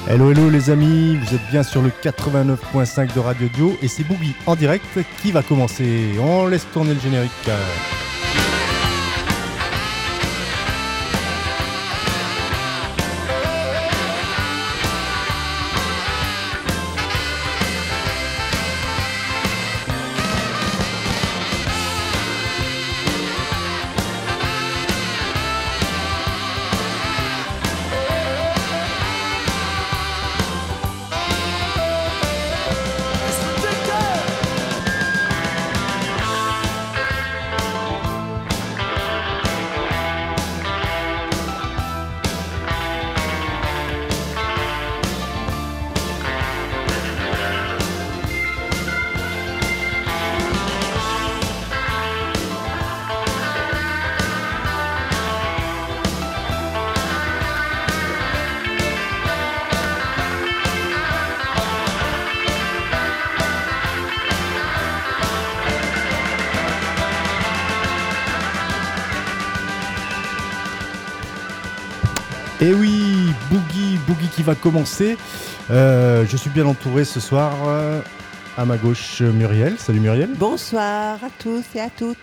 Hello, hello les amis, vous êtes bien sur le 89.5 de Radio Dio et c'est Boogie en direct qui va commencer. On laisse tourner le générique. Et oui, Boogie qui va commencer. Je suis bien entouré ce soir. À ma gauche, Muriel. Salut Muriel. Bonsoir à tous et à toutes.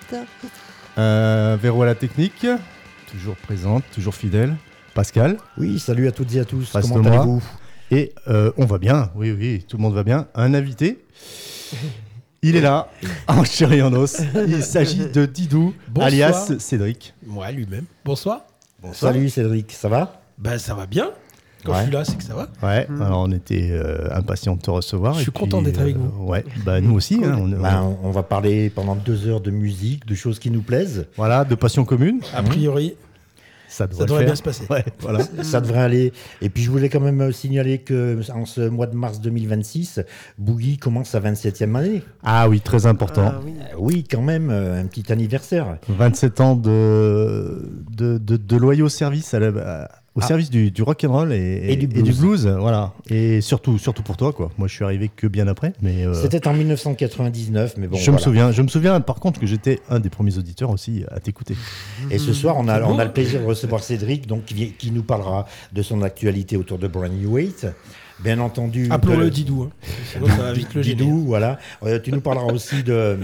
Véro à la technique, toujours présente, toujours fidèle. Pascal. Oui, salut à toutes et à tous. Comment Comment allez-vous ? Et on va bien, oui, tout le monde va bien. Un invité. Il est là, en chair et en os. Il s'agit de Didou, Bonsoir. alias Cédric. Moi, lui-même. Bonsoir. Salut Cédric, ça va ? Ben, ça va bien. Quand je suis là, c'est que ça va. Ouais, alors on était impatients de te recevoir. Je suis content d'être avec vous. Ouais, bah nous aussi. Cool. Hein, on va parler pendant 2 heures de musique, de choses qui nous plaisent. Voilà, de passion commune. A priori, ça devrait faire. bien se passer. Ouais, voilà. Ça devrait aller. Et puis je voulais quand même signaler que en ce mois de mars 2026, Boogie commence sa 27e année. Ah oui, très important. Oui, quand même, un petit anniversaire. 27 ans de loyaux service au service du rock'n'roll et du blues, voilà. Et surtout pour toi, quoi. Moi, je suis arrivé que bien après, mais c'était en 1999, mais bon. Je me souviens, par contre, que j'étais un des premiers auditeurs aussi à t'écouter. Et ce soir, on a le plaisir de recevoir Cédric, donc qui nous parlera de son actualité autour de Brand New Weight. Bien entendu. Appelons-le Didou. Sinon, ça va vite le gêner. Didou, voilà. Tu nous parleras aussi de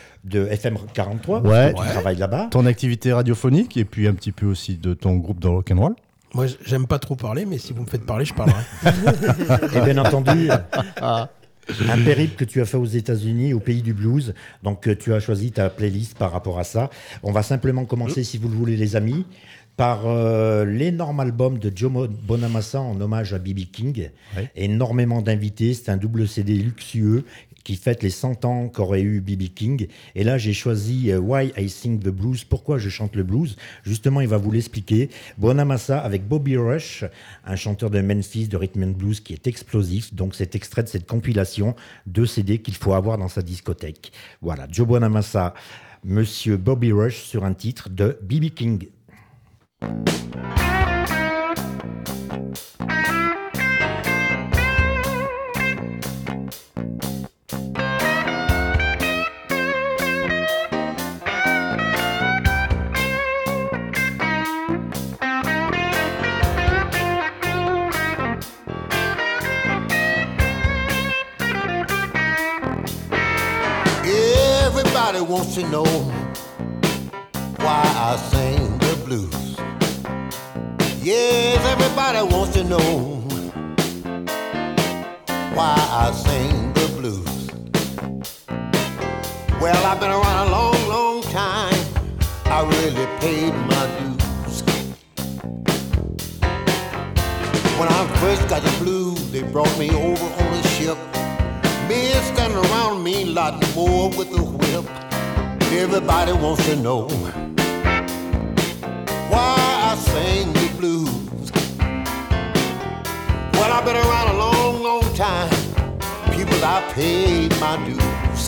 FM 43, ouais, parce que tu travailles là-bas. Ton activité radiophonique et puis un petit peu aussi de ton groupe de rock'n'roll. Moi, j'aime pas trop parler, mais si vous me faites parler, je parlerai. Et bien entendu, un périple que tu as fait aux États-Unis, au pays du blues. Donc, tu as choisi ta playlist par rapport à ça. On va simplement commencer, si vous le voulez, les amis, par l'énorme album de Joe Bonamassa en hommage à B.B. King. Ouais. Énormément d'invités. C'est un double CD luxueux qui fête les 100 ans qu'aurait eu B.B. King. Et là, j'ai choisi Why I Sing the Blues, pourquoi je chante le blues. Justement, il va vous l'expliquer. Bonamassa avec Bobby Rush, un chanteur de Memphis de rhythm and blues qui est explosif. Donc, c'est extrait de cette compilation de CD qu'il faut avoir dans sa discothèque. Voilà, Joe Bonamassa, Monsieur Bobby Rush sur un titre de B.B. King. Everybody wants to know why I sing the blues. Yes, everybody wants to know why I sing the blues. Well, I've been around a long, long time. I really paid my dues. When I first got the blues, they brought me over on a ship. Men standing around me, a lot more with a whip. Everybody wants to know why I sing the blues. Well, I've been around a long, long time. People, I paid my dues.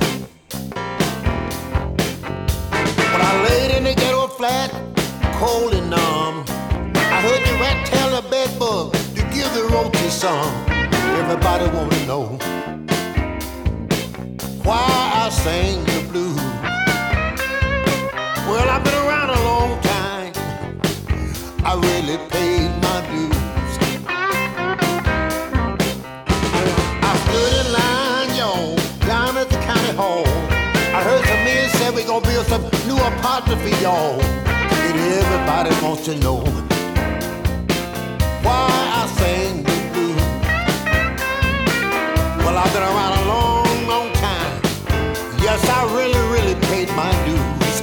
When I laid in the ghetto flat, cold and numb, I heard the rat tell the bedbug to give the roaches some. Everybody want to know why I sing the blues. Well, I've been around a long time. I really paid my dues. apostrophe, y'all. And everybody wants to know why I sing the blues. Well, I've been around a long, long time. Yes, I really, really paid my dues.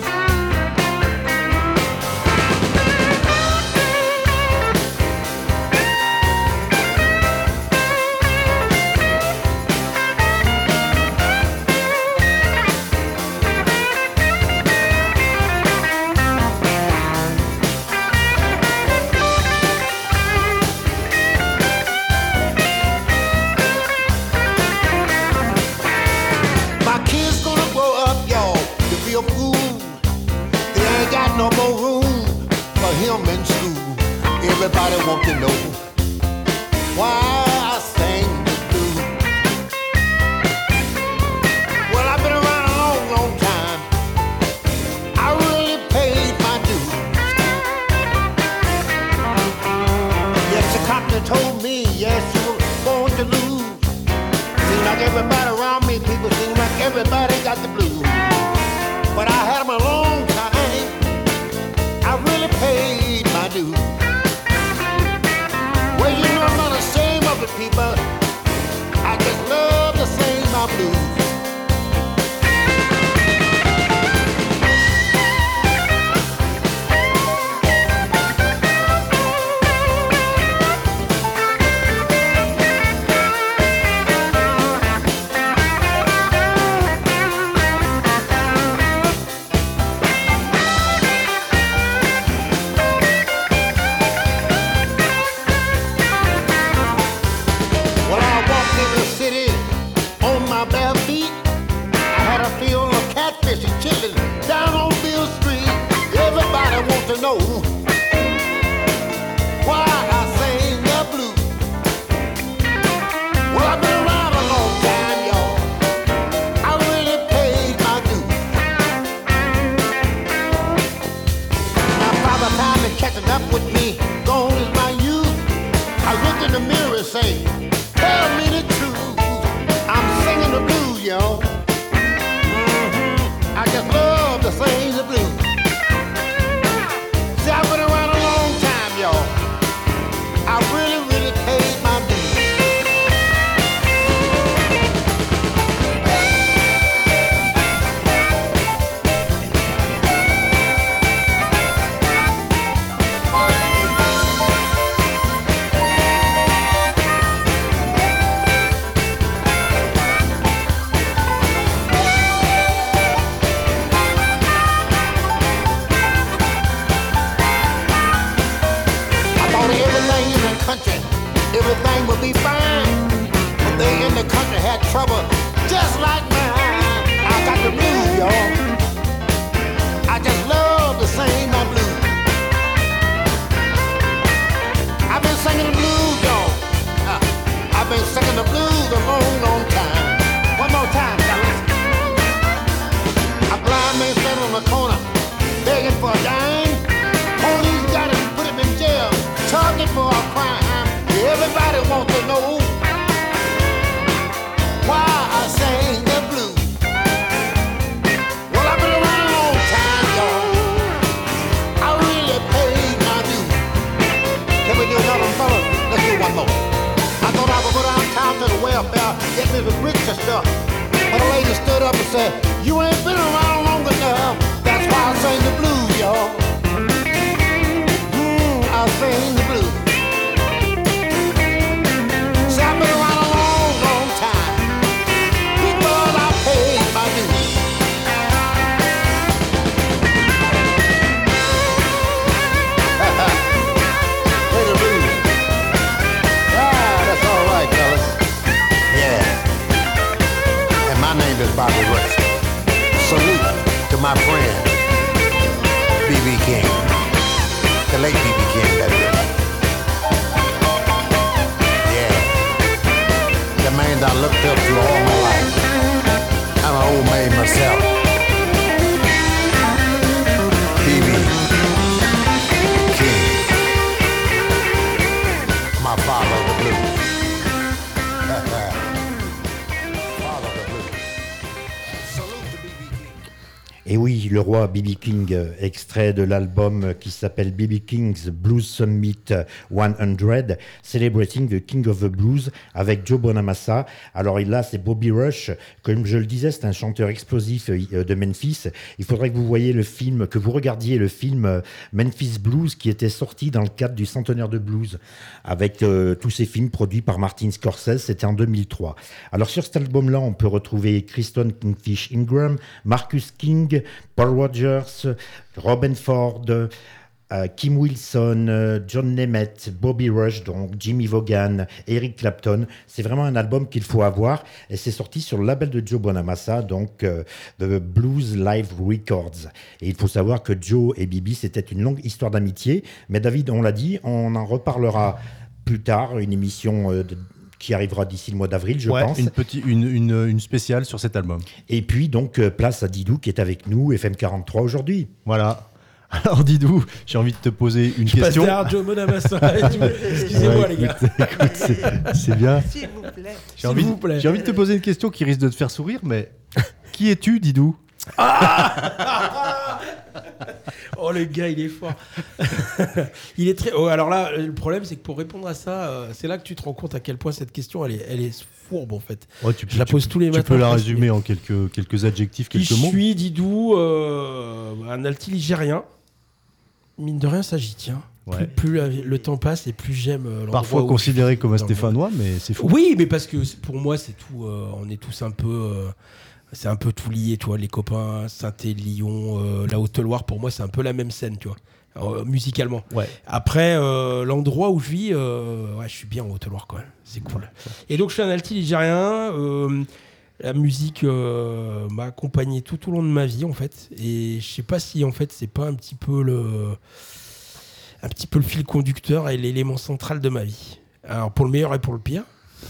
No more room for him in school. Everybody want to know why I sing the blues. Well, I've been around a long, long time. I really paid my dues. Yes, the company told me, yes, you were born to lose. Seems like everybody around me, people seem like everybody got the blues. But I had them a long time. I really paid my dues. Well, you know I'm not ashamed of it, people. I just love to sing my blues. Know why I sing the blues. Well, I've been around a long time, y'all. I really paid my dues. Now, by the time they're catching up with me, gone is my youth. I look in the mirror and say, tell me the truth. I'm singing the blues, y'all. I just love to sing the blues. I've been around a long time, y'all. I really, really paid my dues. Everything would be fine. But they in the country had trouble just like mine. I got the blues, y'all. I just love to sing my blues. I've been singing the blues, y'all. I've been singing the blues a long, long time. One more time, fellas. A blind man standing on the corner begging for a dime. Police got him, put him in jail, charged him for a crime. Everybody wants to know why I sing the blues. Well, I've been around a long time, y'all. I really paid my dues. Can we do another one, fellas? Let's do one more. I thought I would go downtown to the welfare, get me the bricks and stuff. But a lady stood up and said, you ain't been around long enough. That's why I sing the blues, y'all. I sing the blues. I've been around a long, long time because I paid my dues. Play the blues. That's all right, fellas. Yeah. And my name is Bobby Rush. Salute to my friend, B.B. King. The late B.B. King, that is. The man that I looked up to all my life. I'm an old man myself. B.B. King. My father of the blues. Father of the blues. Salute to B.B. King. Et oui, le roi B.B. King, extrait de l'album qui s'appelle B.B. King's Blues Summit 100, Celebrating the King of the Blues, avec Joe Bonamassa. Alors là, c'est Bobby Rush. Comme je le disais, c'est un chanteur explosif de Memphis. Il faudrait que vous voyiez le film, que vous regardiez le film Memphis Blues, qui était sorti dans le cadre du centenaire de blues, avec tous ces films produits par Martin Scorsese. C'était en 2003. Alors sur cet album-là, on peut retrouver Kristen Kingfish Ingram, Marcus King, Paul Rogers, Robin Ford, Kim Wilson, John Nemeth, Bobby Rush, donc Jimmy Vaughan, Eric Clapton. C'est vraiment un album qu'il faut avoir et c'est sorti sur le label de Joe Bonamassa, donc The Blues Live Records. Et il faut savoir que Joe et Bibi, c'était une longue histoire d'amitié. Mais David, on l'a dit, on en reparlera plus tard, une émission qui arrivera d'ici le mois d'avril, je pense. Une spéciale sur cet album. Et puis, donc, place à Didou qui est avec nous, FM 43 aujourd'hui. Voilà. Alors, Didou, j'ai envie de te poser une question. Je passe derrière Joe Bonamassa. Excusez-moi, les gars. Écoute, c'est bien. S'il vous plaît. J'ai envie de te poser une question qui risque de te faire sourire, mais qui es-tu, Didou ? Oh, le gars, il est fort. Il est très. Oh, alors là, le problème, c'est que pour répondre à ça, c'est là que tu te rends compte à quel point cette question, elle est fourbe en fait. Ouais, je la pose tous les matins. Tu peux la résumer en quelques adjectifs, quelques mots. Je suis Didou, un alti-ligérien. Mine de rien, ça j'y tiens. Ouais. Plus le temps passe et plus j'aime l'endroit. Parfois considéré comme un Stéphanois, mais c'est fou. Oui, mais parce que pour moi, c'est tout. On est tous un peu. C'est un peu tout lié, tu vois, les copains, Saint-Étienne, Lyon, la Haute-Loire, pour moi, c'est un peu la même scène, tu vois, musicalement. Ouais. Après, l'endroit où je vis, je suis bien en Haute-Loire, quand même, c'est cool. Et donc, je suis un alti-ligérien, la musique m'a accompagné tout au long de ma vie, en fait, et je sais pas si, en fait, c'est pas un petit peu le fil conducteur et l'élément central de ma vie. Alors, pour le meilleur et pour le pire.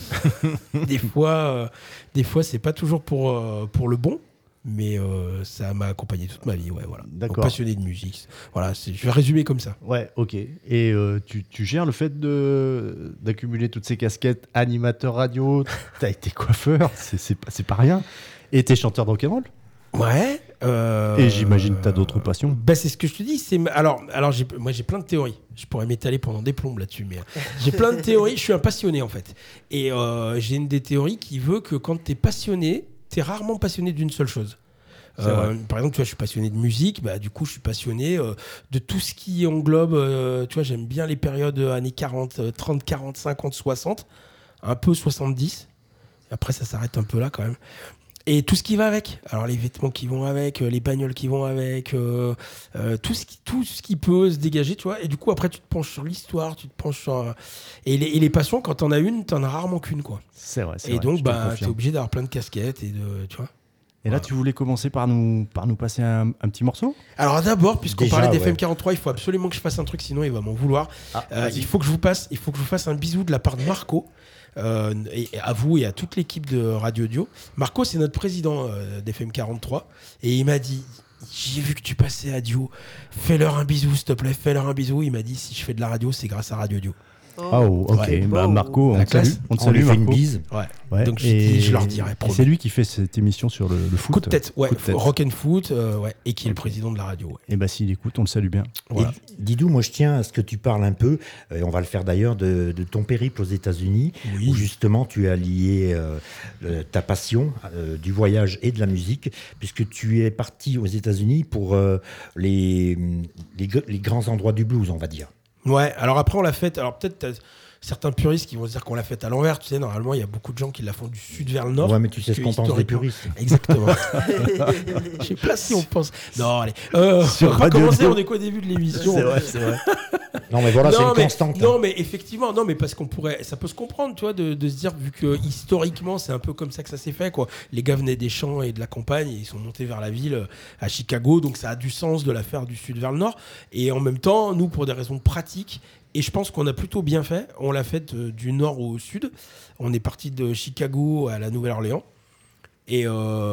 des fois c'est pas toujours pour le bon, mais ça m'a accompagné toute ma vie, ouais, voilà. D'accord. Donc, passionné de musique, voilà, je vais résumer comme ça. Ouais, ok. Et tu gères le fait d'accumuler toutes ces casquettes, animateur radio, t'as été coiffeur, c'est pas rien, et t'es chanteur de rock'n'roll. Ouais. Et j'imagine que t'as d'autres passions. Bah, c'est ce que je te dis. Alors moi j'ai plein de théories. Je pourrais m'étaler pendant des plombes là-dessus, mais j'ai plein de théories. Je suis un passionné en fait. Et j'ai une des théories qui veut que quand t'es passionné, t'es rarement passionné d'une seule chose. Par exemple, tu vois, je suis passionné de musique. Bah, du coup, je suis passionné de tout ce qui englobe. Tu vois, j'aime bien les périodes années 40, 30, 40, 50, 60, un peu 70. Après, ça s'arrête un peu là quand même. Et tout ce qui va avec, alors les vêtements qui vont avec, les bagnoles qui vont avec, tout ce qui peut se dégager, tu vois. Et du coup, après, tu te penches sur l'histoire, tu te penches sur... Et les passions, quand t'en as une, t'en as rarement qu'une, quoi. C'est vrai. Et donc, t'es obligé d'avoir plein de casquettes, et tu vois. Et là, tu voulais commencer par nous passer un petit morceau ? Alors d'abord, puisqu'on Déjà, parlait d'FM 43, il faut absolument que je fasse un truc, sinon il va m'en vouloir. Il faut que je vous fasse un bisou de la part de Marco. Et à vous et à toute l'équipe de Radio Dio. Marco, c'est notre président d'FM 43 et il m'a dit: j'ai vu que tu passais à Dio, fais-leur un bisou s'il te plaît, fais-leur un bisou. Il m'a dit: si je fais de la radio, c'est grâce à Radio Dio. Oh, ok. Ouais. Bah, Marco, on te salue. On te salue, lui fait une Marco. bise. Ouais. Donc je leur dirai. Et c'est lui qui fait cette émission sur le foot. Coup de tête, ouais. Coup de tête. Rock and Foot, ouais. Et qui est le président de la radio. Ouais. Et bah s'il écoute, on le salue bien. Voilà. Et Didou, moi je tiens à ce que tu parles un peu, et on va le faire d'ailleurs, de ton périple aux États-Unis, Oui. où justement tu as lié ta passion du voyage et de la musique, puisque tu es parti aux États-Unis pour les grands endroits du blues, on va dire. Ouais, alors après on l'a faite. Alors peut-être certains puristes qui vont se dire qu'on l'a faite à l'envers. Tu sais, normalement il y a beaucoup de gens qui la font du sud vers le nord. Ouais, mais tu sais ce qu'on pense des puristes. Exactement. Je sais pas si on pense. Non, allez. On va commencer. On est qu'au début de l'émission. C'est vrai. Non, mais voilà, c'est une constante. Non, mais effectivement, non, mais parce qu'on pourrait, ça peut se comprendre, tu vois, de se dire, vu que historiquement, c'est un peu comme ça que ça s'est fait, quoi. Les gars venaient des champs et de la campagne, et ils sont montés vers la ville, à Chicago, donc ça a du sens de la faire du sud vers le nord. Et en même temps, nous, pour des raisons pratiques, et je pense qu'on a plutôt bien fait, on l'a fait du nord au sud. On est parti de Chicago à la Nouvelle-Orléans. Et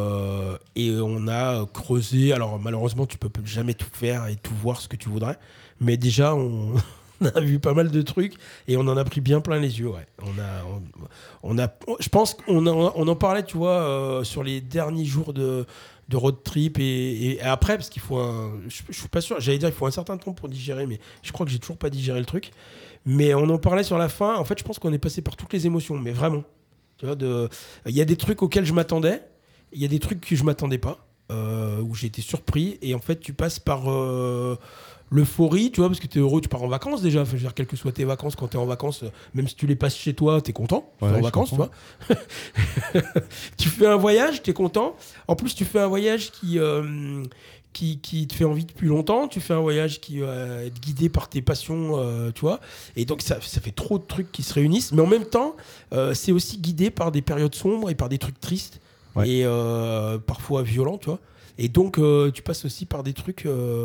on a creusé. Alors malheureusement, tu peux jamais tout faire et tout voir ce que tu voudrais. Mais déjà, On a vu pas mal de trucs et on en a pris bien plein les yeux. Ouais. Je pense qu'on en parlait, tu vois, sur les derniers jours de road trip et après, parce qu'il faut je suis pas sûr, j'allais dire il faut un certain temps pour digérer, mais je crois que j'ai toujours pas digéré le truc. Mais on en parlait sur la fin. En fait, je pense qu'on est passé par toutes les émotions, mais vraiment. Tu vois, il y a des trucs auxquels je m'attendais, il y a des trucs que je m'attendais pas, où j'ai été surpris. Et en fait, tu passes par l'euphorie, tu vois, parce que tu es heureux, tu pars en vacances déjà. Enfin, je veux dire, quelles que soient tes vacances, quand tu es en vacances, même si tu les passes chez toi, tu es content. Tu es en vacances, tu vois. Tu fais un voyage, tu es content. En plus, tu fais un voyage qui te fait envie depuis longtemps. Tu fais un voyage qui va être guidé par tes passions, tu vois. Et donc, ça fait trop de trucs qui se réunissent. Mais en même temps, c'est aussi guidé par des périodes sombres et par des trucs tristes et parfois violents, tu vois. Et donc, tu passes aussi par des trucs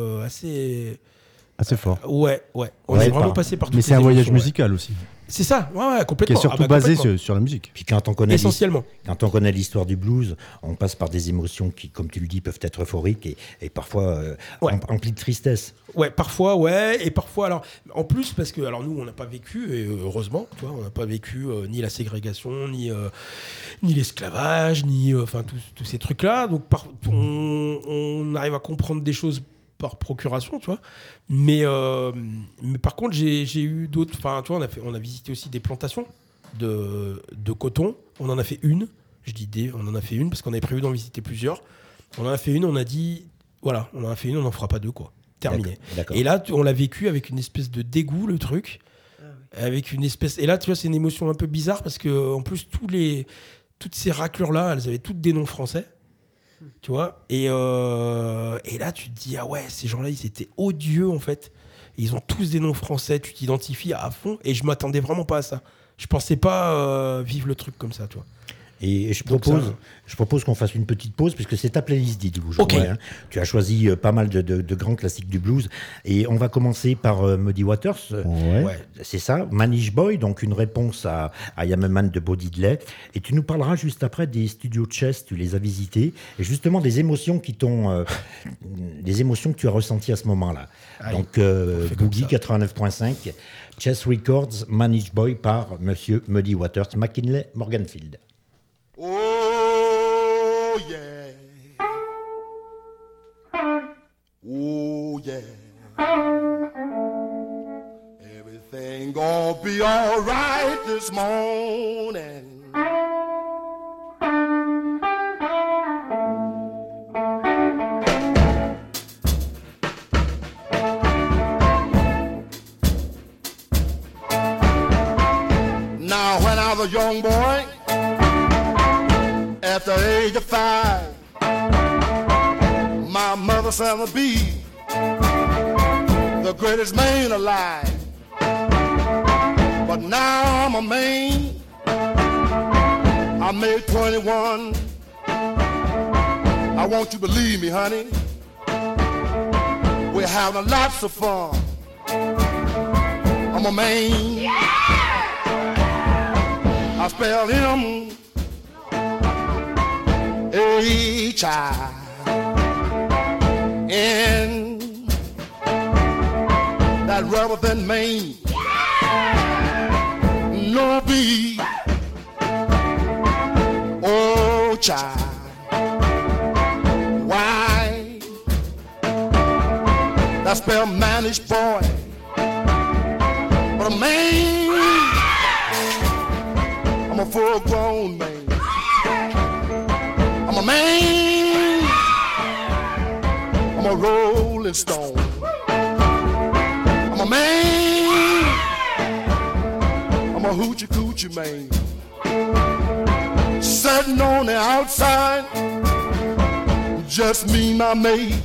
assez fort. Ouais. On est vraiment passé par toutes mais les c'est un voyage émotions, musical aussi. C'est ça, ouais, complètement. Qui est surtout basé sur la musique. Puis quand on connaît essentiellement. Quand on connaît l'histoire du blues, on passe par des émotions qui, comme tu le dis, peuvent être euphoriques et parfois emplies de tristesse. Ouais, parfois, ouais. Et parfois, alors, en plus, parce que alors nous, on n'a pas vécu, et heureusement, tu vois, on n'a pas vécu ni la ségrégation, ni l'esclavage, ni tous ces trucs-là. Donc, on arrive à comprendre des choses par procuration, tu vois. Mais par contre, j'ai eu d'autres. Enfin, tu vois, on a visité aussi des plantations de coton. On en a fait une. On en a fait une parce qu'on avait prévu d'en visiter plusieurs. On en a fait une. On a dit, voilà, on en a fait une. On n'en fera pas deux, quoi. Terminé. D'accord. Et là, on l'a vécu avec une espèce de dégoût, le truc. Avec une espèce. Et là, tu vois, c'est une émotion un peu bizarre parce que en plus, toutes ces raclures-là, elles avaient toutes des noms français. Tu vois, et là tu te dis ah ouais, ces gens-là ils étaient odieux en fait, ils ont tous des noms français, tu t'identifies à fond et je m'attendais vraiment pas à ça, je pensais pas vivre le truc comme ça, tu vois. Et je propose qu'on fasse une petite pause, puisque c'est ta playlist, Didou. Ok. Hein. Tu as choisi pas mal de grands classiques du blues. Et on va commencer par Muddy Waters. Ouais. C'est ça, Manish Boy, donc une réponse à I Am a Man de Bo Diddley. Et tu nous parleras juste après des studios Chess, tu les as visités, et justement des émotions que tu as ressenties à ce moment-là. Allez, donc Boogie 89.5, Chess Records, Manish Boy par Monsieur Muddy Waters, McKinley Morganfield. Oh yeah. Oh yeah. Everything gonna be all right this morning. Now when I was a young boy, at the age of 5, my mother said I'd be the greatest man alive. But now I'm a man, I made 21. I want you to believe me, honey, we're having lots of fun. I'm a man, I spell him H-I-N, that rubber than Maine, no B, oh child, why, that spell Manish Boy, but a man, I'm a full grown man. I'm a man, I'm a rolling stone. I'm a man, I'm a hoochie coochie man. Sitting on the outside, just me, my maid.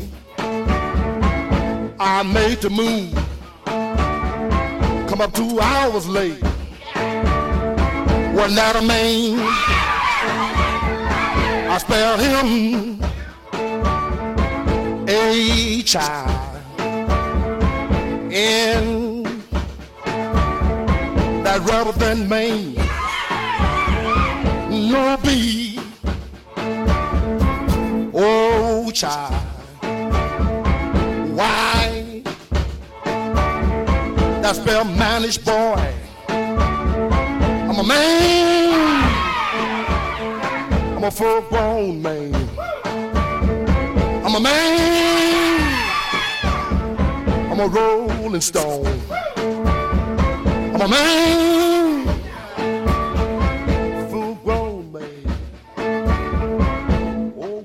I made the move, come up 2 hours late. Wasn't that a man? I spelled him H-I-N, that rubber than Maine, no B, oh child, why, I spell manish boy. I'm a man. I'm a full-grown man. I'm a man. I'm a rolling stone. I'm a man. Full-grown man. Oh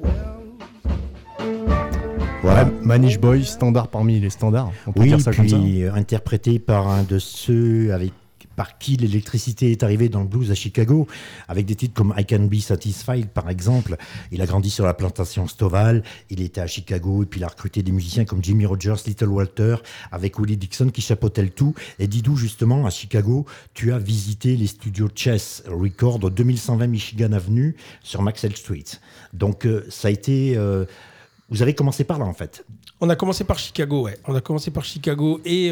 well. Voilà. Manish Boy, standard parmi les standards. On peut Oui, dire ça comme ça. puis interprété par un de ceux par qui l'électricité est arrivée dans le blues à Chicago, avec des titres comme I Can Be Satisfied, par exemple. Il a grandi sur la plantation Stovall, il était à Chicago, et puis il a recruté des musiciens comme Jimmy Rogers, Little Walter, avec Willie Dixon qui chapeautait le tout. Et Didou, justement, à Chicago, tu as visité les studios Chess Record au 2120 Michigan Avenue, sur Maxwell Street. Donc, ça a été... vous avez commencé par là, en fait. On a commencé par Chicago, ouais. On a commencé par Chicago et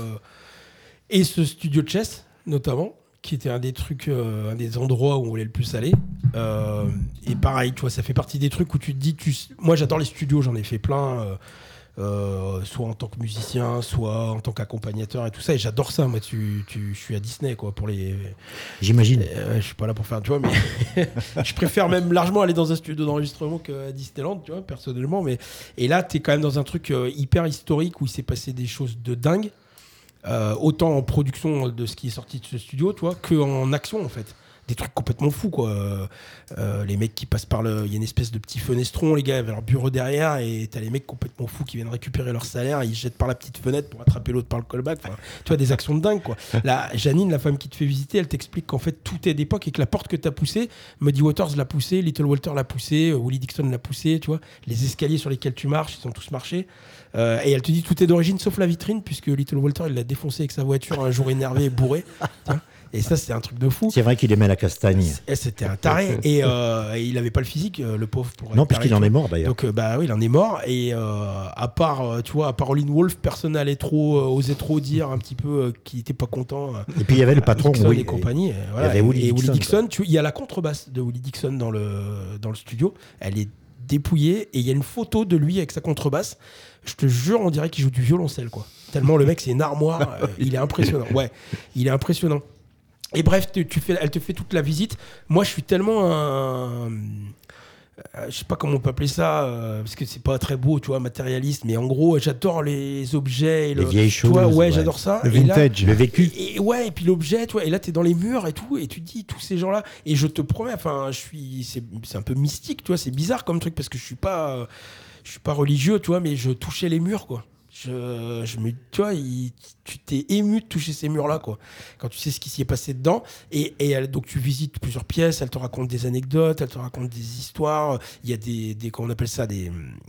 ce studio Chess, notamment, qui était un des trucs, un des endroits où on voulait le plus aller. Et pareil, tu vois, ça fait partie des trucs où tu te dis... Moi, j'adore les studios, j'en ai fait plein, soit en tant que musicien, soit en tant qu'accompagnateur et tout ça. Et j'adore ça, moi, je suis à Disney, quoi, pour les... J'imagine. Je suis pas là pour faire, tu vois, mais je préfère même largement aller dans un studio d'enregistrement qu'à Disneyland, tu vois, personnellement. Et là, t'es quand même dans un truc hyper historique où il s'est passé des choses de dingue. Autant en production de ce qui est sorti de ce studio, tu vois, qu'en action, en fait. Des trucs complètement fous, quoi. Les mecs qui passent par il y a une espèce de petit fenestron, les gars avaient leur bureau derrière, et t'as les mecs complètement fous qui viennent récupérer leur salaire, ils jettent par la petite fenêtre pour attraper l'autre par le callback. Enfin, tu vois, des actions de dingue, quoi. Là, Janine, la femme qui te fait visiter, elle t'explique qu'en fait tout est d'époque et que la porte que t'as poussée, Muddy Waters l'a poussée, Little Walter l'a poussée, Willie Dixon l'a poussée, tu vois. Les escaliers sur lesquels tu marches, ils ont tous marché. Et elle te dit tout est d'origine sauf la vitrine, puisque Little Walter il l'a défoncé avec sa voiture un jour énervé et bourré. Et ça, c'était un truc de fou. C'est vrai qu'il aimait la castagne. C'était un taré. Et il avait pas le physique, le pauvre. Pour Non, puisqu'il en est mort d'ailleurs. Donc, bah oui, il en est mort. Et à part, tu vois, à part Olin Wolf, personne n'allait osait trop dire un petit peu qu'il était pas content. Et puis il y avait le patron, Dixon oui. et compagnie. Il Voilà. y avait Willie Willie Dixon. Dixon, il y a la contrebasse de Willie Dixon dans le studio. Elle est dépouillée et il y a une photo de lui avec sa contrebasse. Je te jure, on dirait qu'il joue du violoncelle, quoi. Tellement le mec, c'est une armoire. Il est impressionnant. Ouais, il est impressionnant. Et bref, elle te fait toute la visite. Moi, je suis tellement je sais pas comment on peut appeler ça, parce que c'est pas très beau, tu vois, matérialiste. Mais en gros, j'adore les objets. Les vieilles choses. Ouais, j'adore ça. Le vintage. Le vécu. Et puis l'objet, tu vois. Et là, t'es dans les murs et tout. Et tu te dis, tous ces gens-là. Et je te promets, enfin, c'est un peu mystique, tu vois. C'est bizarre comme truc parce que je suis pas religieux, tu vois, mais je touchais les murs, quoi. Tu vois, tu t'es ému de toucher ces murs-là, quoi. Quand tu sais ce qui s'y est passé dedans. Et donc, tu visites plusieurs pièces, elle te raconte des anecdotes, elle te raconte des histoires. Il y a des comment on appelle ça, des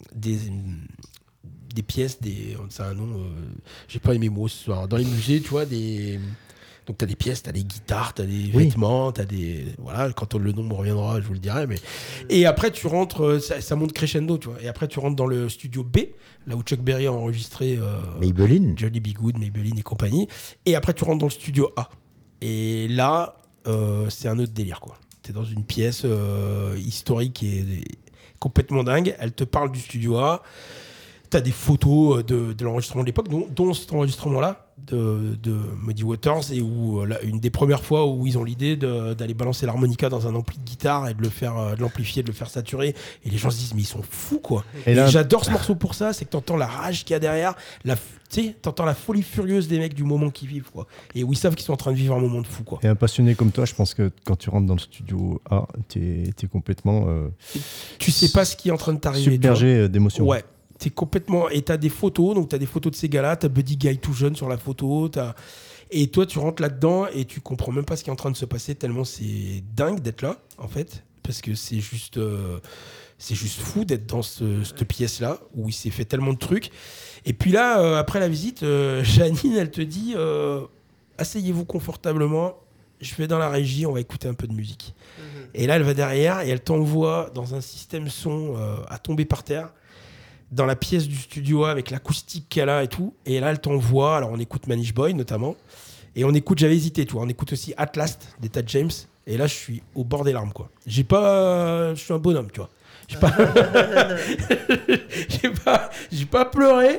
pièces, ça a un nom, j'ai pas les mots ce soir. Dans les musées, tu vois, donc t'as des pièces, t'as des guitares, t'as des vêtements, t'as des... Voilà, quand le nom me reviendra, je vous le dirai. Mais... Et après, tu rentres, ça monte crescendo, tu vois. Et après, tu rentres dans le studio B, là où Chuck Berry a enregistré Maybelline. Johnny B. Goode, Maybelline et compagnie. Et après, tu rentres dans le studio A. Et là, c'est un autre délire, quoi. T'es dans une pièce historique et complètement dingue. Elle te parle du studio A. T'as des photos de l'enregistrement de l'époque, dont cet enregistrement-là de Muddy Waters, et où une des premières fois où ils ont l'idée d'aller balancer l'harmonica dans un ampli de guitare et de l'amplifier, de le faire saturer. Et les gens se disent mais ils sont fous, quoi. Et j'adore ce morceau pour ça, c'est que t'entends la rage qu'il y a derrière, tu sais, t'entends la folie furieuse des mecs du moment qu'ils vivent, quoi. Et où ils savent qu'ils sont en train de vivre un moment de fou, quoi. Et un passionné comme toi, je pense que quand tu rentres dans le studio A, t'es complètement tu sais pas ce qui est en train de t'arriver. Submergé d'émotions. Ouais. T'es complètement... Et t'as des photos, donc t'as des photos de ces gars-là, t'as Buddy Guy tout jeune sur la photo, et toi tu rentres là-dedans et tu comprends même pas ce qui est en train de se passer, tellement c'est dingue d'être là, en fait, parce que c'est juste fou d'être dans cette pièce-là, où il s'est fait tellement de trucs. Et puis là, après la visite, Janine, elle te dit, asseyez-vous confortablement, je vais dans la régie, on va écouter un peu de musique. Et là, elle va derrière et elle t'envoie dans un système son à tomber par terre, dans la pièce du studio avec l'acoustique qu'elle a et tout. Et là, elle t'envoie. Alors, on écoute Manish Boy, notamment. Et on écoute, j'avais hésité, tu vois. On écoute aussi At Last, d'Etta James. Et là, je suis au bord des larmes, quoi. Je suis un bonhomme, tu vois. J'ai pas pleuré,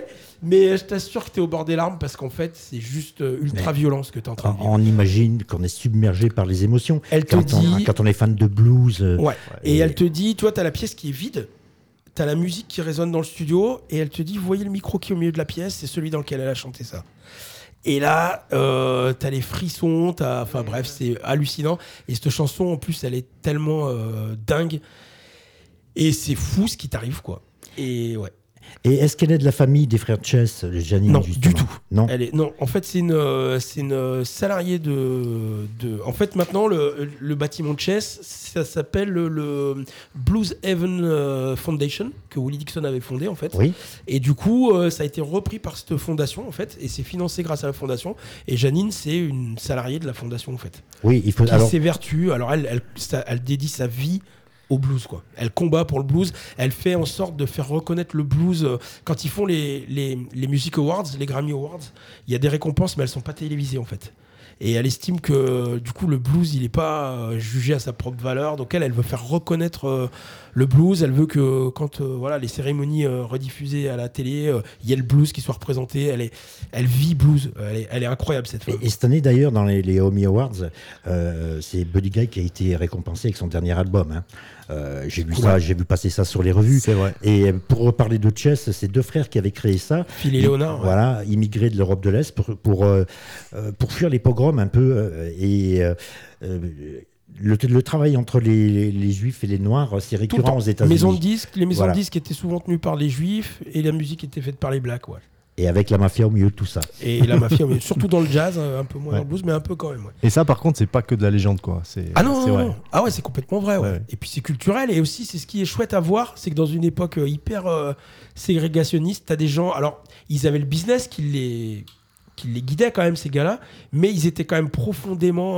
Mais je t'assure que t'es au bord des larmes parce qu'en fait, c'est juste ultra violent ce que t'es en train de vivre. On imagine qu'on est submergé par les émotions. Elle te dit... Quand on est fan de blues. Ouais. Et elle te dit, toi, t'as la pièce qui est vide, t'as la musique qui résonne dans le studio, et elle te dit, vous voyez le micro qui est au milieu de la pièce, c'est celui dans lequel elle a chanté ça. Et là, t'as les frissons, enfin bref, c'est hallucinant. Et cette chanson, en plus, elle est tellement dingue. Et c'est fou ce qui t'arrive, quoi. Et ouais. Et est-ce qu'elle est de la famille des frères Chess, Janine? Non, justement? du tout. Non. Non, en fait, c'est une salariée de. En fait, maintenant, le bâtiment de Chess, ça s'appelle le Blues Heaven Foundation, que Willie Dixon avait fondé, en fait. Oui. Et du coup, ça a été repris par cette fondation, en fait, et c'est financé grâce à la fondation. Et Janine, c'est une salariée de la fondation, en fait. Oui, il faut. Qui s'évertue. Alors, elle dédie sa vie au blues, quoi. Elle combat pour le blues, elle fait en sorte de faire reconnaître le blues. Quand ils font les Music Awards, les Grammy Awards, il y a des récompenses mais elles sont pas télévisées en fait. Et elle estime que du coup le blues il est pas jugé à sa propre valeur, donc elle veut faire reconnaître le blues. Elle veut que quand voilà, les cérémonies rediffusées à la télé, il y ait le blues qui soit représenté. Elle vit blues, elle est incroyable cette femme. Et cette année d'ailleurs dans les Emmy Awards, c'est Buddy Guy qui a été récompensé avec son dernier album, hein. J'ai vu ça, j'ai vu passer ça sur les revues. C'est vrai. Et pour parler de Chess, c'est deux frères qui avaient créé ça. Phil et Léonard. Voilà, immigrés de l'Europe de l'Est pour fuir les pogroms un peu. Le travail entre les Juifs et les Noirs, c'est récurrent aux États-Unis. Les maisons de disques étaient souvent tenues par les Juifs et la musique était faite par les Blacks. Ouais. Et avec la mafia au milieu de tout ça. Et la mafia, surtout dans le jazz, un peu moins dans le blues, mais un peu quand même. Ouais. Et ça, par contre, c'est pas que de la légende, quoi. Non. Ah ouais, c'est complètement vrai. Ouais. Et puis c'est culturel. Et aussi, c'est ce qui est chouette à voir, c'est que dans une époque hyper ségrégationniste, t'as des gens. Alors, ils avaient le business qui les guidait quand même, ces gars-là, mais ils étaient quand même profondément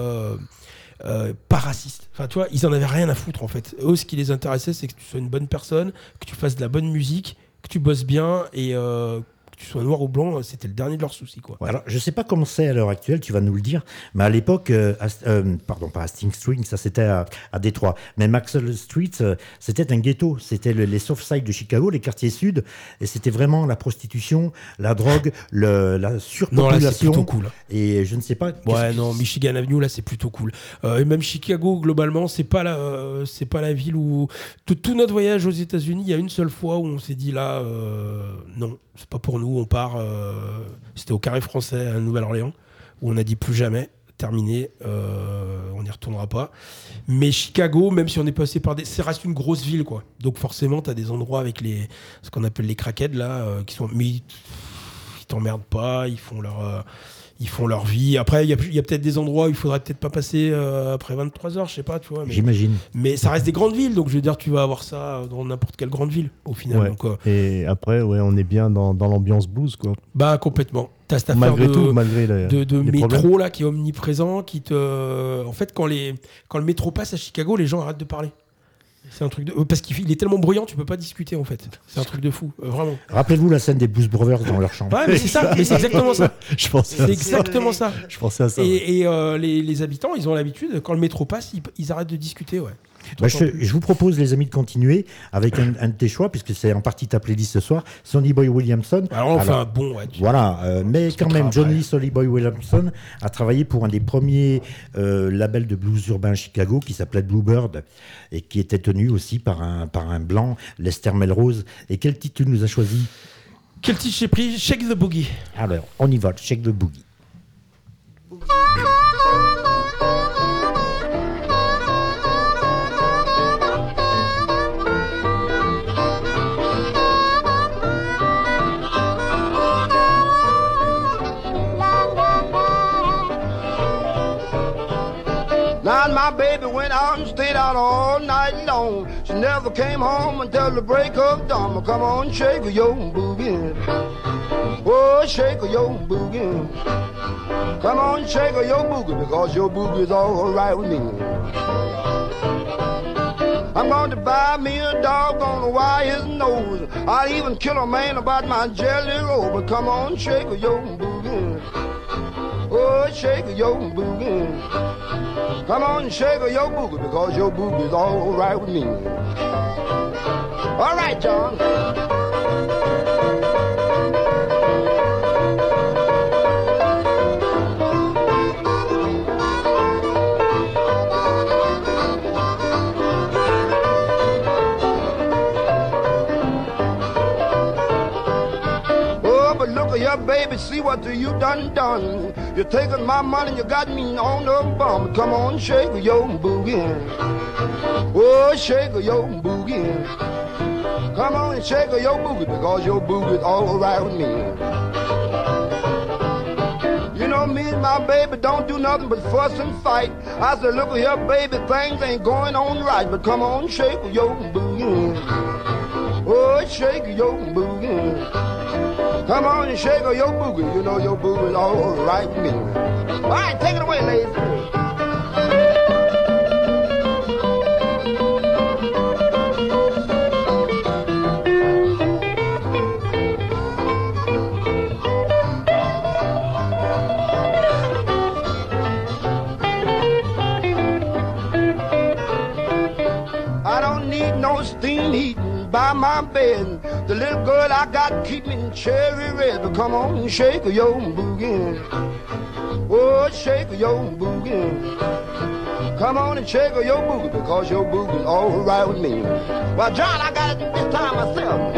pas racistes. Enfin, tu vois, ils en avaient rien à foutre en fait. Eux, ce qui les intéressait, c'est que tu sois une bonne personne, que tu fasses de la bonne musique, que tu bosses bien et que tu sois noir ou blanc, c'était le dernier de leurs soucis, quoi. Alors, je sais pas comment c'est à l'heure actuelle, tu vas nous le dire, mais à l'époque, pardon, pas Hastings Street, ça c'était à Détroit, mais Maxwell Street, c'était un ghetto, c'était les soft sides de Chicago, les quartiers sud, et c'était vraiment la prostitution, la drogue, la surpopulation. Non, là, c'est plutôt cool. Et je ne sais pas. Ouais, non, Michigan Avenue, là, c'est plutôt cool. Et même Chicago, globalement, c'est pas la ville où. Tout notre voyage aux États-Unis, il y a une seule fois où on s'est dit là, non, c'est pas pour nous. On part, c'était au Carré Français à Nouvelle-Orléans, où on a dit plus jamais, terminé, on n'y retournera pas. Mais Chicago, même si on est passé par ça reste une grosse ville, quoi. Donc forcément, tu as des endroits avec ce qu'on appelle les crackheads, là, qui sont. Mais ils t'emmerdent pas, ils font leur vie. Après, il y a peut-être des endroits où il faudrait peut-être pas passer après 23h, je sais pas, tu vois. J'imagine. Mais ça reste des grandes villes, donc je veux dire, tu vas avoir ça dans n'importe quelle grande ville, au final. Ouais. Donc, et après, ouais, on est bien dans l'ambiance blues, quoi. Bah, complètement. T'as cette affaire Malgré de les métro problèmes. là qui est omniprésent, en fait, quand le métro passe à Chicago, les gens arrêtent de parler. C'est un truc de. Parce qu'il est tellement bruyant, tu peux pas discuter en fait. C'est un truc de fou, vraiment. Rappelez-vous la scène des Blues Brothers dans leur chambre. Ouais, mais c'est ça, mais c'est exactement ça. Je pensais à C'est ça. exactement ça. Je pensais à ça. Et les habitants, ils ont l'habitude, quand le métro passe, ils arrêtent de discuter, ouais. Je vous propose, les amis, de continuer avec un de tes choix, puisque c'est en partie ta playlist ce soir, Sonny Boy Williamson. Alors on fait un bon, ouais. Voilà, mais quand même, Johnny Sonny Boy Williamson a travaillé pour un des premiers labels de blues urbain à Chicago qui s'appelait Bluebird et qui était tenu aussi par un blanc, Lester Melrose. Et quel titre tu nous as choisi? Quel titre j'ai pris? Shake the Boogie. Alors, on y va, Shake the Boogie. Now my baby went out and stayed out all night long. She never came home until the break of dawn. Come on, shake your boogie. Oh, shake your boogie. Come on, shake your boogie, because your boogie's all right with me. I'm going to buy me a dog, gonna wire his nose. I'll even kill a man about my jelly roll. But come on, shake your boogie. Oh, shake your boogie. Come on, shake your boogie, because your boogie's all right with me. All right, John. at here, baby, see what you done. You taking my money, you got me on the bum. Come on, shake your boogie. Oh, shake your boogie. Come on and shake your boogie, because your boogie's all right with me. You know me and my baby don't do nothing but fuss and fight. I said, look at here, baby, things ain't going on right, but come on, shake your boogie. Oh, shake your boogie. Come on and shake your boogie. You know your boogie's all right with me. All right, take it away, ladies. I don't need no steam heating by my bed. The little girl I got keep me cherry red. But come on and shake your boogie. Oh, shake your boogie. Come on and shake your boogie, because your boogie's all right with me. Well, John, I got it this time myself.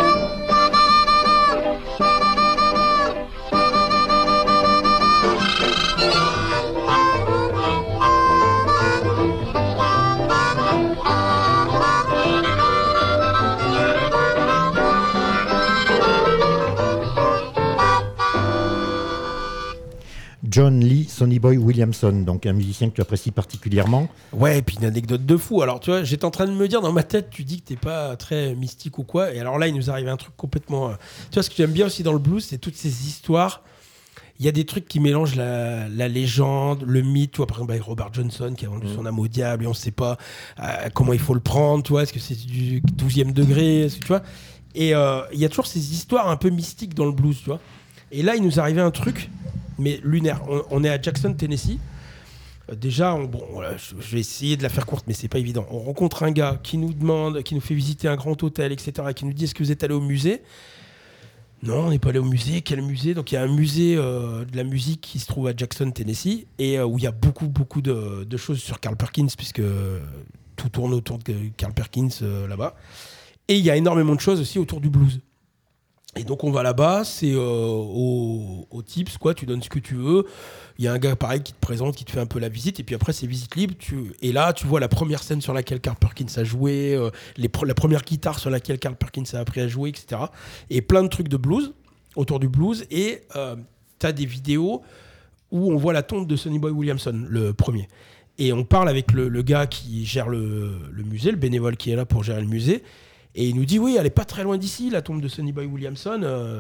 John Lee Sonny Boy Williamson, donc un musicien que tu apprécies particulièrement. Ouais, et puis une anecdote de fou. Alors, tu vois, j'étais en train de me dire dans ma tête, tu dis que t'es pas très mystique ou quoi. Et alors là, il nous arrive un truc complètement. Tu vois, ce que j'aime bien aussi dans le blues, c'est toutes ces histoires. Il y a des trucs qui mélangent la légende, le mythe. Tu vois, par exemple, avec Robert Johnson qui a vendu son âme au diable et on ne sait pas comment il faut le prendre. Tu vois, est-ce que c'est du 12e degré, tu vois. Et il y a toujours ces histoires un peu mystiques dans le blues, tu vois. Et là, il nous arrivait un truc, mais lunaire. On est à Jackson, Tennessee. Déjà, voilà, je vais essayer de la faire courte, mais c'est pas évident. On rencontre un gars qui nous demande, qui nous fait visiter un grand hôtel, etc., qui nous dit: est-ce que vous êtes allé au musée ? Non, on n'est pas allé au musée. Quel musée ? Donc il y a un musée de la musique qui se trouve à Jackson, Tennessee, et où il y a beaucoup de choses sur Carl Perkins, puisque tout tourne autour de Carl Perkins là-bas. Et il y a énormément de choses aussi autour du blues. Et donc on va là-bas, c'est au tips, quoi, tu donnes ce que tu veux. Il y a un gars pareil qui te présente, qui te fait un peu la visite, et puis après c'est visite libre. Et là tu vois la première scène sur laquelle Carl Perkins a joué, la première guitare sur laquelle Carl Perkins a appris à jouer, etc. Et plein de trucs de blues, autour du blues, et t'as des vidéos où on voit la tombe de Sonny Boy Williamson, le premier. Et on parle avec le gars qui gère le musée, le bénévole qui est là pour gérer le musée. Et il nous dit: oui, elle est pas très loin d'ici, la tombe de Sonny Boy Williamson.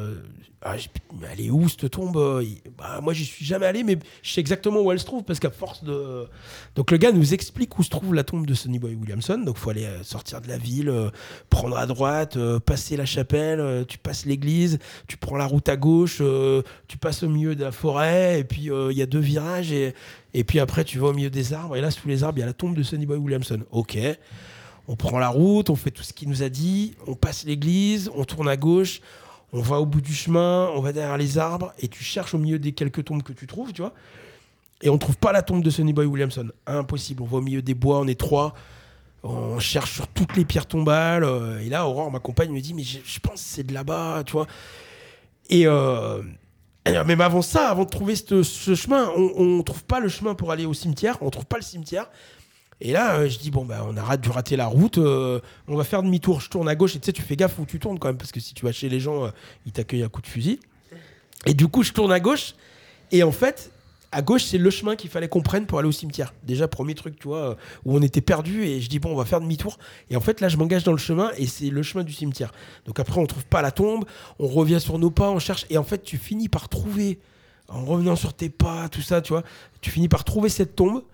Elle est où cette tombe ? Moi, j'y suis jamais allé, mais je sais exactement où elle se trouve, parce qu'à force de... Donc le gars nous explique où se trouve la tombe de Sonny Boy Williamson. Donc il faut aller sortir de la ville, prendre à droite, passer la chapelle, tu passes l'église, tu prends la route à gauche, tu passes au milieu de la forêt, et puis il y a 2 virages, et puis après tu vas au milieu des arbres, et là sous les arbres il y a la tombe de Sonny Boy Williamson. Ok. On prend la route, on fait tout ce qu'il nous a dit, on passe l'église, on tourne à gauche, on va au bout du chemin, on va derrière les arbres, et tu cherches au milieu des quelques tombes que tu trouves, tu vois. Et on trouve pas la tombe de Sonny Boy Williamson. Impossible. On va au milieu des bois, on est 3, on cherche sur toutes les pierres tombales, et là, Aurore, ma compagne, me dit: mais je pense que c'est de là-bas, tu vois. Et même avant ça, avant de trouver ce chemin, on trouve pas le chemin pour aller au cimetière, on trouve pas le cimetière. Et là, je dis: bon, on a dû rater la route, on va faire demi-tour. Je tourne à gauche, et tu sais, tu fais gaffe où tu tournes quand même, parce que si tu vas chez les gens, ils t'accueillent à coups de fusil. Et du coup, je tourne à gauche, et en fait, à gauche, c'est le chemin qu'il fallait qu'on prenne pour aller au cimetière. Déjà, premier truc, tu vois, où on était perdu, et je dis: bon, on va faire demi-tour. Et en fait, là, je m'engage dans le chemin, et c'est le chemin du cimetière. Donc après, on trouve pas la tombe, on revient sur nos pas, on cherche, et en fait, tu finis par trouver, en revenant sur tes pas, tout ça, tu vois, tu finis par trouver cette tombe,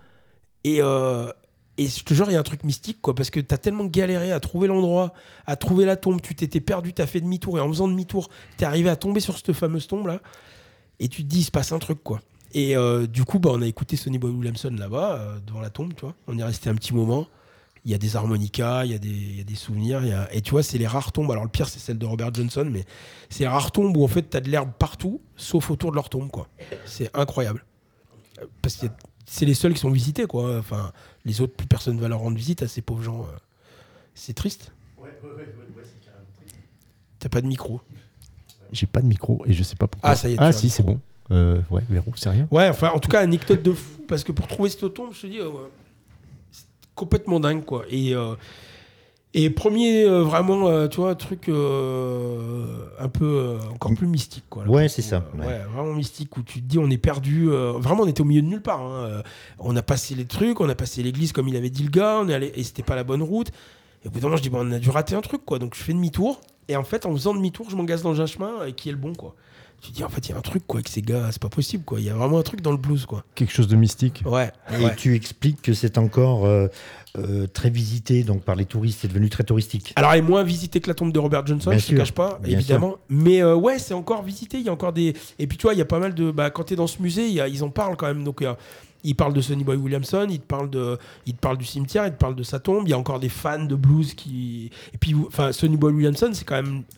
et je te jure, il y a un truc mystique, quoi, parce que t'as tellement galéré à trouver l'endroit, à trouver la tombe, tu t'étais perdu, t'as fait demi-tour, et en faisant demi-tour, t'es arrivé à tomber sur cette fameuse tombe-là, et tu te dis: il se passe un truc, quoi. Et du coup, on a écouté Sonny Boy Williamson là-bas, devant la tombe, tu vois. On est resté un petit moment. Il y a des harmonicas, il y a des souvenirs. Et tu vois, c'est les rares tombes. Alors le pire, c'est celle de Robert Johnson, mais c'est les rares tombes où en fait, t'as de l'herbe partout, sauf autour de leur tombe, quoi. C'est incroyable. Parce que c'est les seuls qui sont visités, quoi. Enfin, les autres, plus personne ne va leur rendre visite à ces pauvres gens. C'est triste. Ouais, c'est carrément triste. T'as pas de micro. Ouais. J'ai pas de micro et je sais pas pourquoi. Ah, ça y est, tu Ah as si, un c'est bon. Ouais, Véro, c'est rien. Ouais, enfin, en tout cas, anecdote de fou, parce que pour trouver cette tombe, je te dis, c'est complètement dingue, quoi. Et premier, vraiment, tu vois, truc un peu encore plus mystique, quoi. Ouais, c'est ça. Ouais, vraiment mystique, où tu te dis, on est perdu. Vraiment, on était au milieu de nulle part. Hein. On a passé les trucs, on a passé l'église, comme il avait dit le gars, on est allé, et c'était pas la bonne route. Et au bout d'un moment, je dis, bon, on a dû rater un truc, quoi. Donc, je fais demi-tour. Et en fait, en faisant demi-tour, je m'engage dans un chemin qui est le bon, quoi. Tu te dis, en fait, il y a un truc, quoi, avec ces gars, c'est pas possible, quoi. Il y a vraiment un truc dans le blues, quoi. Quelque chose de mystique. Ouais. Et tu expliques que c'est encore très visité donc par les touristes, c'est devenu très touristique. Alors, elle est moins visité que la tombe de Robert Johnson, Bien je ne sûr, cache pas, bien évidemment. Mais ouais, c'est encore visité. Il y a encore des. Et puis, tu vois, il y a pas mal de. Bah, quand tu es dans ce musée, ils en parlent quand même. Donc, ils parlent de Sonny Boy Williamson, ils te parlent du cimetière, ils te parlent de sa tombe. Il y a encore des fans de blues qui. Et puis, enfin, Sonny Boy Williamson, c'est quand même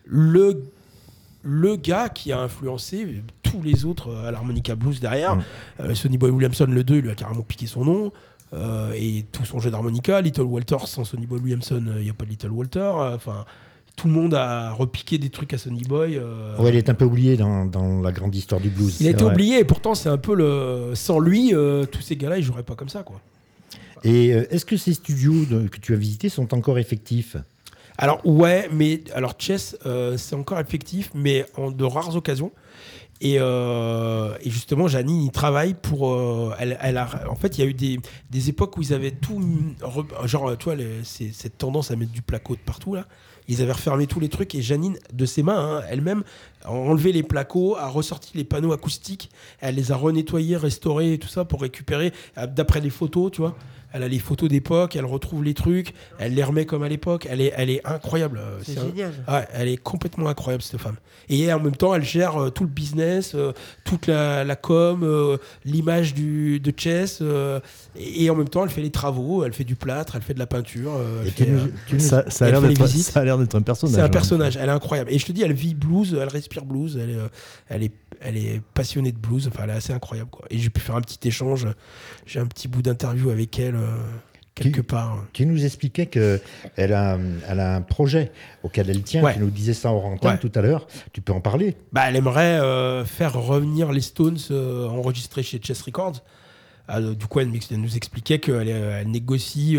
le gars qui a influencé tous les autres à l'harmonica blues derrière. Sonny Boy Williamson, le 2, il lui a carrément piqué son nom. Et tout son jeu d'harmonica. Little Walter, sans Sonny Boy Williamson, il n'y a pas de Little Walter. Enfin, tout le monde a repiqué des trucs à Sonny Boy. Ouais, il est un peu oublié dans la grande histoire du blues. Il a été oublié, et pourtant, c'est un peu le. Sans lui, tous ces gars-là, ils joueraient pas comme ça, quoi. Et est-ce que ces studios que tu as visités sont encore effectifs ? Alors, ouais, mais alors Chess, c'est encore effectif, mais en de rares occasions. Et justement, Janine, il travaille pour. En fait, il y a eu des époques où ils avaient tout. Genre, tu vois, cette tendance à mettre du placo de partout, là. Ils avaient refermé tous les trucs, et Janine, de ses mains, elle-même, a enlevé les placos, a ressorti les panneaux acoustiques, elle les a renettoyés, restaurés et tout ça pour récupérer, d'après les photos, tu vois. Elle a les photos d'époque, elle retrouve les trucs, elle les remet comme à l'époque. Elle est incroyable. C'est génial. Ouais, elle est complètement incroyable, cette femme. Et en même temps, elle gère tout le business, toute la com, l'image de Chess. Et en même temps, elle fait les travaux, elle fait du plâtre, elle fait de la peinture. Ça a l'air d'être un personnage. C'est un personnage, elle est incroyable. Et je te dis, elle vit blues, elle respire blues, elle est passionnée de blues. Enfin, elle est assez incroyable, quoi. Et j'ai pu faire un petit échange. J'ai un petit bout d'interview avec elle. Quelque part. Tu nous expliquais qu'elle a un projet auquel elle tient. Ouais. Tu nous disais ça en antenne tout à l'heure. Tu peux en parler ? Bah, elle aimerait faire revenir les Stones enregistrés chez Chess Records. Du coup, elle nous expliquait qu'elle négocie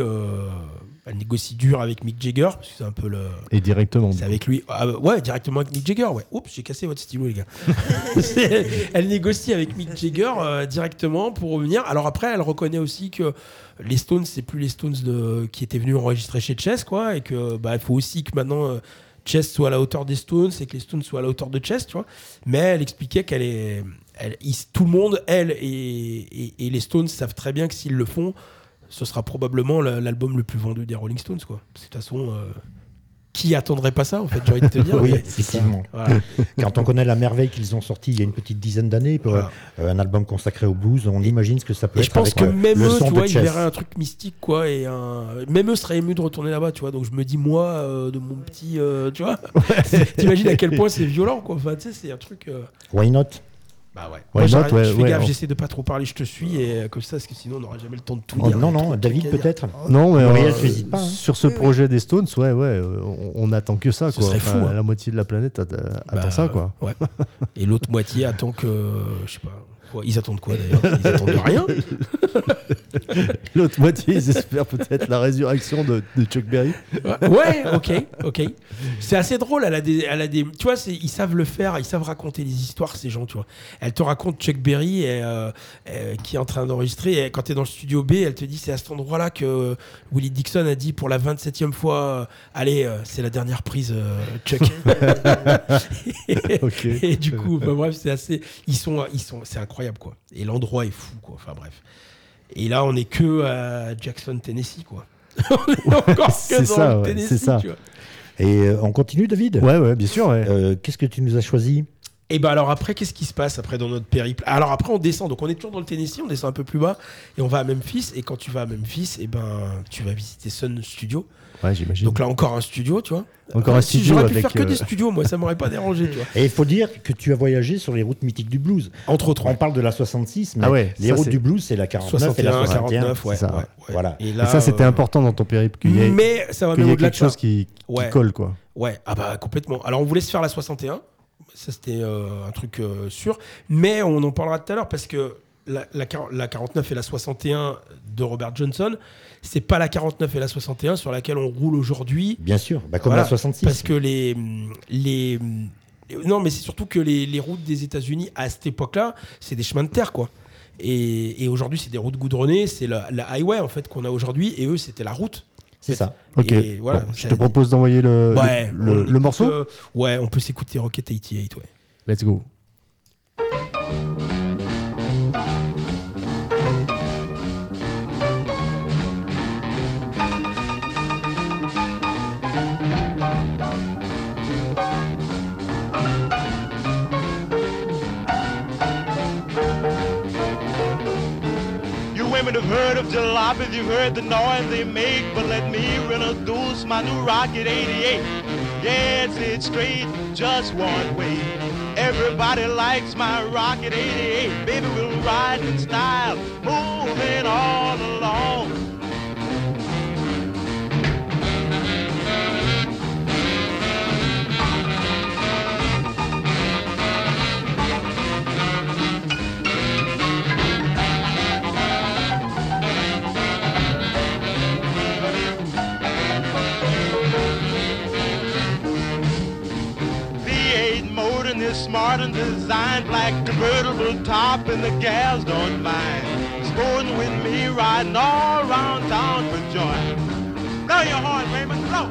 dur avec Mick Jagger, parce que c'est un peu le. Et directement. C'est avec lui. Ouais, directement avec Mick Jagger. Ouais. Oups, j'ai cassé votre stylo, les gars. Elle négocie avec Mick Jagger directement pour revenir. Alors après, elle reconnaît aussi que les Stones, c'est plus les Stones qui étaient venus enregistrer chez Chess, quoi, et que il faut aussi que maintenant Chess soit à la hauteur des Stones et que les Stones soient à la hauteur de Chess, tu vois. Mais elle expliquait tout le monde, elle et les Stones savent très bien que s'ils le font, ce sera probablement l'album le plus vendu des Rolling Stones, quoi. De toute façon, qui attendrait pas ça, en fait, j'ai envie de te dire. Oui, effectivement. Voilà. Quand on connaît la merveille qu'ils ont sorti il y a une petite dizaine d'années, pour un album consacré au blues, on imagine ce que ça peut Et être. je pense avec que même le eux, son tu de vois, ils Chess. verraient un truc mystique, quoi, même eux seraient émus de retourner là-bas, tu vois. Donc je me dis, moi, de mon petit, tu vois, t'imagines à quel point c'est violent, quoi. Enfin, tu sais, c'est un truc. Why not ? Bah ouais. Why Moi, not, je fais gaffe, ouais. j'essaie de pas trop parler, je te suis, et comme ça, parce que sinon on n'aura jamais le temps de tout Oh, dire. non, David peut-être. Non, mais Muriel, tu n'hésites pas. Hein. sur ce projet des Stones, on attend que ça, Ce quoi. serait fou, hein. La moitié de la planète attend ça, quoi. Ouais. Et l'autre moitié attend que, je sais pas. Ouais, ils attendent quoi d'ailleurs ? Ils attendent rien. L'autre moitié, ils espèrent peut-être la résurrection de Chuck Berry. Ouais, ok. C'est assez drôle. Elle a des, tu vois, ils savent le faire, ils savent raconter des histoires, ces gens, tu vois. Elle te raconte Chuck Berry qui est en train d'enregistrer. Et quand tu es dans le studio B, elle te dit c'est à cet endroit-là que Willie Dixon a dit pour la 27e fois allez, c'est la dernière prise, Chuck. Okay. Et du coup, bref, c'est assez. C'est incroyable, quoi. Et l'endroit est fou, quoi. Enfin, bref. Et là, on est que à Jackson, Tennessee, quoi. On est encore que dans le Tennessee, c'est ça. tu vois. Et on continue, David ? Ouais, bien sûr. Ouais. Qu'est-ce que tu nous as choisi ? Et ben alors après, qu'est-ce qui se passe après dans notre périple ? Alors après, on descend. Donc on est toujours dans le Tennessee, on descend un peu plus bas et on va à Memphis. Et quand tu vas à Memphis, et ben tu vas visiter Sun Studio. Ouais, j'imagine. Donc là encore un studio, tu vois. Encore un studio J'aurais pu avec, faire que des studios, moi, ça m'aurait pas dérangé, tu vois. Et il faut dire que tu as voyagé sur les routes mythiques du blues. Entre autres. On parle de la 66, mais les ça, routes c'est- du blues, c'est la 49 et la 61, 61. 49, ouais. c'est ça. ouais. Voilà. Et Et là, ça, c'était important dans ton périple, qu'il y ait, Mais ça va qu'il y même ait au-delà de quelque ça. chose qui Ouais. colle, quoi. Ouais, ah bah complètement. Alors on voulait se faire la 61. Ça, c'était un truc sûr. Mais on en parlera tout à l'heure parce que la 49 et la 61 de Robert Johnson, c'est pas la 49 et la 61 sur laquelle on roule aujourd'hui. Bien sûr, comme la 66. Parce que non, mais c'est surtout que les routes des États-Unis à cette époque-là, c'est des chemins de terre, quoi. Et aujourd'hui, c'est des routes goudronnées, c'est la highway en fait qu'on a aujourd'hui, et eux, c'était la route. C'est ça. Ok. Voilà, bon, je te propose d'envoyer le morceau. Ouais, on peut s'écouter Rocket 88. Ouais. Let's go. Women have heard of jalopies, you've heard the noise they make, but let me introduce my new Rocket 88. Yeah, it's straight, just one way. Everybody likes my Rocket 88. Baby, we'll ride in style, moving all along. Is smart and designed, black convertible top, and the gals don't mind. Sporting with me, riding all around town for joy. Blow your horn, Raymond, blow.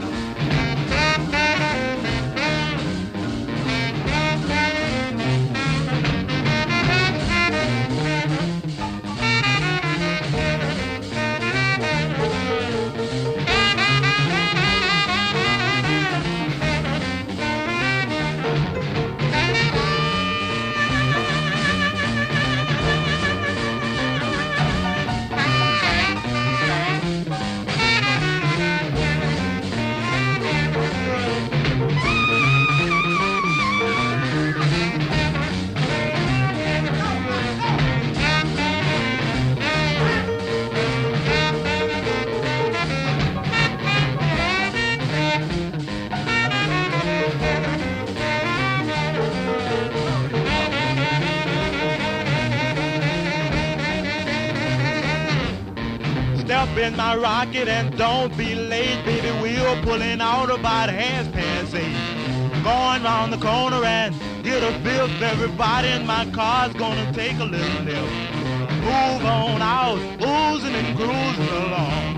In my rocket and don't be late, baby. We're pulling out about past 8. Going round the corner and get a biff. Everybody in my car's gonna take a little nip. Move on out, oozing and cruising along.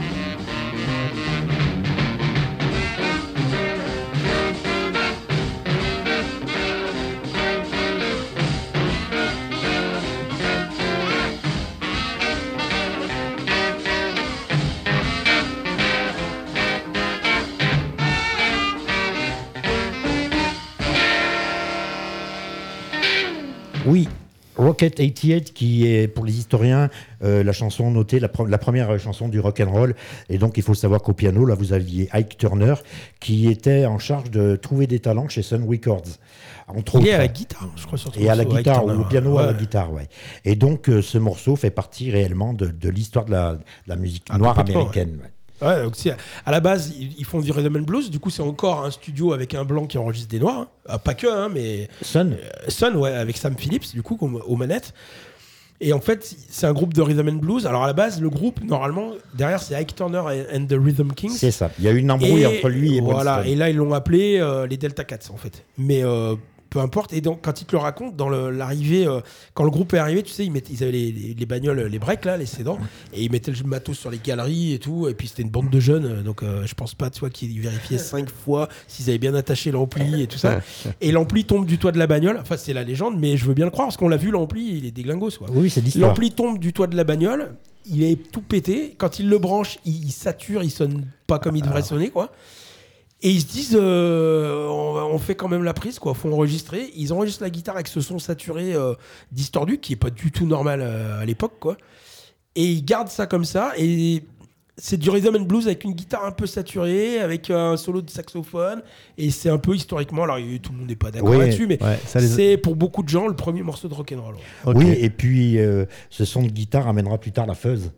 Oui, Rocket 88 qui est pour les historiens la chanson notée, la première chanson du rock'n'roll. Et donc il faut savoir qu'au piano, là vous aviez Ike Turner qui était en charge de trouver des talents chez Sun Records. Il est à la guitare, je crois surtout. Et à la guitare, ou au piano à la guitare, ouais. Et donc ce morceau fait partie réellement de l'histoire de la musique noire américaine. Ouais. Ouais, donc à la base, ils font du rhythm and blues. Du coup, c'est encore un studio avec un blanc qui enregistre des noirs. Hein. Pas que, hein, mais Sun, ouais, avec Sam Phillips, du coup, aux manettes. Et en fait, c'est un groupe de rhythm and blues. Alors à la base, le groupe, normalement, derrière, c'est Ike Turner and the Rhythm Kings. C'est ça. Il y a eu une embrouille entre lui et voilà. Winston. Et là, ils l'ont appelé les Delta Cats, en fait. Mais peu importe. Et donc, quand ils te le racontent, dans l'arrivée, quand le groupe est arrivé, tu sais, ils avaient les bagnoles, les breaks, là, les sédans, et ils mettaient le matos sur les galeries et tout. Et puis, c'était une bande de jeunes. Donc, je pense pas, tu vois, qu'ils vérifiaient 5 fois s'ils avaient bien attaché l'ampli et tout ça. Et l'ampli tombe du toit de la bagnole. Enfin, c'est la légende, mais je veux bien le croire parce qu'on l'a vu, l'ampli, il est déglingos, quoi. Oui, c'est l'histoire. L'ampli tombe du toit de la bagnole. Il est tout pété. Quand il le branche, il sature, il sonne pas comme il devrait sonner, quoi. Et ils se disent, on fait quand même la prise, quoi. Faut enregistrer. Ils enregistrent la guitare avec ce son saturé distordu, qui est pas du tout normal à l'époque, quoi. Et ils gardent ça comme ça. Et c'est du rhythm and blues avec une guitare un peu saturée, avec un solo de saxophone. Et c'est un peu historiquement, alors tout le monde n'est pas d'accord là-dessus, mais c'est pour beaucoup de gens le premier morceau de rock'n'roll. Okay. Oui, et puis ce son de guitare amènera plus tard la fuzz.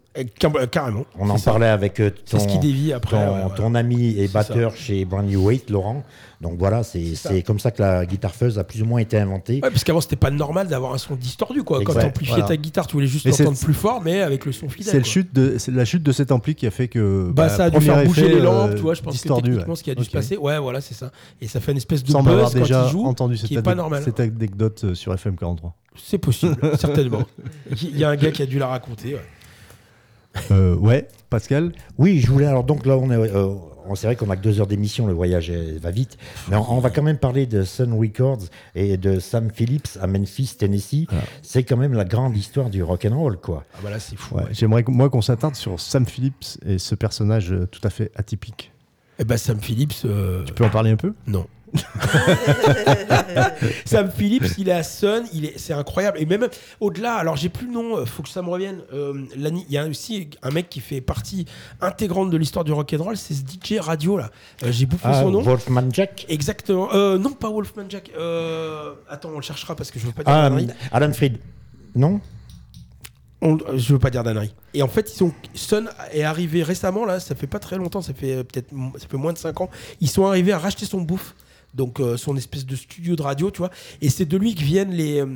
Carrément. On en parlait avec C'est ce qui dévie après. ton ami et C'est batteur chez Brand New Weight, Laurent. Donc voilà, c'est comme ça que la guitare fuzz a plus ou moins été inventée. Ouais, parce qu'avant, c'était pas normal d'avoir un son distordu, quoi. Quand Exact. t'amplifiais ta guitare, tu voulais juste l'entendre plus fort, mais avec le son fidèle. C'est la chute de cet ampli qui a fait que. Ça a dû faire bouger les lampes, tu vois. Je pense distordu, que techniquement, ce qui a dû se passer. Ouais, voilà, c'est ça. Et ça fait une espèce de Sans buzz avoir quand déjà il joue, entendu qui est pas normal. cette anecdote sur FM 43. C'est possible, certainement. Il y a un gars qui a dû la raconter. Ouais, Pascal. Oui, je voulais. Alors, donc là, c'est vrai qu'on a que 2 heures d'émission, le voyage va vite. Mais on va quand même parler de Sun Records et de Sam Phillips à Memphis, Tennessee. Ah. C'est quand même la grande histoire du rock'n'roll, quoi. Ah bah là, c'est fou. Ouais. J'aimerais qu'on s'attarde sur Sam Phillips et ce personnage tout à fait atypique. Eh ben, Sam Phillips. Tu peux en parler un peu ? Non. Sam Phillips, il est à Sun, c'est incroyable. Et même au-delà, alors j'ai plus le nom, faut que ça me revienne. Il y a aussi un mec qui fait partie intégrante de l'histoire du rock'n'roll, c'est ce DJ radio là. J'ai bouffé son nom. Wolfman Jack. Exactement. Non, pas Wolfman Jack. Attends, on le cherchera parce que je veux pas dire d'annerie. Alan Freed. Non. Je veux pas dire d'annerie. Et en fait, Sun est arrivé récemment là, ça fait pas très longtemps, ça fait moins de 5 ans. Ils sont arrivés à racheter son bouffe. Donc son espèce de studio de radio, tu vois, et c'est de lui que viennent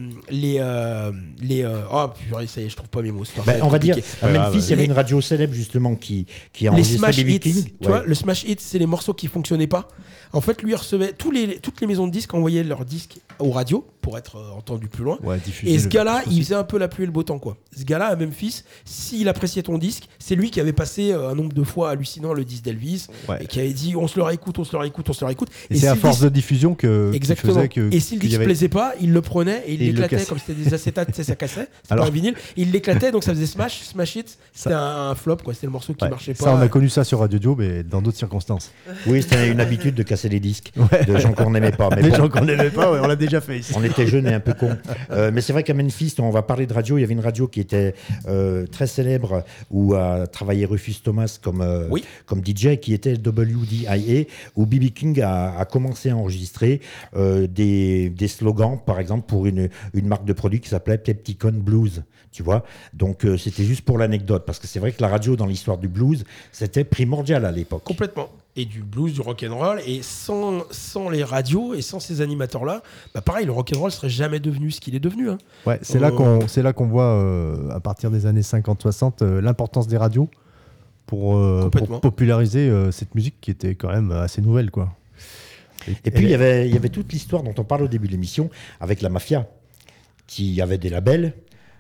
oh purée, ça y est, je trouve pas mes mots. On va dire à Memphis, il y avait une radio célèbre justement qui a enregistré les Smash BB Hits, King. tu vois, le Smash Hits, c'est les morceaux qui fonctionnaient pas. En fait, lui recevait toutes les maisons de disques envoyaient leurs disques aux radios pour être entendu plus loin. Ouais, et ce gars-là, il faisait un peu la pluie et le beau temps, quoi. Ce gars-là à Memphis, s'il appréciait ton disque, c'est lui qui avait passé un nombre de fois hallucinant le disque d'Elvis et qui avait dit on se le réécoute. Et c'est à force de diffusion que exactement. Faisait que et s'il disque plaisait pas, il le prenait et il l'éclatait comme c'était des acétates, tu sais, ça cassait. C'était pas un vinyle. Il l'éclatait, donc ça faisait Smash Hits. C'était un flop, quoi. C'était le morceau qui marchait pas. Ça, on a connu ça sur Radio Dio, mais dans d'autres circonstances. Oui, c'était une habitude de casser les disques de gens qu'on n'aimait pas. Mais gens qu'on n'aimait pas, on l'a déjà fait ici. On était jeunes et un peu cons. Mais c'est vrai qu'à Memphis, on va parler de radio. Il y avait une radio qui était très célèbre où a travaillé Rufus Thomas comme DJ, qui était WDIA, où B.B. King a commencé à enregistrer des slogans, par exemple, pour une marque de produits qui s'appelait Pepticon Blues. Tu vois, donc c'était juste pour l'anecdote, parce que c'est vrai que la radio dans l'histoire du blues, c'était primordial à l'époque. Complètement. Et du blues, du rock'n'roll, et sans les radios et sans ces animateurs-là, pareil, le rock'n'roll serait jamais devenu ce qu'il est devenu. Hein. Ouais, c'est là qu'on voit, à partir des années 50-60, l'importance des radios pour populariser cette musique qui était quand même assez nouvelle, quoi. Et puis il y avait toute l'histoire dont on parle au début de l'émission avec la mafia, qui avait des labels.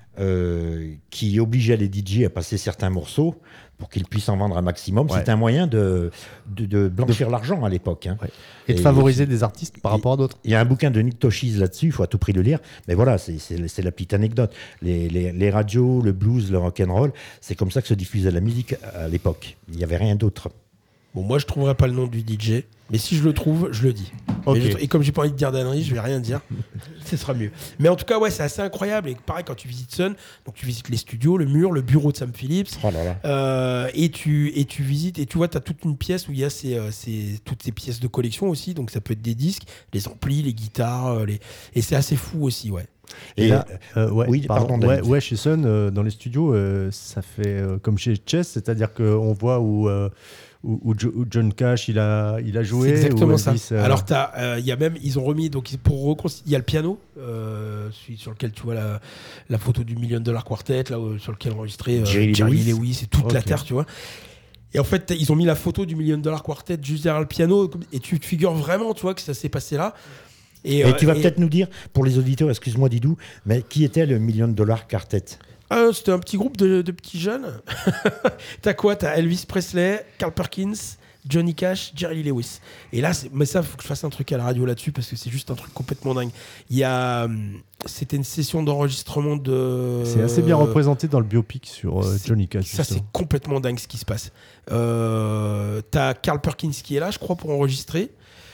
Qui obligeait les DJ à passer certains morceaux pour qu'ils puissent en vendre un maximum. Ouais. C'était un moyen de blanchir l'argent à l'époque. Hein. Ouais. Et de favoriser des artistes par rapport à d'autres. Il y a un bouquin de Nick Toshis là-dessus, il faut à tout prix le lire. Mais voilà, c'est la petite anecdote. Les radios, le blues, le rock'n'roll, c'est comme ça que se diffusait la musique à l'époque. Il n'y avait rien d'autre. Bon, moi, je ne trouverai pas le nom du DJ, mais si je le trouve, je le dis. Okay. Et comme j'ai pas envie de dire d'annerie, je vais rien dire. Ce sera mieux. Mais en tout cas, ouais, c'est assez incroyable. Et pareil, quand tu visites Sun, donc tu visites les studios, le mur, le bureau de Sam Phillips. Oh là là. Et tu visites, et tu vois, tu as toute une pièce où il y a toutes ces pièces de collection aussi. Donc ça peut être des disques, les amplis, les guitares. Et c'est assez fou aussi, ouais. Et là, chez Sun, dans les studios, ça fait comme chez Chess, c'est-à-dire qu'on voit où John Cash il a joué. C'est exactement Elvis, ça. Alors il y a même, ils ont remis, donc il y a le piano, celui sur lequel tu vois la photo du $1 Million Quartet, là sur lequel enregistré Jerry Lewis et toute la terre, tu vois. Et en fait, ils ont mis la photo du $1 Million Quartet juste derrière le piano, et tu te figures vraiment, tu vois, que ça s'est passé là. Et tu vas peut-être nous dire, pour les auditeurs, excuse-moi Didou, mais qui était le $1 Million Quartet ? C'était un petit groupe de petits jeunes. T'as quoi ? T'as Elvis Presley, Carl Perkins, Johnny Cash, Jerry Lee Lewis. Et là, mais ça, il faut que je fasse un truc à la radio là-dessus parce que c'est juste un truc complètement dingue. C'était une session d'enregistrement de... C'est assez bien représenté dans le biopic sur Johnny Cash. Ça, c'est complètement dingue ce qui se passe. T'as Carl Perkins qui est là, je crois, pour enregistrer.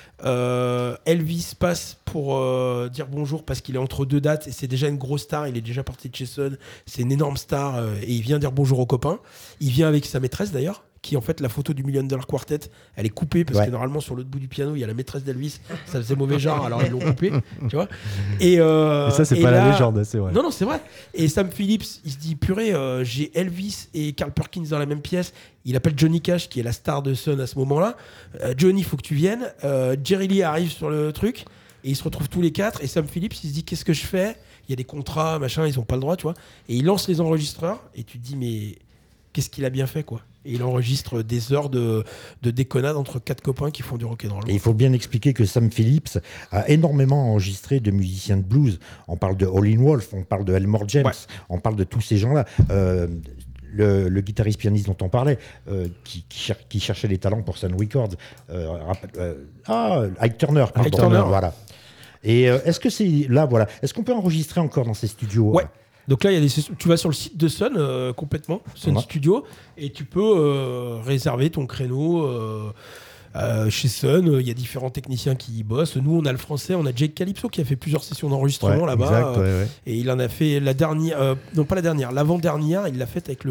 Elvis passe pour dire bonjour parce qu'il est entre deux dates et c'est déjà une grosse star, il est déjà parti de chez Sun, c'est une énorme star et il vient dire bonjour aux copains, il vient avec sa maîtresse d'ailleurs qui est en fait la photo du $1 Million Quartet. Elle est coupée parce Ouais. que normalement sur l'autre bout du piano il y a la maîtresse d'Elvis. Ça faisait mauvais genre, alors ils l'ont coupée. Tu vois. Et ça, c'est pas là- la légende, c'est vrai. Non, non, c'est vrai. Et Sam Phillips, il se dit purée, j'ai Elvis et Carl Perkins dans la même pièce. Il appelle Johnny Cash, qui est la star de Sun à ce moment-là. Johnny, faut que tu viennes. Jerry Lee arrive sur le truc. Et ils se retrouvent tous les quatre. Et Sam Phillips, il se dit qu'est-ce que je fais? Il y a des contrats, machin, ils ont pas le droit, tu vois. Et il lance les enregistreurs. Et tu te dis, mais qu'est-ce qu'il a bien fait, quoi. Et il enregistre des heures de déconnade entre quatre copains qui font du rock'n'roll. Et il faut bien expliquer que Sam Phillips a énormément enregistré de musiciens de blues. On parle de Howlin' Wolf, on parle de Elmore James, Ouais. on parle de tous ces gens-là. Le guitariste pianiste dont on parlait, qui cherchait les talents pour Sun Records, Ike Turner, pardon, Ike Turner. voilà. Et est-ce que c'est là, voilà, est-ce qu'on peut enregistrer encore dans ces studios? Ouais. Donc là, il y a des sessions- tu vas sur le site de Sun complètement, Sun Ouais. Studio, et tu peux réserver ton créneau chez Sun. Il y a différents techniciens qui y bossent. Nous, on a le français, on a Jake Calypso qui a fait plusieurs sessions d'enregistrement là-bas. Exact, ouais. Et il en a fait la dernière, non pas la dernière, l'avant-dernière, il l'a faite avec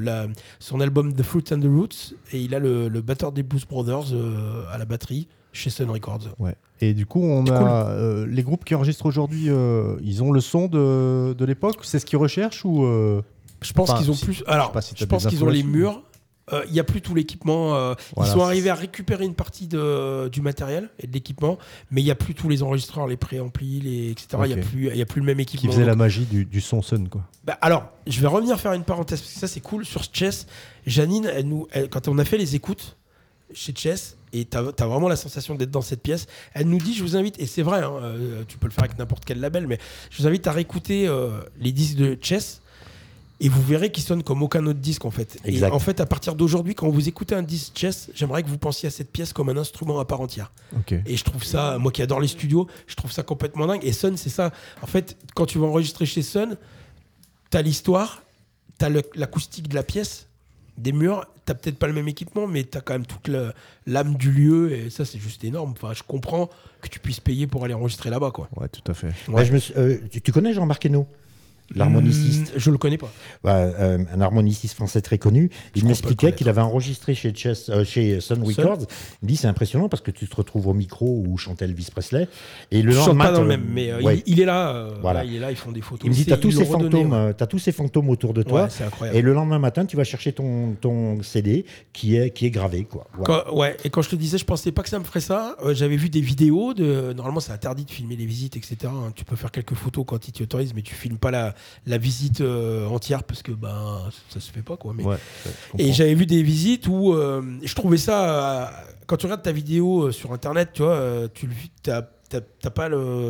son album The Fruits and the Roots, et il a le batteur des Blues Brothers à la batterie chez Sun Records. Ouais. Et du coup, on a les groupes qui enregistrent aujourd'hui, ils ont le son de l'époque. C'est ce qu'ils recherchent ou Je pense Enfin, qu'ils ont si- plus. Alors, sais pas si t'as je pense des qu'ils ont les infos murs. Il n'y a plus tout l'équipement. Voilà, ils sont c'est- arrivés à récupérer une partie du matériel et de l'équipement, mais il n'y a plus tous les enregistreurs, les préamplis, etc. Il Ok. n'y a plus le même qui équipement. faisait la Donc, magie du son Sun, quoi. alors, je vais revenir faire une parenthèse parce que ça c'est cool sur Chess. Janine, quand on a fait les écoutes chez Chess, et t'as vraiment la sensation d'être dans cette pièce, elle nous dit, je vous invite, et c'est vrai, hein, tu peux le faire avec n'importe quel label, mais je vous invite à réécouter les disques de Chess. Et vous verrez qu'ils sonnent comme aucun autre disque en fait. Exact. Et en fait, à partir d'aujourd'hui, quand vous écoutez un disque Chess, j'aimerais que vous pensiez à cette pièce comme un instrument à part entière. Ok. Et je trouve ça, moi qui adore les studios, je trouve ça complètement dingue. Et Sun, c'est ça. En fait, quand tu vas enregistrer chez Sun, t'as l'histoire, t'as l'acoustique de la pièce, des murs, t'as peut-être pas le même équipement, mais t'as quand même toute l'âme du lieu. Et ça, c'est juste énorme. Enfin, je comprends que tu puisses payer pour aller enregistrer là-bas, quoi. Ouais, tout à fait. Ouais, tu connais Jean-Marc Hainaut, l'harmoniciste? Je le connais pas. Un harmoniciste français très connu. Il crois m'expliquait pas qu'il avait enregistré chez Sun Records. Il dit c'est impressionnant parce que tu te retrouves au micro où chantait Elvis Presley. Et le Je chante lendemain, pas dans le même, mais ouais. il est là. Voilà. Là, il est là, ils font des photos. Il me dit C'est- t'as tous ils ces l'ont redonné, fantômes, ouais. t'as tous ces fantômes autour de toi. Ouais, c'est incroyable. Et le lendemain matin, tu vas chercher ton CD qui est gravé, quoi. Voilà. Et quand je te disais, je pensais pas que ça me ferait ça. J'avais vu des vidéos normalement, c'est interdit de filmer les visites, etc. hein. Tu peux faire quelques photos quand ils t'y autorisent, mais tu filmes pas la visite entière parce que ça se fait pas, quoi. Mais... Ouais, je Et comprends. j'avais vu des visites où je trouvais ça. Quand tu regardes ta vidéo sur internet, tu vois, t'as pas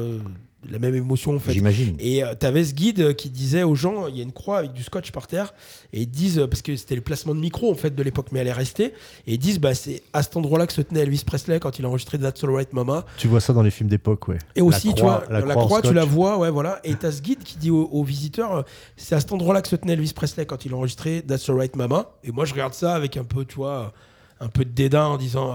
la même émotion en fait. J'imagine. Et t'avais ce guide qui disait aux gens, il y a une croix avec du scotch par terre, et ils disent, parce que c'était le placement de micro en fait de l'époque, mais elle est restée, et ils disent, c'est à cet endroit-là que se tenait Elvis Presley quand il a enregistré That's All Right Mama. Tu vois ça dans les films d'époque, ouais. Et aussi, tu vois, la croix, en tu la scotch. vois, ouais, voilà. Et t'as ce guide qui dit aux visiteurs, c'est à cet endroit-là que se tenait Elvis Presley quand il a enregistré That's All Right Mama. Et moi, je regarde ça avec un peu, tu vois, un peu de dédain en disant,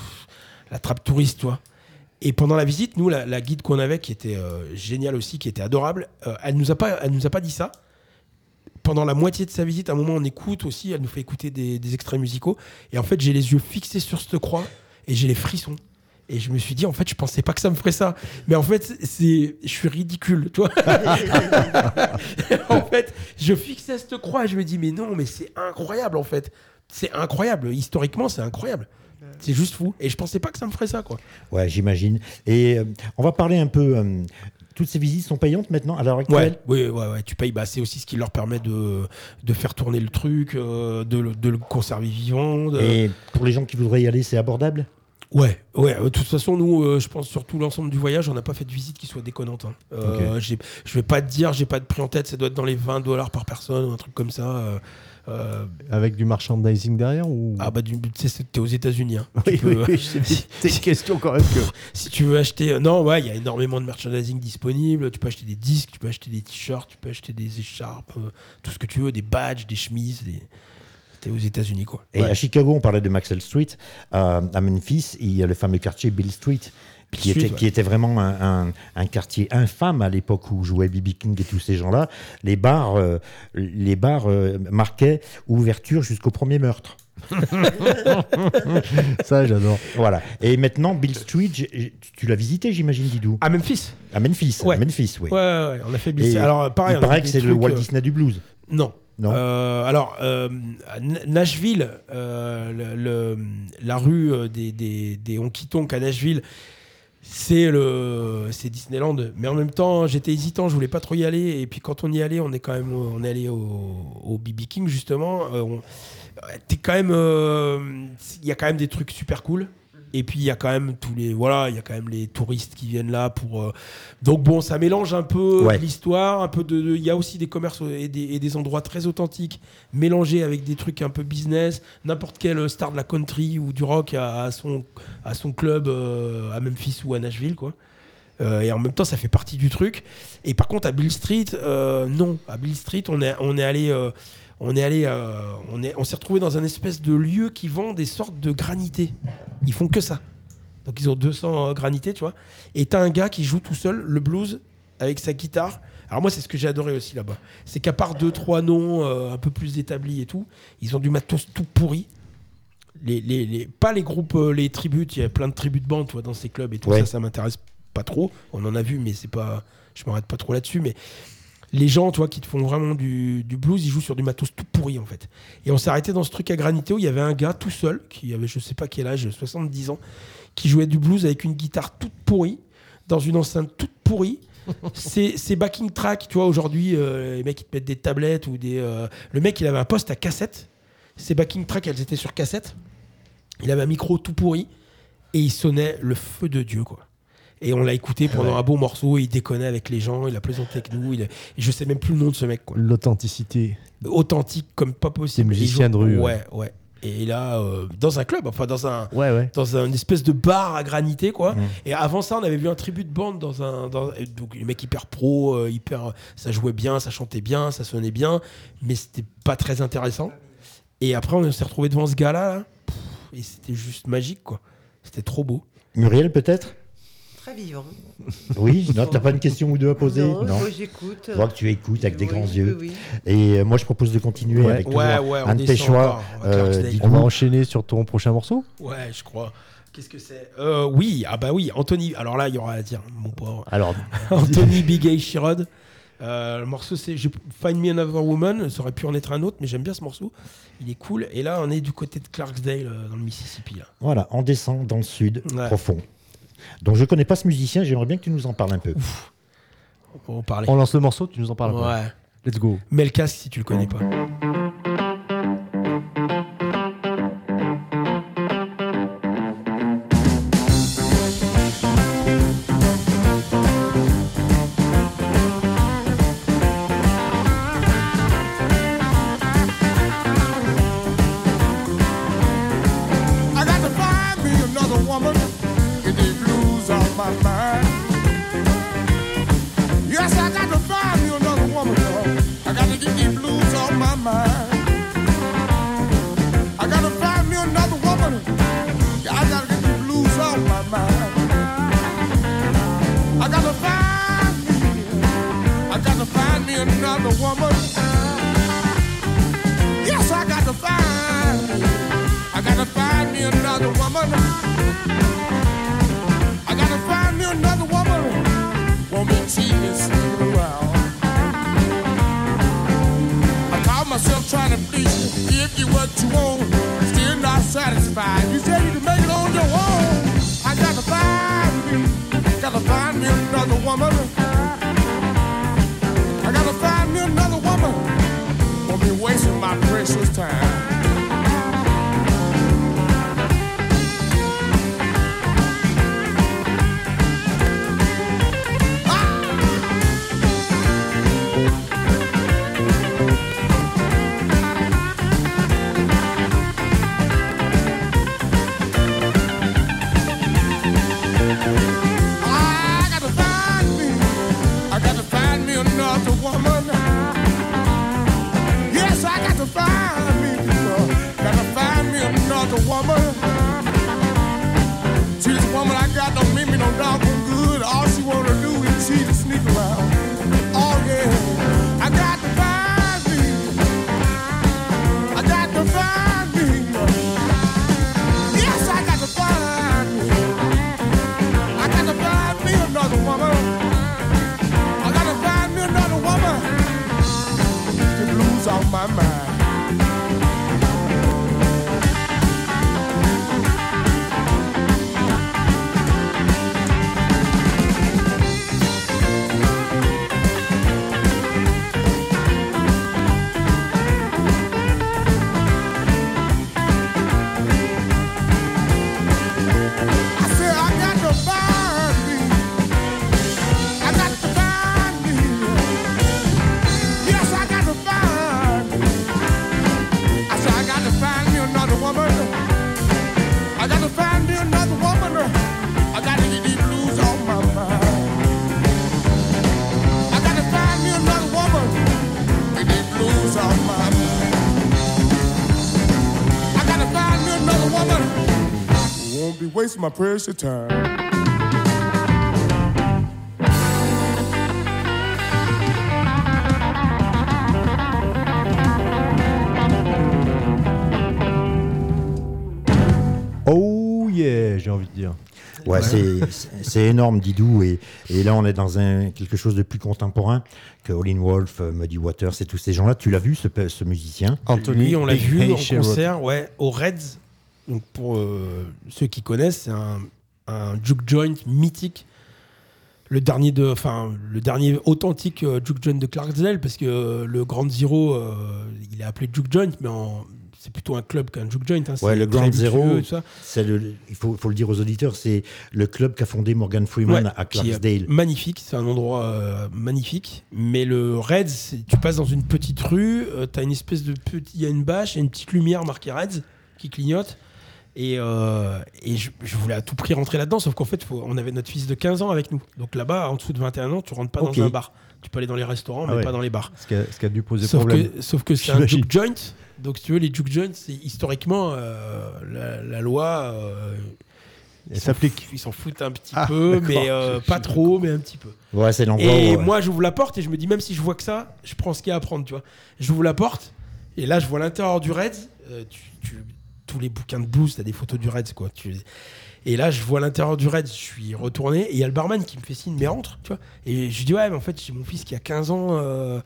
la trappe touriste, tu vois. Et pendant la visite, nous, la guide qu'on avait, qui était géniale aussi, qui était adorable, elle nous a pas dit ça. Pendant la moitié de sa visite, à un moment, on écoute aussi, elle nous fait écouter des extraits musicaux. Et en fait, j'ai les yeux fixés sur cette croix et j'ai les frissons. Et je me suis dit, en fait, je pensais pas que ça me ferait ça. Mais en fait, je suis ridicule, tu vois. En fait, je fixais cette croix et je me dis, mais non, mais c'est incroyable, en fait. C'est incroyable. Historiquement, c'est incroyable. C'est juste fou. Et je pensais pas que ça me ferait ça, quoi. Ouais, j'imagine. Et on va parler un peu. Toutes ces visites sont payantes maintenant à l'heure actuelle. Ouais, tu payes. C'est aussi ce qui leur permet de faire tourner le truc, de le conserver vivant. Et pour les gens qui voudraient y aller, c'est abordable. Ouais. De toute façon, nous, je pense surtout l'ensemble du voyage, on n'a pas fait de visite qui soit déconnante. Hein. Je vais pas te dire, j'ai pas de prix en tête, ça doit être dans les $20 par personne, un truc comme ça. Avec du merchandising derrière ou... T'es aux États-Unis. Hein. Oui, Tu peux- oui, c'est une question quand même que... Si tu veux acheter. Non, ouais, il y a énormément de merchandising disponible. Tu peux acheter des disques, tu peux acheter des t-shirts, tu peux acheter des écharpes, tout ce que tu veux, des badges, des chemises. T'es aux États-Unis, quoi. Et à Chicago, on parlait de Maxwell Street. À Memphis, il y a le fameux quartier Bill Street, qui était vraiment un quartier infâme à l'époque où jouait B.B. King et tous ces gens-là. Les bars marquaient ouverture jusqu'au premier meurtre. Ça, j'adore. Voilà. Et maintenant, Beale Street, tu l'as visité, j'imagine, Didou? À Memphis. À Memphis, Ouais. à Memphis, oui. Ouais, on a fait Beale Et Street. Alors, pareil, il on a paraît fait que des c'est le trucs, Walt Disney du blues. Non. Non. À Nashville, la rue des Honky Tonk à Nashville, c'est Disneyland. Mais en même temps, j'étais hésitant, je voulais pas trop y aller. Et puis quand on y allait, on est allé au B.B. King justement. Il y a quand même des trucs super cool. Et puis il y a quand même il y a quand même les touristes qui viennent là pour. Donc bon, ça mélange un peu l'histoire, un peu il y a aussi des commerces et des endroits très authentiques mélangés avec des trucs un peu business. N'importe quel star de la country ou du rock a son club à Memphis ou à Nashville, quoi. Et en même temps, ça fait partie du truc. Et par contre, à Beale Street, non. À Beale Street, on s'est retrouvé dans un espèce de lieu qui vend des sortes de granités. Ils font que ça. Donc ils ont 200 granités, tu vois. Et t'as un gars qui joue tout seul le blues avec sa guitare. Alors moi, c'est ce que j'ai adoré aussi là-bas. C'est qu'à part 2-3 noms un peu plus établis et tout, ils ont du matos tout pourri. Pas les groupes, les tributes. Il y a plein de tribus de bandes, tu vois, dans ces clubs et tout. Ça m'intéresse pas trop. On en a vu, mais c'est pas. Je m'arrête pas trop là-dessus, mais. Les gens, tu vois, qui te font vraiment du blues, ils jouent sur du matos tout pourri, en fait. Et on s'est arrêté dans ce truc à Granité où il y avait un gars tout seul, qui avait je sais pas quel âge, 70 ans, qui jouait du blues avec une guitare toute pourrie, dans une enceinte toute pourrie. C'est backing track, tu vois, aujourd'hui, les mecs, ils te mettent des tablettes ou des... Le mec, il avait un poste à cassette. Ces backing tracks, elles étaient sur cassette. Il avait un micro tout pourri et il sonnait le feu de Dieu, quoi. Et on l'a écouté pendant un beau morceau, il déconnait avec les gens, il a plaisanté avec nous, et je sais même plus le nom de ce mec, quoi. L'authenticité. Authentique comme pas possible. Des musiciens de rue. Ouais. Et là, dans un club, enfin dans un espèce de bar à Granité, quoi. Et avant ça, on avait vu un tribut de bande donc le mec hyper pro, ça jouait bien, ça chantait bien, ça sonnait bien, mais c'était pas très intéressant. Et après, on s'est retrouvé devant ce gars-là, et c'était juste magique, quoi. C'était trop beau. Muriel, peut-être? Très vivant. Oui, non, t'as pas une question ou deux à poser? Non, moi j'écoute. Je vois que tu écoutes avec des grands yeux. Oui. Et moi, je propose de continuer avec un de tes choix. On va enchaîner sur ton prochain morceau? Ouais, je crois. Qu'est-ce que c'est? Oui, Anthony. Alors là, il y aura à dire, mon pauvre. Alors, Anthony Big A. Sherrod. Le morceau, c'est Find Me Another Woman. Ça aurait pu en être un autre, mais j'aime bien ce morceau. Il est cool. Et là, on est du côté de Clarksdale, dans le Mississippi. Là. Voilà, on descend dans le sud, profond. Donc je connais pas ce musicien, j'aimerais bien que tu nous en parles un peu. On va en parler. On lance le morceau, tu nous en parles. Ouais. Let's go. Mets le casque si tu le connais pas. Woman. She's a woman I got, don't mean me no sneak around. Oh yeah, I got to find me. I got to find me. Yes, I got to find me. I got to find me another woman. I got to find me another woman to lose off my mind. Waste my precious time. Oh yeah, j'ai envie de dire. Ouais, c'est énorme, Didou. Et là, on est dans quelque chose de plus contemporain que Howlin' Wolf, Muddy Waters et tous ces gens-là. Tu l'as vu, ce musicien? Anthony, on l'a Big vu Hey en Sherrod. concert, ouais, au Reds. Donc pour ceux qui connaissent, c'est un juke joint mythique. Le dernier authentique juke joint de Clarksdale, parce que le Grand Zero, il est appelé juke joint, mais c'est plutôt un club qu'un juke joint. Hein, Ouais, le Grand Zero, et tout ça. il faut le dire aux auditeurs, c'est le club qu'a fondé Morgan Freeman Ouais, à qui est Clarksdale. magnifique, c'est un endroit magnifique. Mais le Reds, tu passes dans une petite rue, t'as une espèce de il y a une bâche, et une petite lumière marquée Reds qui clignote. Et je voulais à tout prix rentrer là-dedans, sauf qu'en fait, on avait notre fils de 15 ans avec nous. Donc là-bas, en dessous de 21 ans, tu rentres pas dans un bar. Tu peux aller dans les restaurants, mais pas dans les bars. Ce qui a dû poser problème. Sauf que c'est un juke joint. Donc si tu veux, les juke joints, c'est historiquement la loi. Elle s'applique. Ils s'en foutent un petit peu, mais pas trop, mais un petit peu. Ouais, c'est l'endroit Et où, moi, j'ouvre la porte et je me dis, même si je vois que ça, je prends ce qu'il y a à prendre, tu vois. J'ouvre la porte et là, je vois l'intérieur du Reds. Tous les bouquins de blues, t'as des photos du Reds, quoi. Et là, je vois l'intérieur du Reds, je suis retourné et il y a le barman qui me fait signe, mais rentre, tu vois. Et je dis, ouais, mais en fait, j'ai mon fils qui a 15 ans.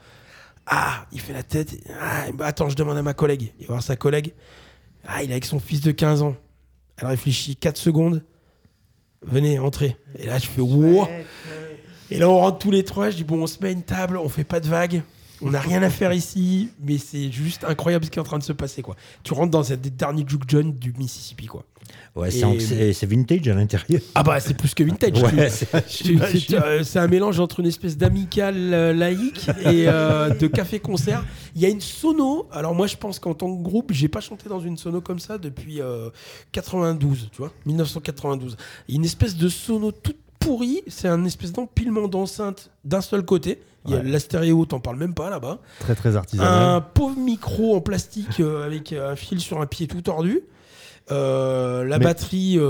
Il fait la tête. Attends, je demande à ma collègue. Il va voir sa collègue. Il est avec son fils de 15 ans. Elle réfléchit 4 secondes. Venez, entrez. Et là, je fais wow. Et là, on rentre tous les trois. Je dis, bon, on se met à une table, on fait pas de vagues. On n'a rien à faire ici, mais c'est juste incroyable ce qui est en train de se passer, quoi. Tu rentres dans cette dernière juke joint du Mississippi, quoi. Ouais, c'est vintage à l'intérieur. Ah bah c'est plus que vintage. Ouais, c'est un mélange entre une espèce d'amicale laïque et de café-concert. Il y a une sono. Alors moi je pense qu'en tant que groupe, j'ai pas chanté dans une sono comme ça depuis 92, tu vois, 1992. Il y a une espèce de sono toute pourrie. C'est un espèce d'empilement d'enceinte d'un seul côté. Il y a la stéréo, t'en parles même pas là-bas. Très très artisanal. Un pauvre micro en plastique avec un fil sur un pied tout tordu. Batterie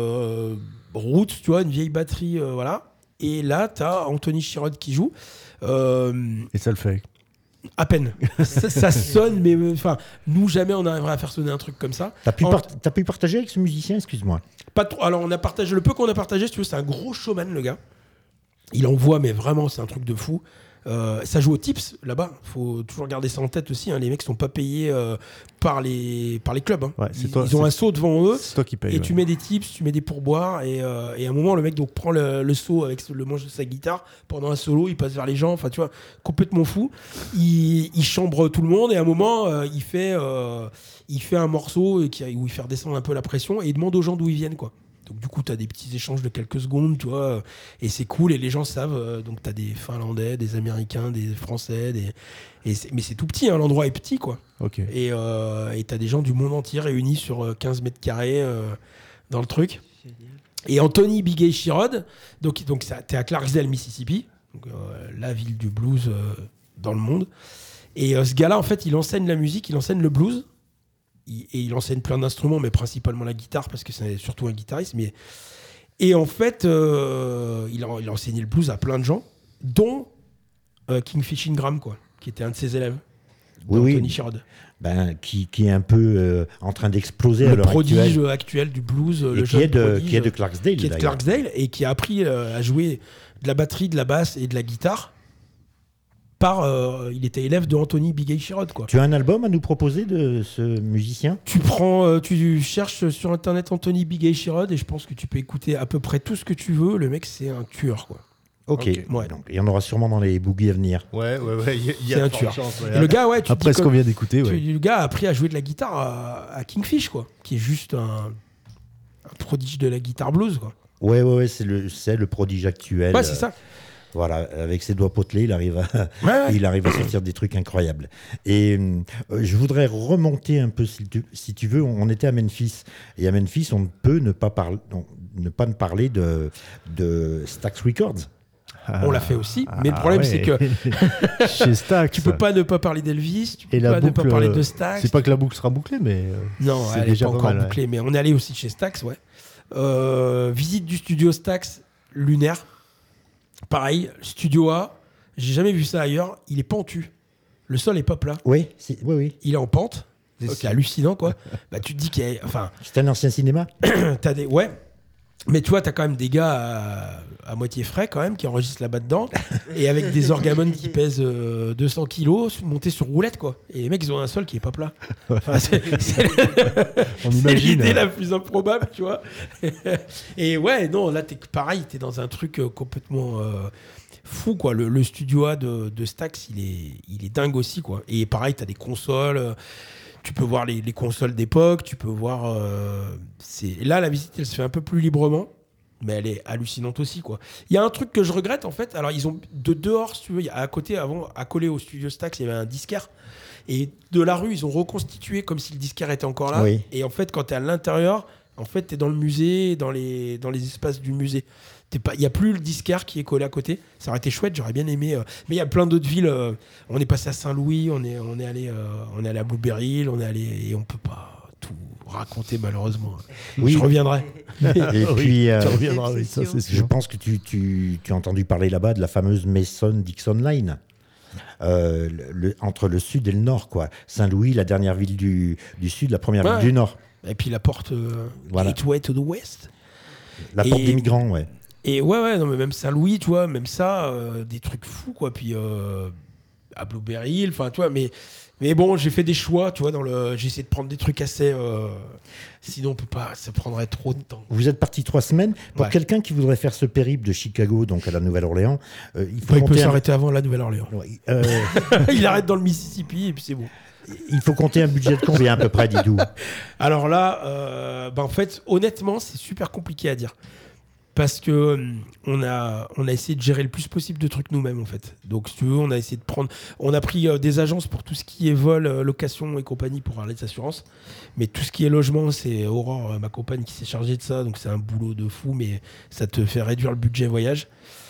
route, tu vois, une vieille batterie, voilà. Et là, t'as Anthony Sherrod qui joue. Et ça le fait. À peine. ça sonne, mais enfin, nous jamais on arriverait à faire sonner un truc comme ça. T'as pu partager avec ce musicien, excuse-moi. Pas trop. Alors on a partagé le peu qu'on a partagé. Si tu veux, c'est un gros showman le gars. Il envoie, mais vraiment, c'est un truc de fou. Ça joue aux tips là-bas. Faut toujours garder ça en tête aussi. Hein. Les mecs sont pas payés par les clubs. Hein. Ouais, ils ont un seau devant eux. C'est toi qui payes. Et tu mets des tips, tu mets des pourboires. Et à un moment, le mec donc prend le seau avec le manche de sa guitare pendant un solo. Il passe vers les gens. Enfin, tu vois, complètement fou. Il chambre tout le monde. Et à un moment, il fait un morceau où il fait redescendre un peu la pression et il demande aux gens d'où ils viennent, quoi. Donc du coup, tu as des petits échanges de quelques secondes, tu vois, et c'est cool, et les gens savent. Donc tu as des Finlandais, des Américains, des Français, mais c'est tout petit, hein, l'endroit est petit, quoi. Okay. Et tu as des gens du monde entier réunis sur 15 mètres carrés dans le truc. Et Anthony Big Hey Sherrod, donc t'es à Clarksdale, Mississippi, donc, la ville du blues dans le monde. Et ce gars-là, en fait, il enseigne la musique, il enseigne le blues. Et il enseigne plein d'instruments, mais principalement la guitare, parce que c'est surtout un guitariste. Et en fait, il a enseigné le blues à plein de gens. dont Kingfish Ingram, quoi, qui était un de ses élèves. Oui, Tony Sherrod. Qui est un peu en train d'exploser à Le l'heure prodige actuel du blues. et Le qui est de prodige, Clarksdale. qui est de d'ailleurs. Clarksdale et qui a appris à jouer de la batterie, de la basse et de la guitare. Il était élève de Anthony Big Eye Sherrod, quoi. Tu as un album à nous proposer de ce musicien? Tu cherches sur internet Anthony Big Eye Sherrod et je pense que tu peux écouter à peu près tout ce que tu veux. Le mec, c'est un tueur, quoi. Ok. Ouais. Donc, il y en aura sûrement dans les boogies à venir. Ouais, il y C'est a un de fortes tueur. chances, ouais. Et le gars, ouais, tu te Après dis ce qu'on vient d'écouter, ouais. le gars a appris à jouer de la guitare à Kingfish, quoi, qui est juste un prodige de la guitare blues, quoi. Ouais, c'est le prodige actuel. Ouais, c'est ça. Voilà, avec ses doigts potelés, il arrive à Ouais. il arrive à sortir des trucs incroyables. Et je voudrais remonter un peu, si tu veux. On était à Memphis. Et à Memphis, on ne peut ne pas parler de Stax Records. On l'a fait aussi, mais le problème, c'est que chez Stax, tu peux pas ne pas parler d'Elvis, tu peux et la pas ne boucle, pas parler de Stax. c'est pas que la boucle sera bouclée, mais Non, c'est elle n'est déjà pas pas encore mal, ouais. bouclée, mais on est allé aussi chez Stax, ouais. Visite du studio Stax lunaire. Pareil, studio A, j'ai jamais vu ça ailleurs, il est pentu. Le sol est pas plat. Oui. Il est en pente. C'est hallucinant, quoi. Bah, tu te dis qu'il y a... Enfin, C'est un ancien cinéma. t'as des... Ouais. Mais tu vois, t'as quand même des gars à moitié frais, quand même, qui enregistrent là-bas dedans. Et avec des orgamones qui pèsent 200 kilos, montés sur roulette, quoi. Et les mecs, ils ont un sol qui est pas plat. Enfin, c'est on c'est imagine. l'idée la plus improbable, tu vois. Et ouais, non, là, t'es pareil, t'es dans un truc complètement fou, quoi. Le studio A de Stax, il est dingue aussi, quoi. Et pareil, t'as des consoles. Tu peux voir les consoles d'époque, tu peux voir... Là, la visite, elle se fait un peu plus librement, mais elle est hallucinante aussi, quoi. Il y a un truc que je regrette, en fait. Alors, ils ont dehors, si tu veux, à côté, avant, accolé au studio Stax, il y avait un disquaire. Et de la rue, ils ont reconstitué comme si le disquaire était encore là. Oui. Et en fait, quand tu es à l'intérieur, en fait, tu es dans le musée, dans les espaces du musée. Il n'y a plus le disquaire qui est collé à côté. Ça aurait été chouette, j'aurais bien aimé. Mais il y a plein d'autres villes. On est passé à Saint-Louis, on est allé à Blueberry Hill, on est allé, et on peut pas tout raconter malheureusement. Oui. Je reviendrai. Et puis, Tu reviendras, oui, ça c'est je sûr. pense que tu as entendu parler là-bas de la fameuse Mason-Dixon Line. Entre le sud et le nord, quoi. Saint-Louis, la dernière ville du sud, la première ville du nord. Et puis la porte Voilà. Gateway to the West. La porte des migrants, ouais. Et ouais, non, mais même Saint-Louis, tu vois, même ça, des trucs fous, quoi. Puis à Blueberry Hill, enfin, tu vois, mais bon, j'ai fait des choix, tu vois, j'ai essayé de prendre des trucs assez. Sinon, on peut pas, ça prendrait trop de temps. Vous êtes parti 3 semaines. Pour Ouais. quelqu'un qui voudrait faire ce périple de Chicago, donc à la Nouvelle-Orléans, il faut Il peut compter s'arrêter avant la Nouvelle-Orléans. Ouais, Il arrête dans le Mississippi et puis c'est bon. il faut compter un budget de combien à peu près, Didou? Alors là, en fait, honnêtement, c'est super compliqué à dire. Parce que on a essayé de gérer le plus possible de trucs nous-mêmes, en fait. Donc, si tu veux, on a essayé de prendre... On a pris des agences pour tout ce qui est vol, location et compagnie pour les assurances. Mais tout ce qui est logement, c'est Aurore, ma compagne, qui s'est chargée de ça. Donc, c'est un boulot de fou, mais ça te fait réduire le budget voyage.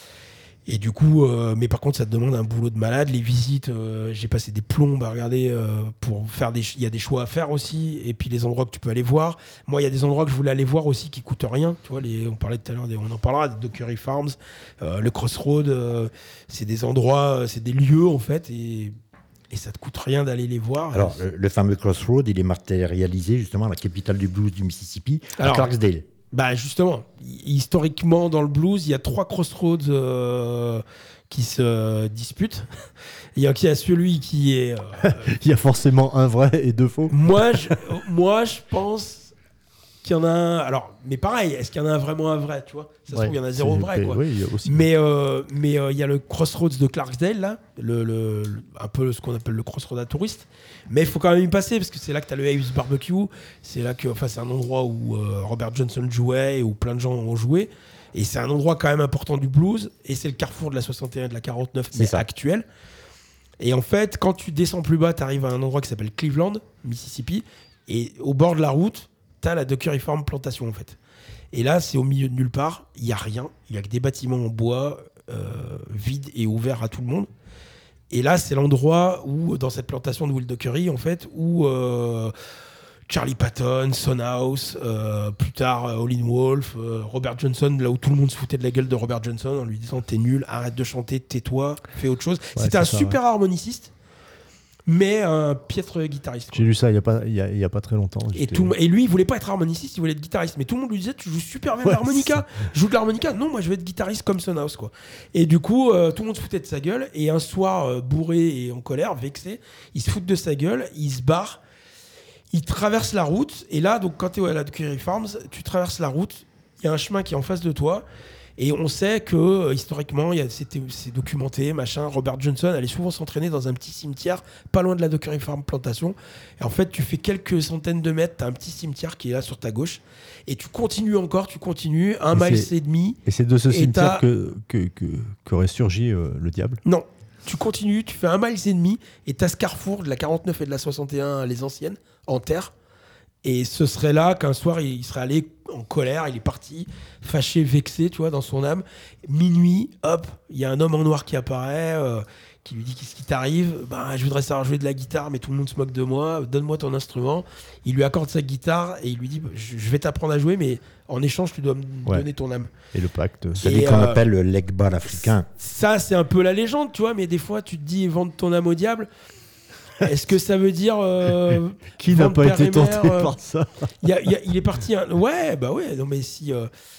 Et du coup, mais par contre, ça te demande un boulot de malade. Les visites, j'ai passé des plombes à regarder pour faire il y a des choix à faire aussi. Et puis les endroits que tu peux aller voir. Moi, il y a des endroits que je voulais aller voir aussi qui coûtent rien. Tu vois, on parlait tout à l'heure, on en parlera, des Dockery Farms, le Crossroad. C'est des endroits, c'est des lieux en fait. Et ça te coûte rien d'aller les voir. Alors, le fameux Crossroad, il est matérialisé justement à la capitale du blues du Mississippi, à Alors, Clarksdale. Bah justement, historiquement dans le blues, il y a 3 crossroads qui se disputent. Il y a celui qui est... Il y a forcément un vrai et 2 faux. moi, je pense qu'il y en a un... Alors, mais pareil, est-ce qu'il y en a vraiment un vrai, tu vois? Ça se trouve, il y en a 0 vrai, quoi. Oui, il y a aussi. Mais il y a le Crossroads de Clarksdale, là, un peu ce qu'on appelle le Crossroad à touristes. Mais il faut quand même y passer, parce que c'est là que tu as le Abe's Barbecue. C'est là que, enfin, c'est un endroit où Robert Johnson jouait, et où plein de gens ont joué. Et c'est un endroit quand même important du blues. Et c'est le carrefour de la 61 et de la 49, mais ça. actuel. Et en fait, quand tu descends plus bas, tu arrives à un endroit qui s'appelle Cleveland, Mississippi. Et au bord de la route, tu as la Dockery Farm plantation, en fait. Et là, c'est au milieu de nulle part. Il n'y a rien. Il n'y a que des bâtiments en bois, vides et ouverts à tout le monde. Et là, c'est l'endroit où, dans cette plantation de Will Dockery, en fait, où Charlie Patton, Son House, plus tard Howlin' Wolf, Robert Johnson, là où tout le monde se foutait de la gueule de Robert Johnson en lui disant t'es nul, arrête de chanter, tais-toi, fais autre chose. C'était un super harmoniciste, mais un piètre guitariste. J'ai lu ça il y a pas très longtemps. Et lui, il voulait pas être harmoniciste, il voulait être guitariste. Mais tout le monde lui disait tu joues super bien l'harmonica. Joue de l'harmonica. Non, moi je veux être guitariste comme Son House, quoi. Et du coup, tout le monde se foutait de sa gueule. Et un soir, bourré et en colère, vexé, il se fout de sa gueule, il se barre. Il traverse la route, et là, donc, quand tu es à la Curry Farms, tu traverses la route, il y a un chemin qui est en face de toi, et on sait que, historiquement, c'est documenté, machin, Robert Johnson allait souvent s'entraîner dans un petit cimetière, pas loin de la Curry Farm Plantation, et en fait, tu fais quelques centaines de mètres, tu as un petit cimetière qui est là sur ta gauche, et tu continues, un mile et demi. Et c'est de ce cimetière qu'aurait surgi le diable. Non. Tu continues, tu fais 1 mile et demi, et t'as ce carrefour de la 49 et de la 61, les anciennes, en terre. Et ce serait là qu'un soir, il serait allé en colère, il est parti, fâché, vexé, tu vois, dans son âme. Minuit, hop, il y a un homme en noir qui apparaît, qui lui dit qu'est-ce qui t'arrive. Je voudrais savoir jouer de la guitare, mais tout le monde se moque de moi, donne-moi ton instrument. Il lui accorde sa guitare et il lui dit je vais t'apprendre à jouer, mais en échange, tu dois me donner ton âme. Et le pacte. C'est ce qu'on appelle le legbal africain. Ça, c'est un peu la légende, tu vois, mais des fois, tu te dis vendre ton âme au diable. Est-ce que ça veut dire qui n'a pas été tenté par ça? Il est parti. Ouais, non, mais si.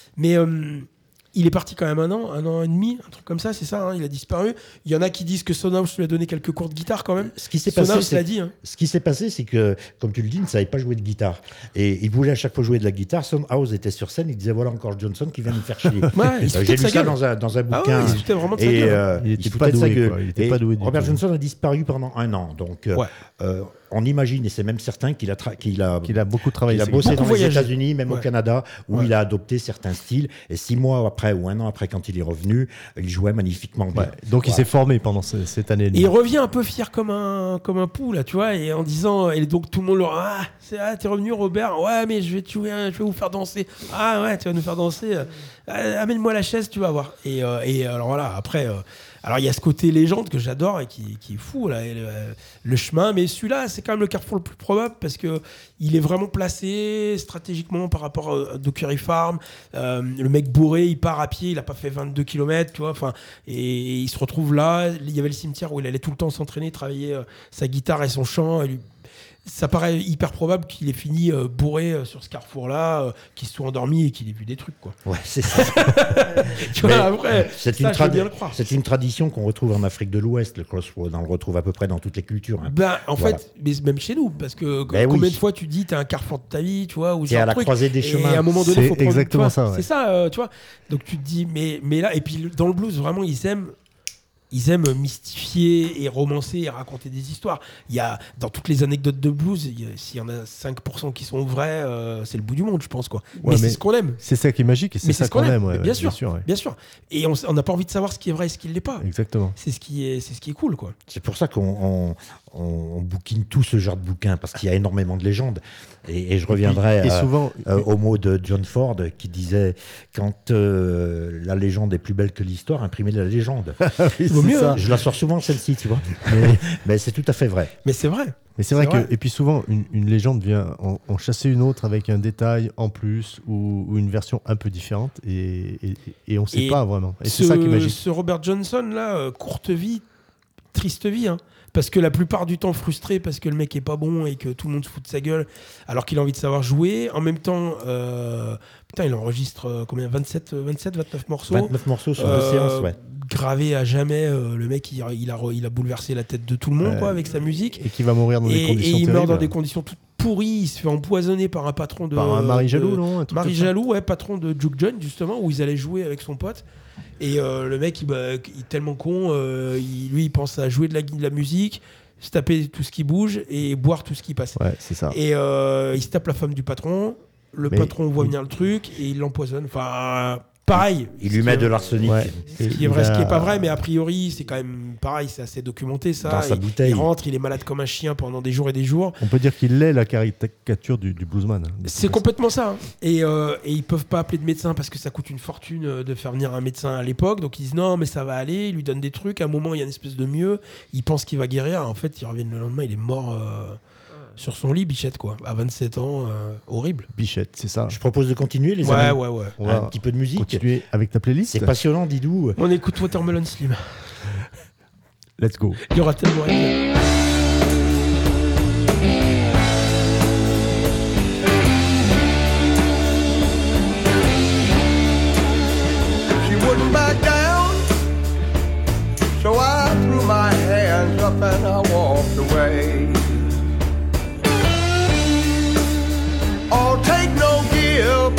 Il est parti quand même un an et demi, un truc comme ça, c'est ça. Hein, il a disparu. Il y en a qui disent que Son House lui a donné quelques cours de guitare quand même. Ce qui s'est passé, c'est que, comme tu le dis, il ne savait pas jouer de guitare. Et il voulait à chaque fois jouer de la guitare. Son House était sur scène, il disait voilà encore Johnson qui vient nous faire chier. J'ai lu ça dans un bouquin. Ah ouais, il se foutait vraiment de sa gueule. Il était pas doué. Robert Johnson a disparu pendant 1 an. Donc, on imagine, et c'est même certain, qu'il a beaucoup travaillé. Il a bossé dans les États-Unis, même au Canada, où il a adopté certains styles. Et 6 mois après, ou 1 an après, quand il est revenu, il jouait magnifiquement bien. Donc il s'est formé pendant cette année. Et il revient un peu fier comme un pou, là, tu vois, et en disant, et donc tout le monde leur t'es revenu, Robert, ouais, mais je vais vous faire danser. Ah ouais, tu vas nous faire danser. Amène-moi la chaise, tu vas voir. Et alors voilà, après. Alors il y a ce côté légende que j'adore et qui est fou là, le chemin, mais celui-là c'est quand même le carrefour le plus probable parce que il est vraiment placé stratégiquement par rapport à Curry Farm. Le mec bourré, il part à pied, il a pas fait 22 km, tu vois, et il se retrouve là. Il y avait le cimetière où il allait tout le temps s'entraîner, travailler sa guitare et son chant. Ça paraît hyper probable qu'il ait fini bourré sur ce carrefour-là, qu'il se soit endormi et qu'il ait vu des trucs, quoi. Ouais, c'est ça. Tu vois, après, c'est une tradition qu'on retrouve en Afrique de l'Ouest, le crossroad. On le retrouve à peu près dans toutes les cultures. Hein. En fait, mais même chez nous, parce que combien de fois tu dis t'es un carrefour de ta vie, tu vois, ou t'es à la croisée des chemins. Et à un moment donné, faut prendre, exactement ça. C'est ça, tu vois. Donc tu te dis, mais là, et puis dans le blues, vraiment, ils aiment mystifier et romancer et raconter des histoires. Il y a, dans toutes les anecdotes de blues, s'il y en a 5% qui sont vraies, c'est le bout du monde, je pense, quoi. Mais c'est ce qu'on aime. C'est ça qui est magique et c'est ça qu'on aime. Ouais, bien sûr. Et on n'a pas envie de savoir ce qui est vrai et ce qui ne l'est pas. Exactement. C'est ce qui est cool, quoi. C'est pour ça qu'on bouquine tout ce genre de bouquins, parce qu'il y a énormément de légendes. Et je reviendrai au mot de John Ford qui disait quand la légende est plus belle que l'histoire, imprimez la légende. Mieux, hein. Je la sors souvent celle-ci, tu vois. Mais c'est tout à fait vrai. Mais c'est vrai. Mais c'est vrai que, et puis souvent, une légende vient en chasser une autre avec un détail en plus ou une version un peu différente et on ne sait pas vraiment. Et c'est ça qui est magique. Ce Robert Johnson, là, courte vie, triste vie, hein. Parce que la plupart du temps frustré parce que le mec est pas bon et que tout le monde se fout de sa gueule alors qu'il a envie de savoir jouer. En même temps, il enregistre combien 29 morceaux. 29 morceaux sur 2 séances, ouais. Gravé à jamais, le mec il a bouleversé la tête de tout le monde, quoi, avec sa musique. Et qui va mourir dans des conditions terribles. Et il meurt dans des conditions toutes pourries. Il se fait empoisonner par un patron de... Par un Marie Jaloux, non? Marie Jaloux, ouais, patron de Juke Joint, justement, où ils allaient jouer avec son pote. Et le mec, il est tellement con, il pense à jouer de la musique, se taper tout ce qui bouge et boire tout ce qui passe. Ouais, c'est ça. Et il se tape la femme du patron, patron voit venir le truc et il l'empoisonne. Enfin, pareil. Il lui met de l'arsenic. Ouais. Ce qui est vrai, ce qui est pas vrai, mais a priori, c'est quand même pareil, c'est assez documenté, ça. Dans sa bouteille. Il rentre, il est malade comme un chien pendant des jours et des jours. On peut dire qu'il est la caricature du bluesman. C'est complètement ça. Hein. Et ils peuvent pas appeler de médecin parce que ça coûte une fortune de faire venir un médecin à l'époque. Donc ils disent non, mais ça va aller. Ils lui donnent des trucs. À un moment, il y a une espèce de mieux. Ils pensent qu'il va guérir. En fait, ils reviennent le lendemain, il est mort. sur son lit, Bichette, quoi. À 27 ans, horrible. Bichette, c'est ça. Je propose de continuer, les amis. Ouais. On va Un petit peu de musique. continuer avec ta playlist. C'est passionnant, Didou. On écoute Watermelon Slim. Let's go. Il y aura tellement à dire. She wouldn't back down, so I threw my hands up and I walked away. I'll take no give,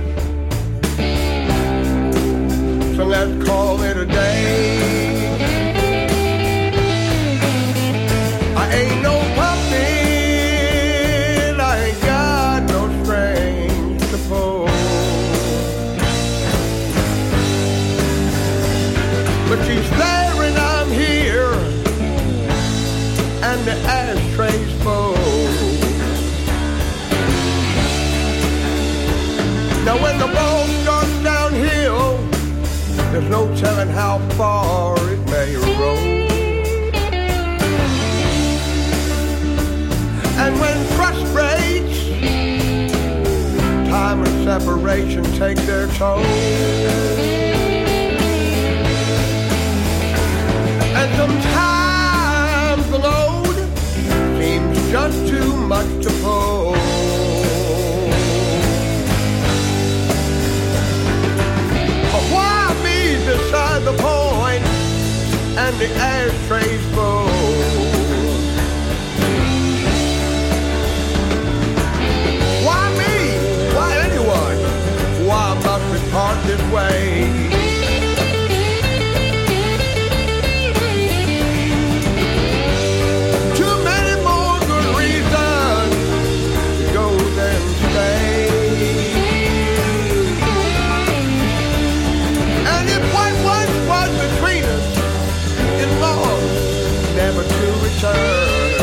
so let's call it a day. I ain't no puppet, I ain't got no strings to pull. But she's there and I'm here, and the ashtray's full. Now when the ball starts downhill, there's no telling how far it may roll. And when frustrates, time and separation take their toll. And sometimes the load seems just too much to pull. But why be beside the point and the ashtray's full? Why me? Why anyone? Why must we part this way? Too many more good reasons to go than stay. And if what once was between us is lost, never to return.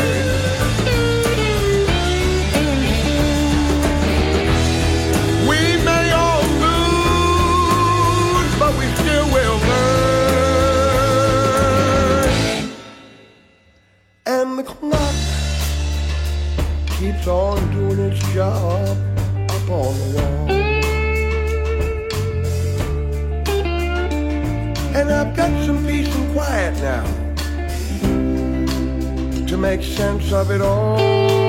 We may all lose, but we still will learn. And the clock keeps on doing its job up on the wall. And I've got some peace and quiet now to make sense of it all.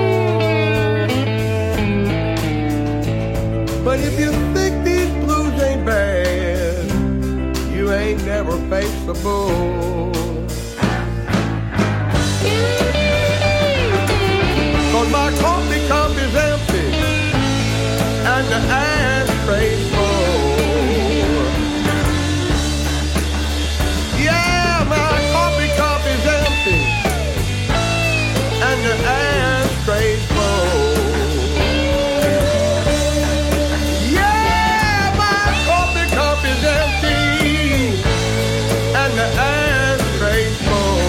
But if you think these blues ain't bad, you ain't never faced the bull. 'Cause my coffee cup is empty and the ashtray's full. Yeah, my coffee cup is empty and the ashtray's full. Yeah, my coffee cup is empty and the ashtray's full.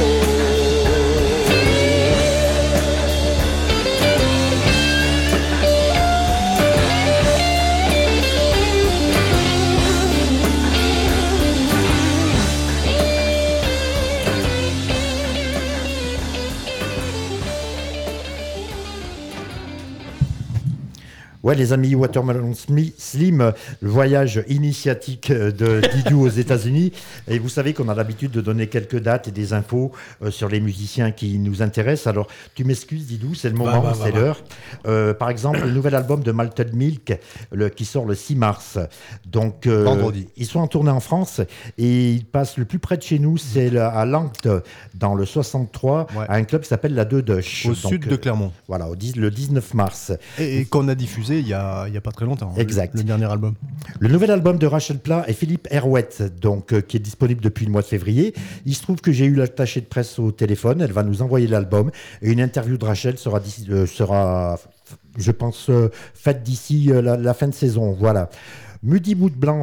Ouais, les amis, Watermelon Slim, le voyage initiatique de Didou aux États-Unis. Et vous savez qu'on a l'habitude de donner quelques dates et des infos sur les musiciens qui nous intéressent. Alors, tu m'excuses, Didou, c'est le moment, c'est l'heure. Par exemple, le nouvel album de Malted Milk qui sort le 6 mars. Donc, vendredi. Ils sont en tournée en France et ils passent le plus près de chez nous, c'est à Langtes, dans le 63, Ouais. à un club qui s'appelle la Deux Dush. Au sud de Clermont. Voilà, le 19 mars. Et qu'on a diffusé il y a pas très longtemps. Exact. Le dernier album. Le nouvel album de Rachel Plat et Philippe Herwet, donc, qui est disponible depuis le mois de février. Il se trouve que j'ai eu l'attachée de presse au téléphone. Elle va nous envoyer l'album. Et une interview de Rachel sera je pense, faite d'ici la fin de saison. Voilà. Muddy Mood Band,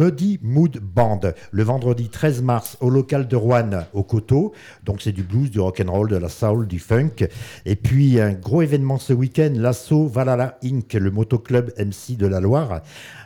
le vendredi 13 mars au local de Roanne, au Coteau. Donc c'est du blues, du rock'n'roll, de la soul, du funk. Et puis un gros événement ce week-end, l'assaut Valhalla Inc., le motoclub MC de la Loire,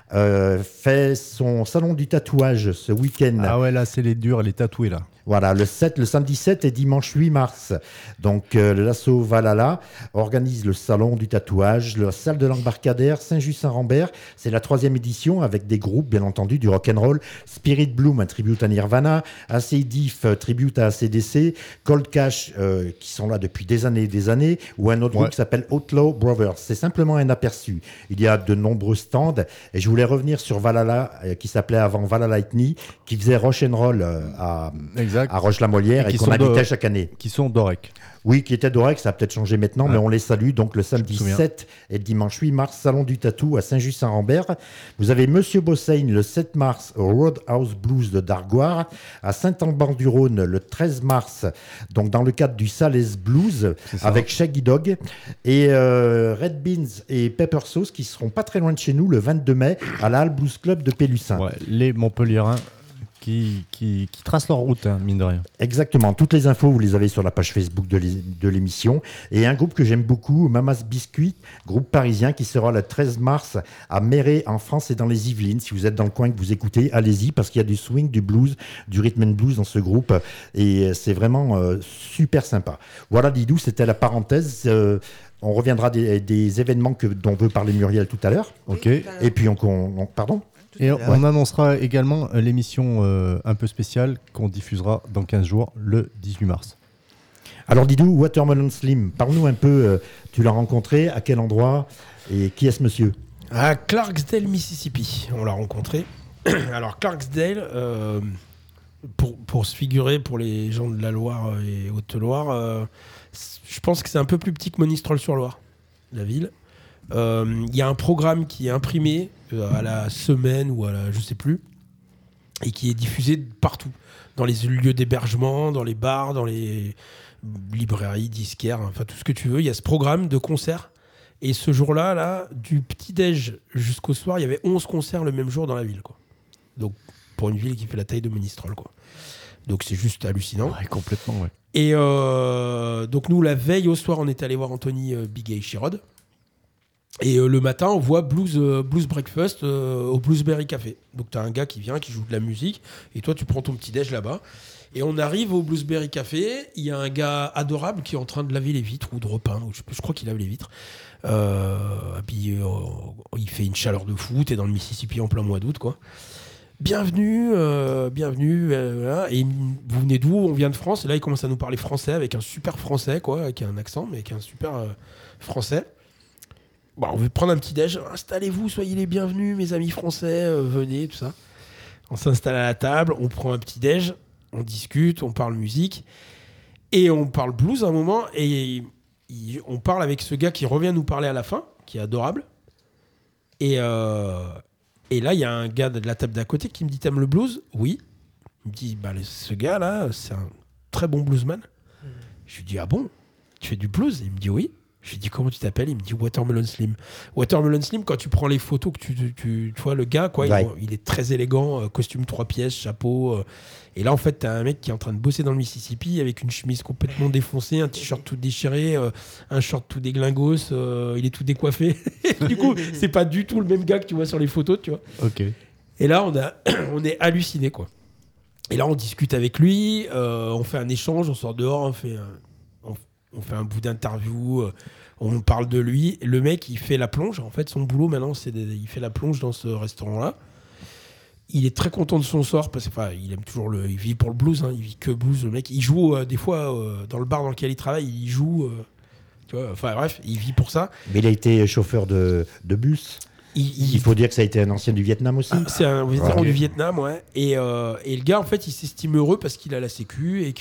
fait son salon du tatouage ce week-end. Ah ouais, là, c'est les durs, les tatoués, là. Voilà, le samedi 7 et dimanche 8 mars. Donc, l'Asso Valhalla organise le salon du tatouage, la salle de l'embarcadère Saint-Just-Saint-Rambert. C'est la 3e édition avec des groupes, bien entendu, du rock'n'roll. Spirit Bloom, un tribute à Nirvana. AC/Diff, tribute à AC/DC. Cold Cash, qui sont là depuis des années et des années. Ou un autre groupe qui s'appelle Outlaw Brothers. C'est simplement un aperçu. Il y a de nombreux stands. Et je voulais revenir sur Valhalla, qui s'appelait avant Valhalla Lightning, qui faisait rock'n'roll à Roche-la-Molière et qu'on invitait chaque année. Qui sont d'Orec. Oui, qui étaient d'Orec, ça a peut-être changé maintenant, mais on les salue. Donc le samedi 7 et le dimanche 8 mars, Salon du Tatou à Saint-Just-Saint-Rambert. Vous avez Monsieur Bossaigne le 7 mars au Roadhouse Blues de Dargoire, à Saint-Alban-du-Rhône le 13 mars, donc dans le cadre du Sales Blues avec Shaggy Dog, et Red Beans et Pepper Sauce qui seront pas très loin de chez nous le 22 mai à la Halle Blues Club de Pélussin. Ouais, les Montpelliérains qui tracent leur route, hein, mine de rien. Exactement. Toutes les infos, vous les avez sur la page Facebook de l'émission. Et un groupe que j'aime beaucoup, Mamas Biscuit, groupe parisien qui sera le 13 mars à Méret, en France et dans les Yvelines. Si vous êtes dans le coin que vous écoutez, allez-y, parce qu'il y a du swing, du blues, du rhythm and blues dans ce groupe. Et c'est vraiment super sympa. Voilà, Didou, c'était la parenthèse. On reviendra des événements dont veut parler Muriel tout à l'heure. Ok. Et puis, pardon. Et on annoncera également l'émission un peu spéciale qu'on diffusera dans 15 jours, le 18 mars. Alors Didou, Watermelon Slim, parle-nous un peu, tu l'as rencontré, à quel endroit et qui est ce monsieur ? À Clarksdale, Mississippi, on l'a rencontré. Alors Clarksdale, pour se figurer pour les gens de la Loire et Haute-Loire, je pense que c'est un peu plus petit que Monistrol-sur-Loire, la ville. Il y a un programme qui est imprimé à la semaine ou à la je sais plus et qui est diffusé partout dans les lieux d'hébergement, dans les bars, dans les librairies, disquaires, enfin tout ce que tu veux. Il y a ce programme de concerts et ce jour-là, du petit-déj jusqu'au soir, il y avait 11 concerts le même jour dans la ville, quoi. Donc pour une ville qui fait la taille de Monistrol, quoi. Donc c'est juste hallucinant. Ouais, complètement, ouais. Et donc nous, la veille au soir, on est allé voir Anthony Bigay Chirod. Et le matin, on voit Blues Breakfast au Bluesberry Café. Donc, tu as un gars qui vient, qui joue de la musique, et toi, tu prends ton petit-déj là-bas. Et on arrive au Bluesberry Café, il y a un gars adorable qui est en train de laver les vitres, ou de repeindre, je crois qu'il lave les vitres. Et puis, il fait une chaleur de fou, t'es dans le Mississippi en plein mois d'août, quoi. Bienvenue, voilà. Et vous venez d'où ? On vient de France. Et là, il commence à nous parler français, avec un super français, quoi, avec un accent, mais avec un super français. Bon, on veut prendre un petit déj. Installez-vous, soyez les bienvenus, mes amis français, venez, tout ça. On s'installe à la table, on prend un petit déj, on discute, on parle musique et on parle blues à un moment. Et on parle avec ce gars qui revient nous parler à la fin, qui est adorable. Et là, il y a un gars de la table d'à côté qui me dit: t'aimes le blues ? Oui. Il me dit: ce gars-là, c'est un très bon bluesman. Je lui dis: ah bon ? Tu fais du blues ? Il me dit: oui. Je lui dis: comment tu t'appelles ? Il me dit: Watermelon Slim. Watermelon Slim, quand tu prends les photos, que tu vois le gars, quoi, ouais. il est très élégant, costume 3 pièces, chapeau. Et là, en fait, t'as un mec qui est en train de bosser dans le Mississippi avec une chemise complètement défoncée, un t-shirt tout déchiré, un short tout déglingos, il est tout décoiffé. Du coup, c'est pas du tout le même gars que tu vois sur les photos, tu vois. Ok. Et là, on est halluciné, quoi. Et là, on discute avec lui, on fait un échange, on sort dehors, on fait un bout d'interview, on parle de lui. Le mec, il fait la plonge. En fait, son boulot maintenant, il fait la plonge dans ce restaurant-là. Il est très content de son sort parce qu'il aime toujours il vit pour le blues, hein, il vit que blues. Le mec, il joue des fois dans le bar dans lequel il travaille, il joue. Tu vois, enfin bref, il vit pour ça. Mais il a été chauffeur de bus. Il faut dire que ça a été un ancien du Vietnam aussi. C'est un vétéran du Vietnam, ouais. Et le gars, en fait, il s'estime heureux parce qu'il a la sécu et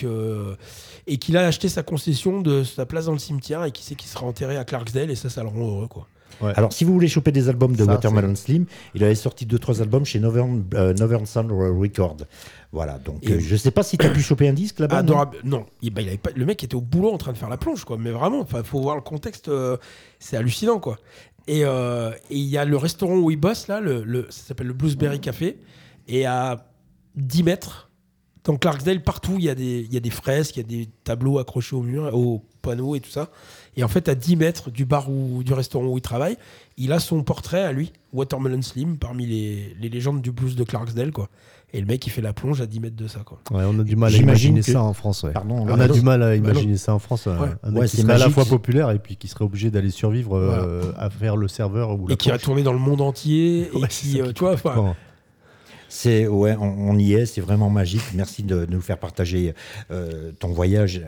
qu'il a acheté sa concession de sa place dans le cimetière et qu'il sait qu'il sera enterré à Clarksdale, et ça le rend heureux, quoi. Ouais. Alors, si vous voulez choper des albums de Watermelon Slim, il avait sorti 2-3 albums chez Northern Sound Records. Voilà, donc je ne sais pas si tu as pu choper un disque là-bas. Adorable. Non, il avait pas, le mec était au boulot en train de faire la plonge, quoi. Mais vraiment, il faut voir le contexte, c'est hallucinant, quoi. Et il y a le restaurant où il bosse, là, ça s'appelle le Bluesberry Café, et à 10 mètres, Dans Clarksdale, partout, il y a des fresques, il y a des tableaux accrochés au mur, aux panneaux et tout ça. Et en fait, à 10 mètres du bar ou du restaurant où il travaille, il a son portrait à lui, Watermelon Slim, parmi les légendes du blues de Clarksdale, quoi. Et le mec, il fait la plonge à 10 mètres de ça, quoi. Ouais, on a du mal à J'imagine imaginer que- ça en France. Ouais. Pardon, On a du mal à imaginer ça en France. Un mec Ouais, qui c'est serait à la magique. fois populaire et puis qui serait obligé d'aller survivre à faire le serveur ou la Et qui a planche. tourné dans le monde entier. Ouais, Et c'est qui, ça qui tu vois, enfin, Bon. On y est, c'est vraiment magique. Merci de nous faire partager ton voyage.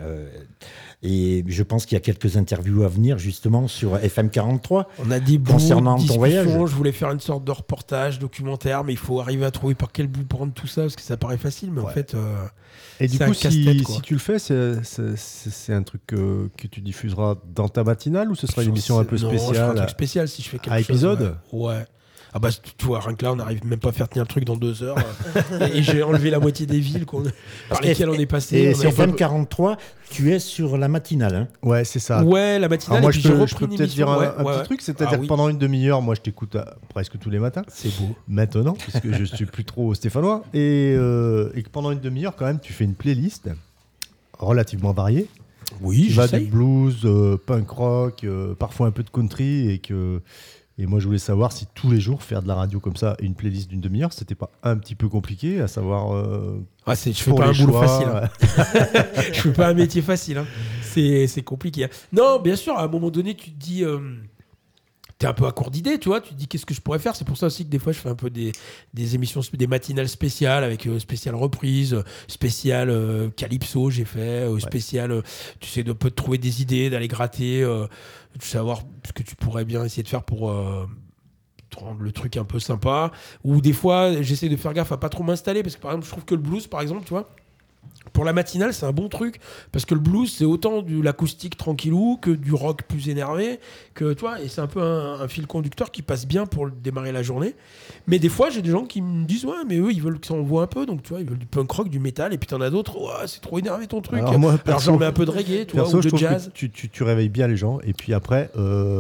Et je pense qu'il y a quelques interviews à venir justement sur FM 43. on a des bouts Concernant de ton discussion. voyage. Je voulais faire une sorte de reportage documentaire, mais il faut arriver à trouver par quel bout prendre tout ça, parce que ça paraît facile, mais en fait... Et du c'est coup, un casse-tête, quoi. si tu le fais, c'est un truc que tu diffuseras dans ta matinale ou ce sera une émission un peu Non, je ferai un spéciale truc spécial si je fais quelque à chose. épisode Ouais. Ah bah tu vois, rien que là, on n'arrive même pas à faire tenir le truc dans 2 heures. Et j'ai enlevé la moitié des villes par lesquelles on est passé. Et On sur avait pas- FM 43, tu es sur la matinale. Hein. Ouais, c'est ça. Ouais, la matinale. Alors moi, et puis je j'ai peux repris une peut-être émission. dire un Ouais, petit ouais. truc, c'est-à-dire Ah que oui. pendant une demi-heure, moi, je t'écoute presque tous les matins. C'est beau. Maintenant, puisque je suis plus trop stéphanois, et que pendant une demi-heure, quand même, tu fais une playlist relativement variée. Oui, Tu vas du j'essaye. blues, punk rock, parfois un peu de country, et moi, je voulais savoir si tous les jours, faire de la radio comme ça, une playlist d'une demi-heure, c'était pas un petit peu compliqué, à savoir... Ah, je fais pour pas un les boulot choix, facile. Hein. Je fais pas un métier facile. Hein. C'est compliqué. Hein. Non, bien sûr, à un moment donné, tu te dis... T'es un peu à court d'idées, tu vois. Tu te dis qu'est-ce que je pourrais faire. C'est pour ça aussi que des fois, je fais un peu des émissions, des matinales spéciales avec spéciale reprise, spéciale calypso, j'ai fait, spéciale. Tu sais, de peut trouver des idées, d'aller gratter, de savoir ce que tu pourrais bien essayer de faire pour rendre le truc un peu sympa. Ou des fois, j'essaie de faire gaffe à pas trop m'installer parce que par exemple, je trouve que le blues, par exemple, tu vois. Pour la matinale, c'est un bon truc parce que le blues, c'est autant de l'acoustique tranquillou que du rock plus énervé, que toi, et c'est un peu un fil conducteur qui passe bien pour démarrer la journée. Mais des fois, j'ai des gens qui me disent ouais, mais eux, ils veulent que ça envoie un peu, donc tu vois, ils veulent du punk rock, du métal, et puis t'en as d'autres, ouais, c'est trop énervé ton truc. Alors, moi, Alors perso- j'en mets un peu de reggae, tu vois, Perso, ou je de trouve jazz. que tu réveilles bien les gens, et puis après,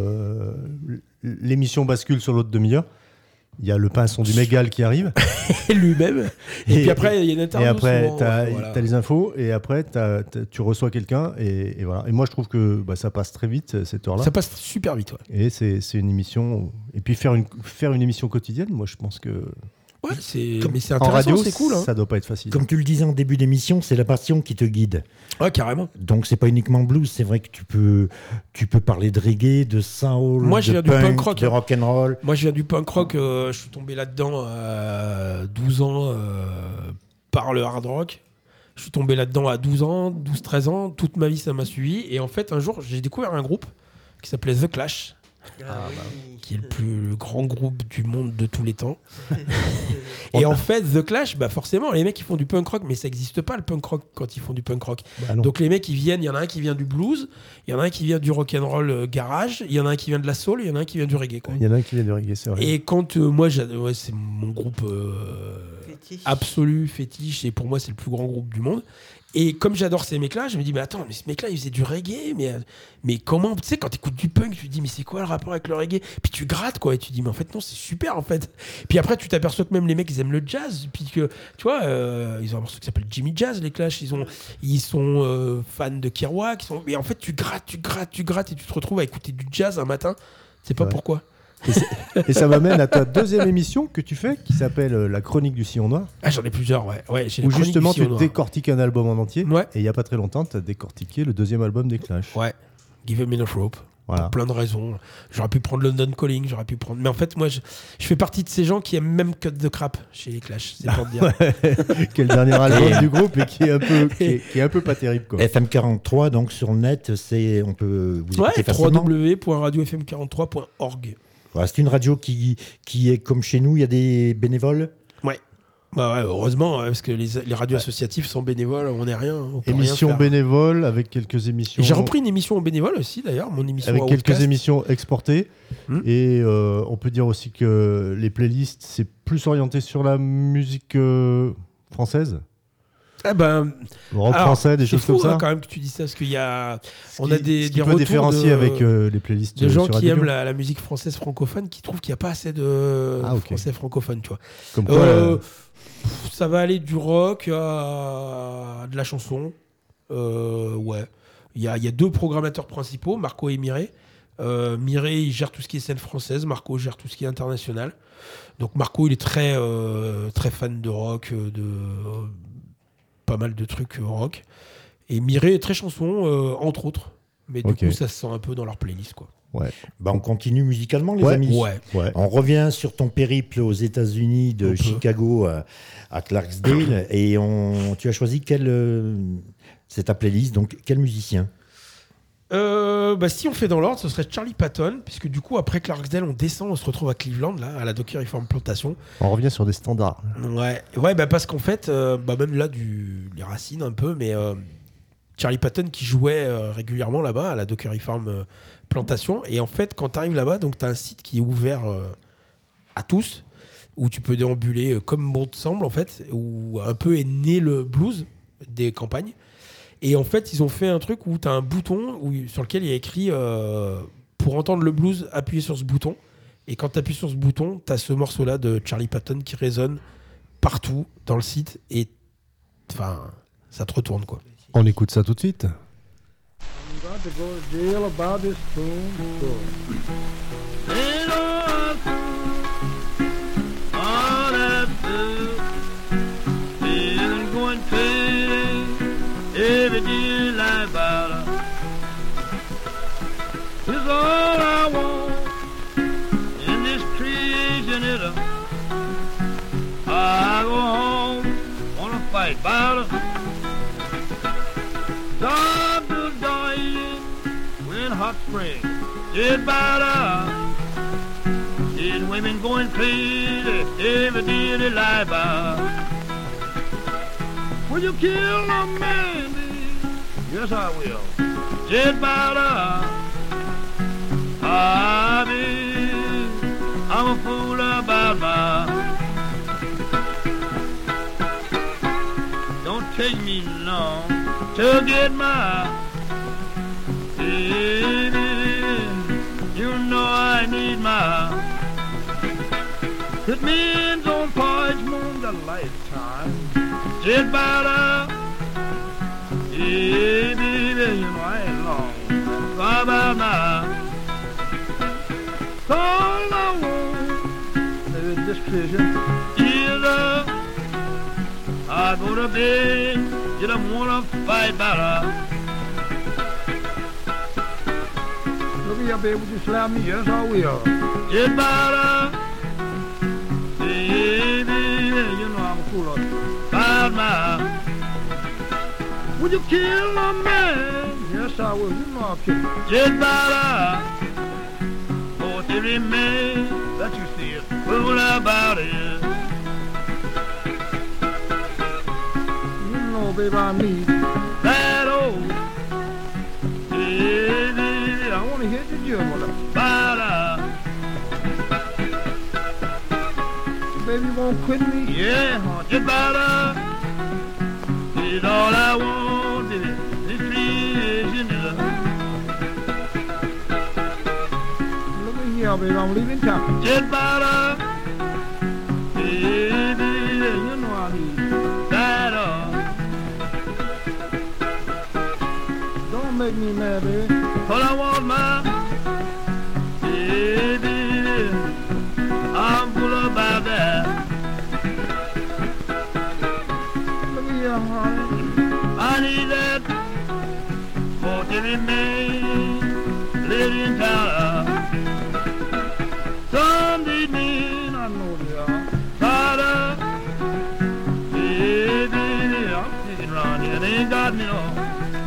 l'émission bascule sur l'autre demi-heure. Il y a le pinson du Mégal qui arrive. Lui-même. Et puis après, il y a une interview. Et après, souvent, t'as voilà. les infos, et après, tu reçois quelqu'un, et voilà. Et moi, je trouve que ça passe très vite, cette heure-là. Ça passe super vite, ouais. Et c'est une émission. Et puis faire une émission quotidienne, moi, je pense que. Ouais, mais c'est En intéressant, radio, c'est cool. Hein. ça doit pas être facile. Comme tu le disais en début d'émission, c'est la passion qui te guide. Ouais, carrément. Donc c'est pas uniquement blues, c'est vrai que tu peux parler de reggae, de soul, Moi, je de viens du punk rock, de hein. rock and roll. Moi, je viens du punk rock. Je suis tombé là-dedans à 12 ans par le hard rock. Je suis tombé là-dedans à 12 ans, 12-13 ans. Toute ma vie, ça m'a suivi. Et en fait, un jour, j'ai découvert un groupe qui s'appelait The Clash, qui est le grand groupe du monde de tous les temps. Et en fait, The Clash, forcément, les mecs, ils font du punk rock, mais ça n'existe pas le punk rock quand ils font du punk rock. non. Donc les mecs, ils viennent, il y en a un qui vient du blues, il y en a un qui vient du rock and roll garage, il y en a un qui vient de la soul, il y en a un qui vient du reggae. Quoi. Il y en a un qui vient de reggae, c'est vrai. Et quand moi, c'est mon groupe Fétiche. absolu, fétiche, et pour moi, c'est le plus grand groupe du monde. Et comme j'adore ces mecs-là, je me dis, mais attends, mais ce mec-là, il faisait du reggae, mais comment, tu sais, quand t'écoutes du punk, tu te dis, mais c'est quoi le rapport avec le reggae? Puis tu grattes, quoi, et tu te dis, mais en fait, non, c'est super, en fait. Puis après, tu t'aperçois que même les mecs, ils aiment le jazz, puis que, tu vois, ils ont un morceau qui s'appelle Jimmy Jazz, les Clash, ils sont fans de Kerouac, et en fait, tu grattes, et tu te retrouves à écouter du jazz un matin, tu sais pas Ouais. pourquoi. Et ça m'amène à ta deuxième émission que tu fais, qui s'appelle La Chronique du Sillon Noir, Ah, j'en ai plusieurs, ouais j'ai les où chroniques justement du tu Sillon Noir. décortiques un album en entier. Ouais. Et il n'y a pas très longtemps, tu as décortiqué le deuxième album des Clash. Ouais, Give 'em enough rope. Voilà. Pour plein de raisons. J'aurais pu prendre London Calling, Mais en fait, moi, je fais partie de ces gens qui aiment même Cut the Crap chez les Clash. C'est pour te dire. Qui est le dernier album du groupe et qui est un peu pas terrible. Quoi. FM 43, donc sur le net, on peut vous Ouais, écouter facilement. www.radiofm43.org. Voilà, c'est une radio qui est comme chez nous, il y a des bénévoles. Ouais. Bah ouais, heureusement, parce que les radios associatives sont bénévoles, on n'est rien. On peut rien Émission faire. bénévole avec quelques émissions. Et j'ai repris une émission en bénévole aussi, d'ailleurs, mon émission avec à quelques Outcast. émissions exportées. Et on peut dire aussi que les playlists, c'est plus orienté sur la musique française. Ah ben, Rock français, des choses fou, comme ça. Quand même que tu dis ça, parce qu'il y a, On a des retours différencier avec les playlists de gens sur qui Radio. aiment la musique française francophone, qui trouvent qu'il n'y a pas assez de français francophone, tu vois. Comme quoi, Ça va aller du rock à de la chanson. Ouais. Il y a 2 programmateurs principaux, Marco et Mireille. Mireille, il gère tout ce qui est scène française. Marco gère tout ce qui est international. Donc Marco, il est très, très fan de rock, de pas mal de trucs rock. Et Mireille est très chanson, entre autres. Mais du coup, ça se sent un peu dans leur playlist, quoi. Ouais. Bah, on continue musicalement, les amis. Ouais. On revient sur ton périple aux États-Unis, de Chicago à Clarksdale, et tu as choisi c'est ta playlist, donc quel musicien? Si on fait dans l'ordre, ce serait Charlie Patton, puisque du coup, après Clarksdale, on descend, on se retrouve à Cleveland, là, à la Docker Reform Plantation. On revient sur des standards. Ouais, parce qu'en fait, même là, les racines un peu, mais Charlie Patton qui jouait régulièrement là-bas, à la Docker Reform Plantation. Et en fait, quand tu arrives là-bas, donc tu as un site qui est ouvert à tous, où tu peux déambuler comme bon te semble, en fait, où un peu est né le blues des campagnes. Et en fait, ils ont fait un truc où tu as un bouton sur lequel il y a écrit pour entendre le blues, appuyez sur ce bouton. Et quand tu appuies sur ce bouton, tu as ce morceau-là de Charlie Patton qui résonne partout dans le site. Et enfin, ça te retourne, quoi. On écoute ça tout de suite. I'm got to go to jail about this tombstone. All that is going crazy every day like battle. Is all I want in this creation is I go home, wanna fight battle. Stop to dying when hot spring did battle. See women going crazy every day they lie about. Will you kill a man? Yes, I will. Did battle. I'm a fool about my. Don't take me long to get my baby. You know I need my. It means on porridge moon the lifetime. Just about baby, you know I ain't long. How about now? All I want is this vision. Either I go to bed, you don't wanna fight better. Look here, baby, would you slap me? Yes, I will. It's better. Baby, you know I'm cool about my. Would you kill a man? Yes, I will. You know I'll kill him. It's better. For every man that you see is fool about it. Baby, I need that old baby. I want to hit the gym with a bada. Baby, you won't quit me? Yeah, just bada. It's all I want, baby. This creation is look at here, baby. I'm leaving town. Just bada. Baby, you know I need that old. Make me mad, baby. All I want, my baby. I'm full about that. Look at here, honey. I need that for every man living in town. Some need me, I know they are. Father, baby, I'm sticking around here. They ain't got me no.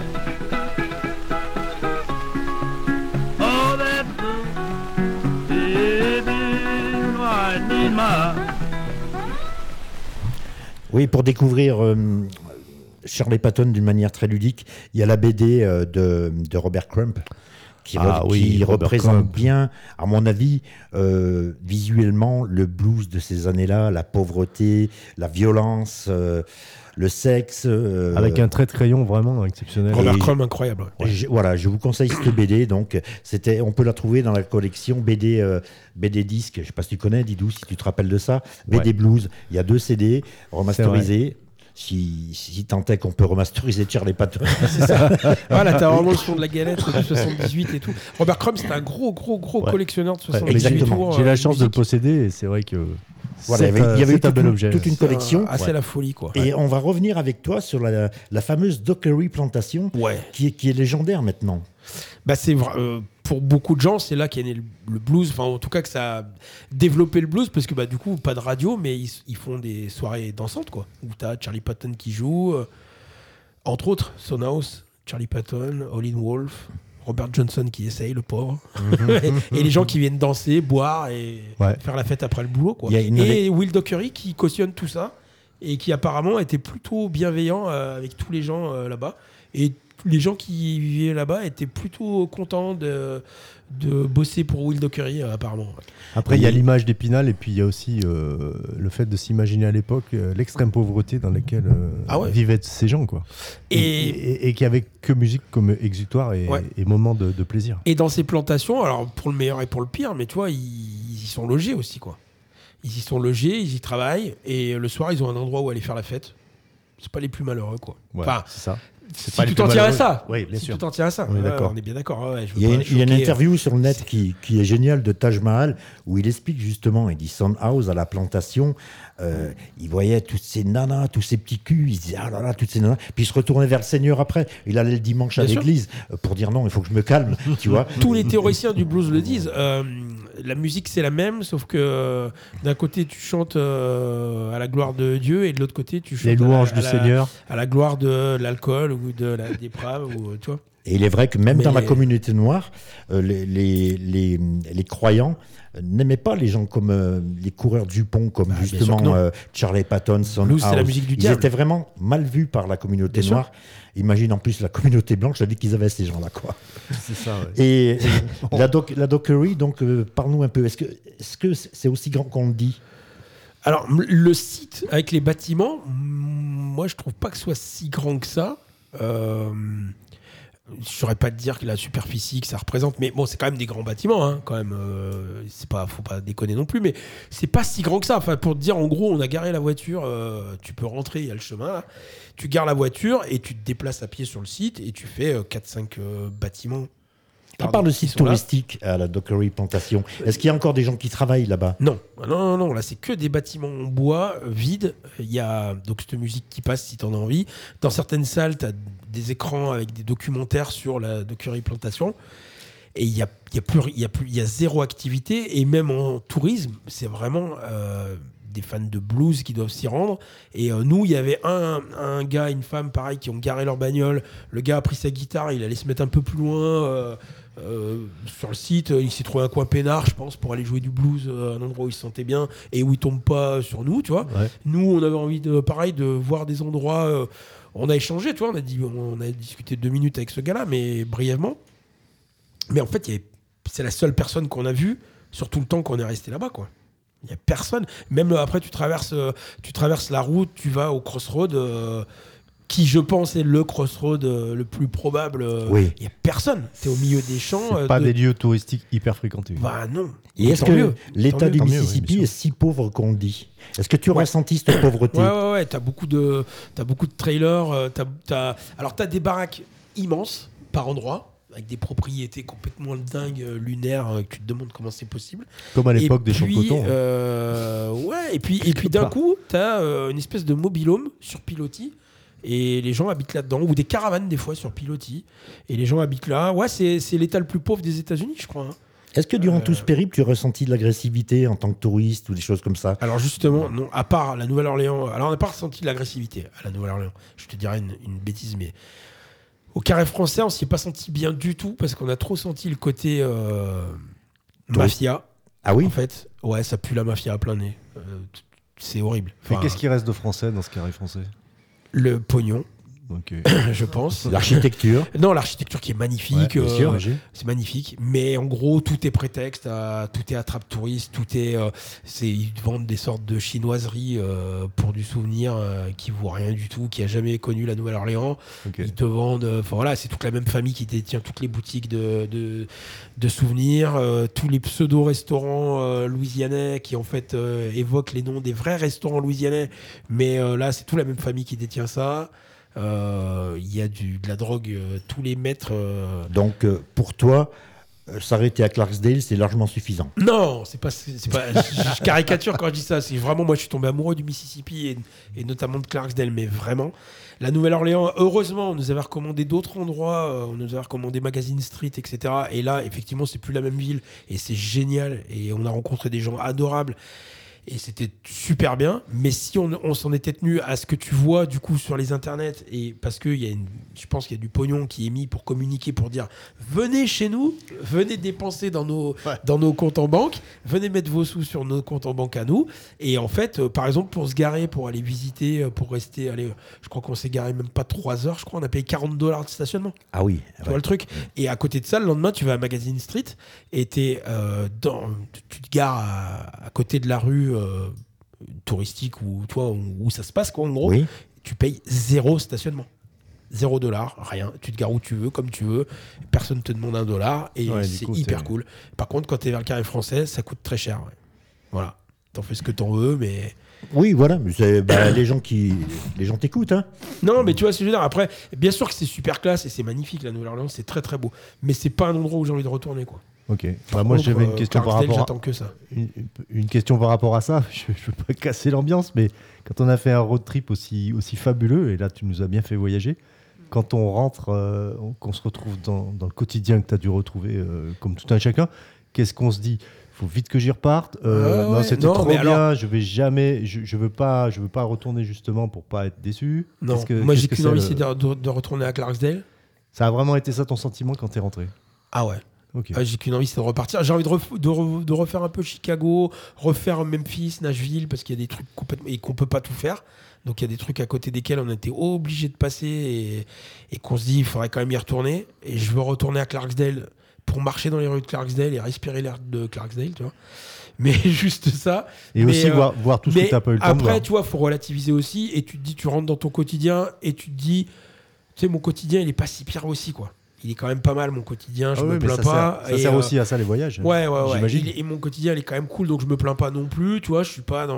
Oui, pour découvrir Charlie Patton d'une manière très ludique, il y a la BD de Robert Crump. qui Robert représente Crumb. bien, à mon avis, visuellement, le blues de ces années-là, la pauvreté, la violence, le sexe. Avec un trait de crayon vraiment exceptionnel. Robert Crumb, incroyable. Ouais. Voilà, je vous conseille cette BD. Donc, on peut la trouver dans la collection BD disque. Je ne sais pas si tu connais, Didou, si tu te rappelles de ça. BD Ouais. Blues. Il y a 2 CD remasterisés. Si tant est qu'on peut remasteriser Charlie Patton. Voilà, t'as vraiment le son de la galette de 78 et tout. Robert Crumb, c'était un gros collectionneur de 78 exactement. tours. J'ai la chance de le musique. posséder et c'est vrai que Voilà, c'est il y avait c'est un bel objet. toute une collection. Assez la folie, quoi. Et on va revenir avec toi sur la fameuse Dockery Plantation, Ouais. qui est légendaire maintenant. Bah c'est vrai, pour beaucoup de gens, c'est là qu'est né le blues. Enfin, en tout cas, que ça a développé le blues parce que bah du coup, pas de radio, mais ils font des soirées dansantes, quoi. Où t'as Charlie Patton qui joue, entre autres, Sonhouse, Charlie Patton, Howlin' Wolf, Robert Johnson qui essaye, le pauvre, et les gens qui viennent danser, boire et Ouais. faire la fête après le boulot, quoi. Il y a une Et Will Dockery qui cautionne tout ça et qui apparemment était plutôt bienveillant avec tous les gens là-bas. Et les gens qui vivaient là-bas étaient plutôt contents de bosser pour Will Dockery, apparemment. Après, il y a l'image d'Épinal et puis il y a aussi le fait de s'imaginer à l'époque l'extrême pauvreté dans laquelle vivaient ces gens, quoi. Et qui avaient que musique comme exutoire et moment de plaisir. Et dans ces plantations, alors pour le meilleur et pour le pire, mais tu vois, ils y sont logés aussi, quoi. Ils y sont logés, ils y travaillent, et le soir, ils ont un endroit où aller faire la fête. C'est pas les plus malheureux, quoi. Ouais, Enfin, c'est ça. si pas les tu plus t'en tiens à malheureux. ça. Oui, bien si sûr. tu t'en tiens à ça. On est d'accord. On est bien d'accord. Ouais, je veux Il y a pas une choquer. interview sur le net qui est géniale de Taj Mahal où il explique justement, il dit Sonhouse à la plantation, il voyait toutes ces nanas, tous ces petits culs, il se disait ah là là, toutes ces nanas, puis il se retournait vers le Seigneur après, il allait le dimanche à Bien sûr. l'église pour dire non, il faut que je me calme, tu vois. Tous les théoriciens du blues le disent. La musique, c'est la même, sauf que d'un côté, tu chantes à la gloire de Dieu, et de l'autre côté, tu chantes Les louanges du Seigneur. à la gloire de l'alcool ou de la déprave, ou tu vois. Et il est vrai que même Mais dans la communauté noire, les croyants n'aimaient pas les gens comme les coureurs du pont, comme Bien sûr que justement non. Charlie Patton, Sonhouse. c'est la musique du Ils diable. étaient vraiment mal vus par la communauté Bien sûr. noire. Imagine en plus la communauté blanche, ça dit qu'ils avaient ces gens-là, quoi. C'est ça, ouais. Et la Dockery, donc parle-nous un peu. Est-ce que c'est aussi grand qu'on le dit? Alors, le site avec les bâtiments, moi, je trouve pas que ce soit si grand que ça. Je saurais pas te dire que la superficie que ça représente, mais bon, c'est quand même des grands bâtiments, hein, quand même. Faut pas déconner non plus, mais c'est pas si grand que ça. Enfin, pour te dire, en gros, on a garé la voiture, tu peux rentrer, il y a le chemin là. Tu gares la voiture et tu te déplaces à pied sur le site et tu fais 4-5 bâtiments. À part le qui site sont là. touristique à la Dockery Plantation, est-ce qu'il y a encore des gens qui travaillent là-bas? Non, non, là c'est que des bâtiments en bois vides. Il y a donc cette musique qui passe si tu en as envie. Dans certaines salles, tu as des écrans avec des documentaires sur la Dockery Plantation. Et il y a zéro activité. Et même en tourisme, c'est vraiment des fans de blues qui doivent s'y rendre. Et nous, il y avait un gars, une femme, pareil, qui ont garé leur bagnole. Le gars a pris sa guitare, il allait se mettre un peu plus loin. Sur le site, il s'est trouvé un coin peinard, je pense, pour aller jouer du blues à un endroit où il se sentait bien et où il tombe pas sur nous, tu vois. Ouais. Nous, on avait envie de voir des endroits. On a échangé, tu vois, on a discuté 2 minutes avec ce gars-là, mais brièvement. Mais en fait, c'est la seule personne qu'on a vue sur tout le temps qu'on est resté là-bas, quoi. Il y a personne. Même après, tu traverses la route, tu vas au Crossroad. Qui, je pense, est le crossroad le plus probable. Oui. Il n'y a personne. Tu es au milieu des champs. C'est pas des lieux touristiques hyper fréquentés. Bah non. Et est-ce Tant que mieux. l'État Tant du mieux. Tant mieux, oui, Mississippi bien est sûr. si pauvre qu'on le dit? Est-ce que tu as ressenti cette pauvreté? Ouais. T'as beaucoup de trailers. Alors, t'as des baraques immenses par endroit, avec des propriétés complètement dingues, lunaires, que tu te demandes comment c'est possible. Comme à l'époque Et des champs de puis, coton. ouais, et puis d'un coup, t'as une espèce de mobil-home sur pilotis. Et les gens habitent là-dedans, ou des caravanes des fois sur pilotis. Et les gens habitent là. Ouais, c'est l'état le plus pauvre des États-Unis, je crois. Hein. Est-ce que durant tout ce périple, tu as ressenti de l'agressivité en tant que touriste ou des choses comme ça? Alors justement, non, à part la Nouvelle-Orléans, alors on n'a pas ressenti de l'agressivité à la Nouvelle-Orléans. Je te dirais une bêtise, mais au Carré français, on s'y est pas senti bien du tout parce qu'on a trop senti le côté mafia. Ah oui? En fait, ouais, ça pue la mafia à plein nez. C'est horrible. Mais Enfin, qu'est-ce qui reste de français dans ce carré français? le pognon. je pense. L'architecture. Non, l'architecture qui est magnifique. Ouais, bien sûr. C'est magnifique. Mais en gros, tout est prétexte, tout est attrape touriste, tout est. Ils vendent des sortes de chinoiseries pour du souvenir qui vaut rien du tout, qui a jamais connu la Nouvelle-Orléans. Ils te vendent. Enfin voilà, c'est toute la même famille qui détient toutes les boutiques de souvenirs, tous les pseudo-restaurants louisianais qui en fait évoquent les noms des vrais restaurants louisianais. Mais là, c'est toute la même famille qui détient ça. Il y a de la drogue tous les mètres. Donc pour toi, s'arrêter à Clarksdale, c'est largement suffisant. Non, c'est pas je caricature quand je dis ça. C'est vraiment, moi je suis tombé amoureux du Mississippi et notamment de Clarksdale, mais vraiment. La Nouvelle-Orléans, heureusement, on nous avait recommandé d'autres endroits, on nous avait recommandé Magazine Street, etc. Et là, effectivement, c'est plus la même ville et c'est génial. Et on a rencontré des gens adorables. Et c'était super bien, mais si on s'en était tenu à ce que tu vois du coup sur les internets, et parce que je pense qu'il y a du pognon qui est mis pour communiquer, pour dire venez chez nous, venez dépenser dans nos comptes en banque, venez mettre vos sous sur nos comptes en banque à nous. Et en fait, par exemple, pour se garer, pour aller visiter, pour rester, je crois qu'on s'est garé même pas 3 heures, je crois, on a payé $40 de stationnement. Ah oui. Tu vois le truc. Et à côté de ça, le lendemain, tu vas à Magazine Street et tu te gares à côté de la rue touristique où ça se passe, quoi, en gros. Oui. Tu payes 0 stationnement. $0, rien. Tu te gares où tu veux, comme tu veux. Personne ne te demande $1 et c'est hyper cool. Par contre, quand tu es vers le carré français, ça coûte très cher. Ouais. Voilà. T'en fais ce que t'en veux, mais. Oui, voilà. Mais les gens t'écoutent. Hein. Non, mais tu vois ce que je veux dire. Après, bien sûr que c'est super classe et c'est magnifique, la Nouvelle-Orléans, c'est très très beau. Mais c'est pas un endroit où j'ai envie de retourner, quoi. Ok. Moi, j'avais une question par rapport. J'attends que ça. Une question par rapport à ça. Je veux pas casser l'ambiance, mais quand on a fait un road trip aussi fabuleux, et là, tu nous as bien fait voyager. Quand on rentre, qu'on se retrouve dans le quotidien que tu as dû retrouver, comme tout un chacun, qu'est-ce qu'on se dit ? Faut vite que j'y reparte. Non, c'était trop bien. Alors... Je vais jamais. Je veux pas retourner justement pour pas être déçu. Non. Moi, j'ai qu'une envie, c'est de retourner à Clarksdale. Ça a vraiment été ça ton sentiment quand t'es rentré ? Ah ouais. Okay. J'ai qu'une envie, c'est de repartir. J'ai envie de refaire un peu Chicago, refaire Memphis, Nashville, parce qu'il y a des trucs complètement et qu'on peut pas tout faire. Donc il y a des trucs à côté desquels on était obligé de passer et qu'on se dit il faudrait quand même y retourner. Et je veux retourner à Clarksdale pour marcher dans les rues de Clarksdale et respirer l'air de Clarksdale, tu vois. Mais juste ça. Et aussi voir tout ce que tu n'as pas eu le temps de voir. Après, tu vois, il faut relativiser aussi. Et tu te dis, tu rentres dans ton quotidien et tu te dis, tu sais, mon quotidien, il n'est pas si pire aussi, quoi. Il est quand même pas mal, mon quotidien, je me plains pas. Ça sert aussi à ça, les voyages. Ouais. J'imagine. Et mon quotidien, il est quand même cool, donc je me plains pas non plus, tu vois, je suis pas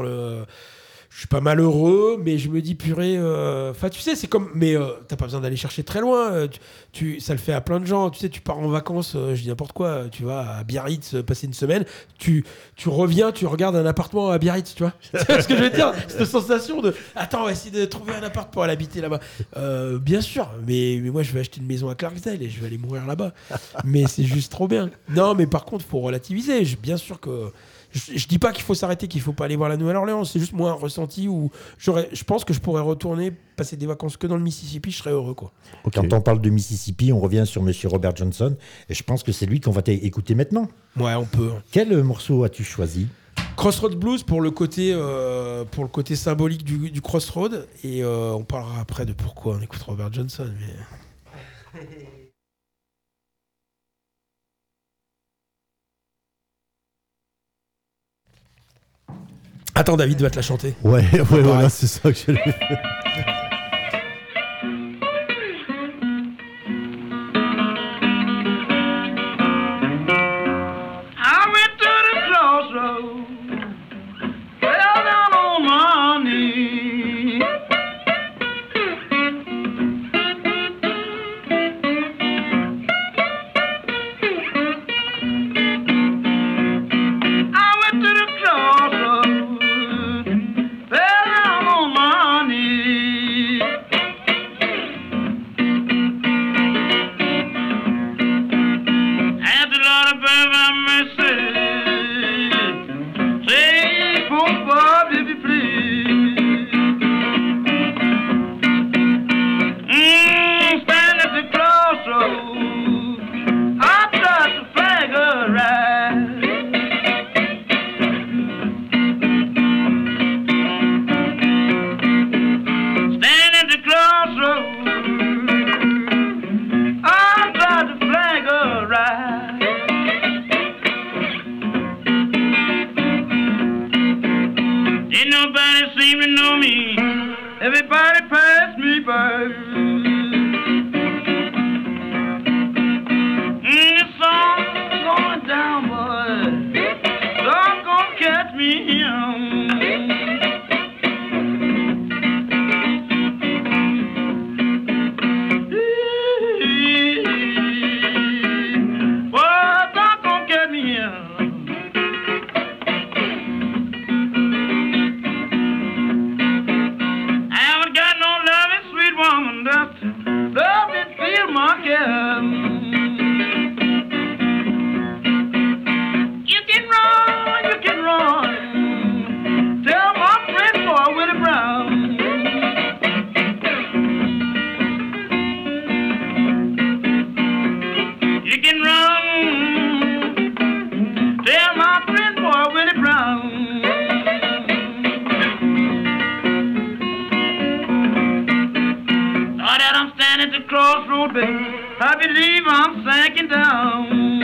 malheureux, mais je me dis purée. Enfin, tu sais, c'est comme. Mais t'as pas besoin d'aller chercher très loin. Ça le fait à plein de gens. Tu sais, tu pars en vacances, je dis n'importe quoi. Tu vas à Biarritz passer une semaine. Tu reviens, tu regardes un appartement à Biarritz, tu vois. C'est ce que je veux dire. Cette sensation de. Attends, on va essayer de trouver un appart pour aller habiter là-bas. Bien sûr, mais moi, je vais acheter une maison à Clarksdale et je vais aller mourir là-bas. Mais c'est juste trop bien. Non, mais par contre, faut relativiser. Bien sûr que. Je dis pas qu'il faut s'arrêter, qu'il faut pas aller voir la Nouvelle-Orléans. C'est juste moi un ressenti où je pense que je pourrais retourner, passer des vacances que dans le Mississippi, je serais heureux, quoi. Okay. Quand on parle de Mississippi, on revient sur Monsieur Robert Johnson. Et je pense que c'est lui qu'on va écouter maintenant. Ouais, on peut. Quel morceau as-tu choisi ? Crossroads Blues pour le côté symbolique du Crossroad. Et on parlera après de pourquoi on écoute Robert Johnson. Mais... Attends, David va te la chanter. Ouais, voilà, c'est ça que j'allais faire. trumpet, I believe I'm sinking down.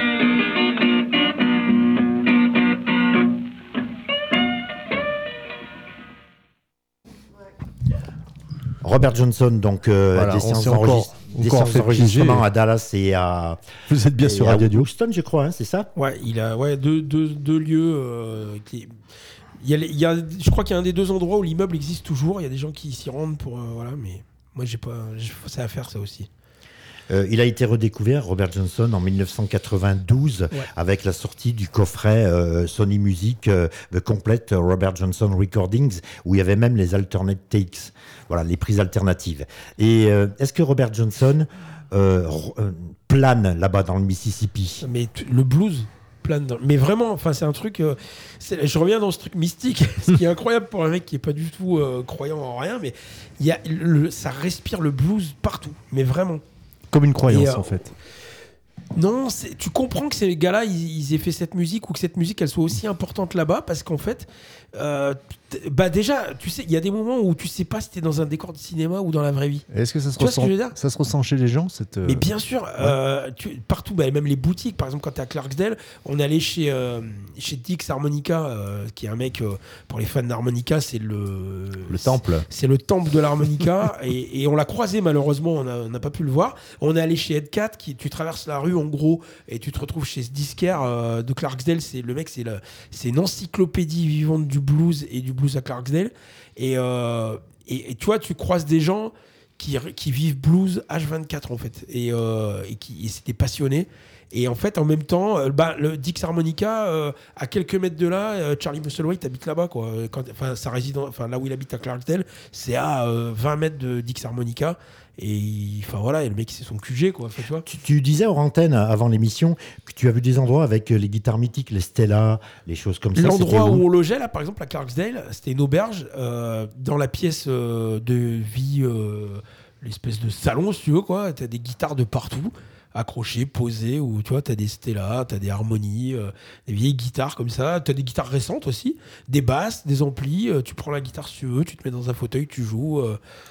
Robert Johnson, donc Voilà, des séances encore fait d'enregistrement piéger. à Dallas et à, Vous êtes bien et sur à Radio. Houston, je crois, hein, c'est ça? Ouais, il a deux lieux. Il y a, je crois qu'il y a un des deux endroits où l'immeuble existe toujours. Il y a des gens qui s'y rendent pour voilà, mais moi c'est à faire ça aussi. Il a été redécouvert, Robert Johnson, en 1992, avec la sortie du coffret Sony Music The Complete Robert Johnson Recordings, où il y avait même les alternate takes, voilà, les prises alternatives. Et est-ce que Robert Johnson plane là-bas dans le Mississippi? Mais le blues plane mais vraiment, enfin c'est un truc. Je reviens dans ce truc mystique, ce qui est incroyable pour un mec qui est pas du tout croyant en rien, mais il y a ça respire le blues partout, mais vraiment. Comme une croyance, en fait. Non, tu comprends que ces gars-là, ils aient fait cette musique ou que cette musique, elle soit aussi importante là-bas parce qu'en fait, déjà, tu sais, il y a des moments où tu sais pas si t'es dans un décor de cinéma ou dans la vraie vie. Est-ce que ça se Tu vois ce que ressent je veux dire ? Ça se ressent chez les gens cette, Mais bien sûr, partout, même les boutiques, par exemple, quand t'es à Clarksdale, on allait chez Dix Harmonica, qui est un mec, pour les fans d'harmonica, c'est le temple. C'est le temple de l'harmonica, et on l'a croisé malheureusement, on n'a pas pu le voir. On est allé chez Ed Cat, tu traverses la rue en gros, et tu te retrouves chez ce disquaire de Clarksdale. C'est le mec, c'est une encyclopédie vivante du blues et du blues à Clarksdale. Et tu vois, tu croises des gens qui vivent blues H24 en fait, et c'était passionné. Et en fait, en même temps, le Dix Harmonica, à quelques mètres de là, Charlie Musselwhite habite là-bas, quoi. Sa résidence, là où il habite à Clarksdale, c'est à 20 mètres de Dix Harmonica. Et voilà, et le mec c'est son QG, quoi. Tu vois. Tu disais hors antenne avant l'émission que tu as vu des endroits avec les guitares mythiques, les Stella, les choses comme ça. L'endroit où on logeait là, par exemple à Clarksdale, c'était une auberge dans la pièce de vie, l'espèce de salon, si tu veux, quoi. T'as des guitares de partout, accrochées, posées, où tu vois, t'as des Stella, t'as des harmonies, des vieilles guitares comme ça. T'as des guitares récentes aussi, des basses, des amplis. Tu prends la guitare si tu veux, tu te mets dans un fauteuil, tu joues.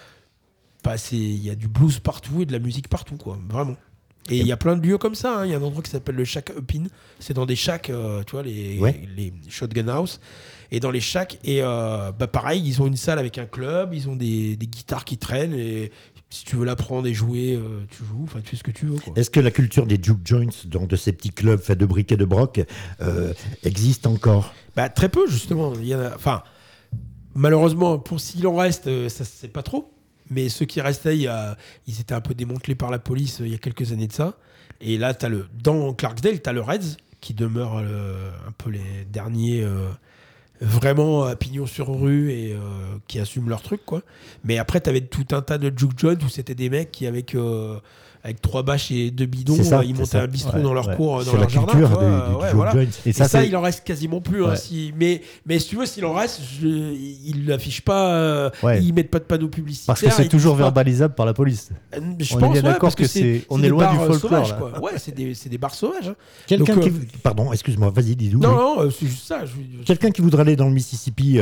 Il y a du blues partout et de la musique partout, quoi, vraiment. Et il y a plein de lieux comme ça, hein. Il y a un endroit qui s'appelle le Shack Up-In. C'est dans des shacks, tu vois, les Shotgun House. Et dans les shacks, pareil, ils ont une salle avec un club, ils ont des guitares qui traînent, et si tu veux l'apprendre et jouer, tu joues, enfin tu fais ce que tu veux, quoi. Est-ce que la culture des juke joints, donc de ces petits clubs faits de briques et de broc, existe encore? Très peu, justement. Malheureusement, pour s'il en reste, ça c'est pas trop. Mais ceux qui restaient, ils étaient un peu démantelés par la police il y a quelques années de ça. Et là, dans Clarksdale, tu as le Reds, qui demeure un peu les derniers vraiment à pignon sur rue et qui assument leur truc, quoi. Mais après, tu avais tout un tas de juke joints où c'était des mecs qui, avec 3 bâches et 2 bidons, ils montaient un bistrot dans leur cour, dans leur jardin. Voilà. Et ça, il en reste quasiment plus. Hein, mais si tu veux, s'il en reste, ils l'affichent pas, ils mettent pas de panneaux publicitaires. Parce que c'est toujours verbalisable par la police. Je on pense, est bien d'accord que on est loin du folklore. Sauvages, quoi. Ouais, c'est des bars sauvages. Hein. Pardon, excuse-moi, vas-y, dis-nous. Non, c'est juste ça. Quelqu'un qui voudrait aller dans le Mississippi,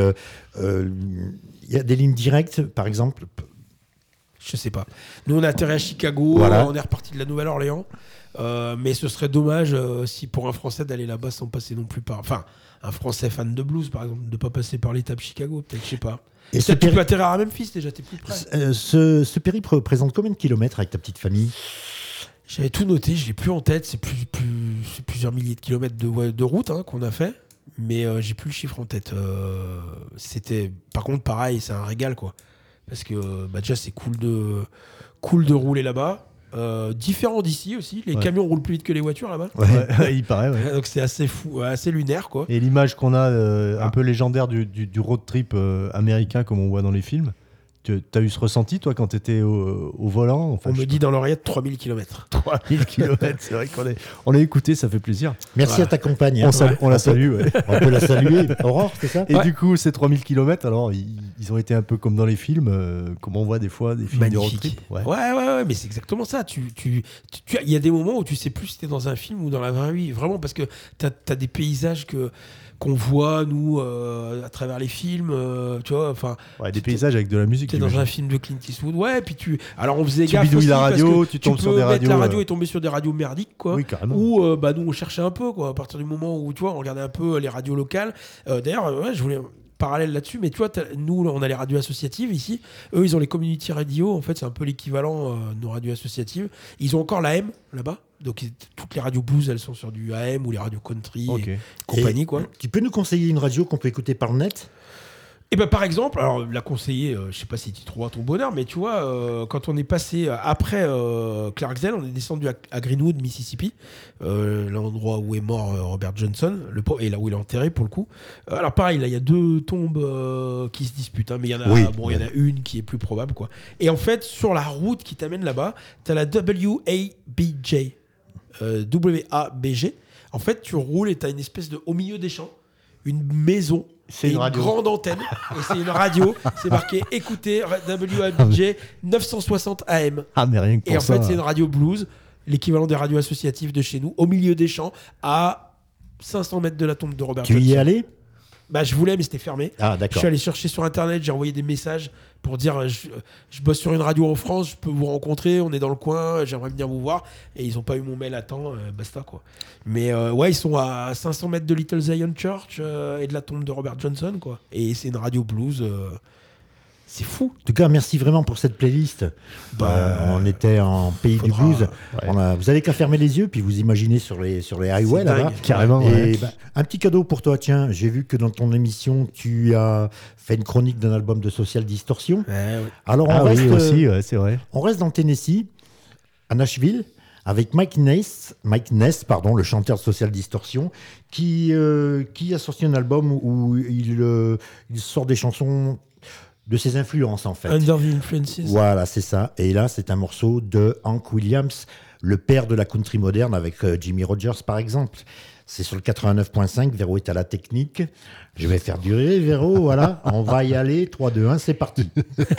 il y a des lignes directes, par exemple? Je sais pas. Nous, on a atterri à Chicago, on est reparti de la Nouvelle-Orléans. Mais ce serait dommage si pour un Français d'aller là-bas sans passer non plus par... Enfin, un Français fan de blues, par exemple, de ne pas passer par l'étape Chicago, peut-être, je sais pas. Et peut-être tu peux atterrir à Memphis, déjà, t'es plus près. Ce périple représente combien de kilomètres avec ta petite famille? J'avais tout noté, je l'ai plus en tête. C'est plusieurs milliers de kilomètres de route qu'on a fait. Mais j'ai plus le chiffre en tête. C'était... Par contre, pareil, c'est un régal, quoi. Parce que déjà c'est cool de rouler là-bas. Différent d'ici aussi. Les camions roulent plus vite que les voitures là-bas. Il paraît. Ouais. Donc c'est assez fou, assez lunaire, quoi. Et l'image qu'on a un peu légendaire du road trip américain comme on voit dans les films. T'as eu ce ressenti, toi, quand t'étais au volant? Enfin, on me dit dans l'oreillette 3000 km. 3000 km, c'est vrai qu'on a écouté, ça fait plaisir. Merci à ta compagne. On la salue. On peut la saluer. Aurore, c'est ça? Et du coup, ces 3000 km, alors, ils ont été un peu comme dans les films, comme on voit des fois, des films de road trip. Ouais, mais c'est exactement ça. Il y a des moments où tu sais plus si t'es dans un film ou dans la vraie vie. Vraiment, parce que t'as des paysages qu'on voit, nous, à travers les films, tu vois, enfin... des paysages avec de la musique. t'es dans un film de Clint Eastwood. Ouais, puis alors on faisait Tu gaffe bidouilles aussi la parce radio, que tu tombes sur des peux mettre radios, la radio et tomber sur des radios merdiques, quoi. Oui, carrément. Ou nous on cherchait un peu, quoi. À partir du moment où tu vois, on regardait un peu les radios locales. D'ailleurs, ouais, je voulais parallèle là-dessus, mais tu vois, nous on a les radios associatives ici. Eux, ils ont les community radio. En fait, c'est un peu l'équivalent de nos radios associatives. Ils ont encore l'AM là-bas. Donc toutes les radios blues, elles sont sur du AM ou les radios country et compagnie, quoi. Tu peux nous conseiller une radio qu'on peut écouter par le net ? Et ben par exemple, alors la conseiller, je sais pas si tu trouveras ton bonheur, mais tu vois, quand on est passé après Clarksdale, on est descendu à Greenwood, Mississippi, l'endroit où est mort Robert Johnson, et là où il est enterré pour le coup. Alors pareil, là il y a deux tombes qui se disputent, hein, mais il y en a, il y en a une qui est plus probable, quoi. Et en fait, sur la route qui t'amène là-bas, t'as la WABJ, WABG. En fait, tu roules et t'as une espèce de, au milieu des champs, une maison. C'est une radio. Grande antenne. Et c'est une radio. C'est marqué écoutez WABJ 960 AM. Ah, mais rien que pour et en ça. fait, c'est une radio blues, l'équivalent des radios associatives de chez nous, au milieu des champs, à 500 mètres de la tombe de Robert Johnson. Tu y es allé ? Bah, je voulais, mais c'était fermé. Ah, Je d'accord. suis allé chercher sur Internet, j'ai envoyé des messages pour dire je bosse sur une radio en France, je peux vous rencontrer, on est dans le coin, j'aimerais venir vous voir. Et ils n'ont pas eu mon mail à temps, basta, quoi. Mais ouais, ils sont à 500 mètres de Little Zion Church et de la tombe de Robert Johnson, quoi. Et c'est une radio blues. C'est fou. En tout cas, merci vraiment pour cette playlist. On était en pays du blues. Ouais. Vous avez qu'à fermer les yeux puis vous imaginez sur les highways là-bas. Carrément. Et Ouais. un petit cadeau pour toi. Tiens, j'ai vu que dans ton émission, tu as fait une chronique d'un album de Social Distortion. Ouais. Alors, Ah on reste, oui, aussi, ouais, c'est vrai. on reste dans le Tennessee, à Nashville, avec Mike Ness, le chanteur de Social Distortion, qui a sorti un album où il sort des chansons de ses influences, en fait. Under the Influences. Voilà, c'est ça. Et là, c'est un morceau de Hank Williams, le père de la country moderne, avec Jimmy Rogers, par exemple. C'est sur le 89.5. Véro est à la technique. Je vais faire durer, Véro. Voilà, on va y aller. 3, 2, 1, c'est parti.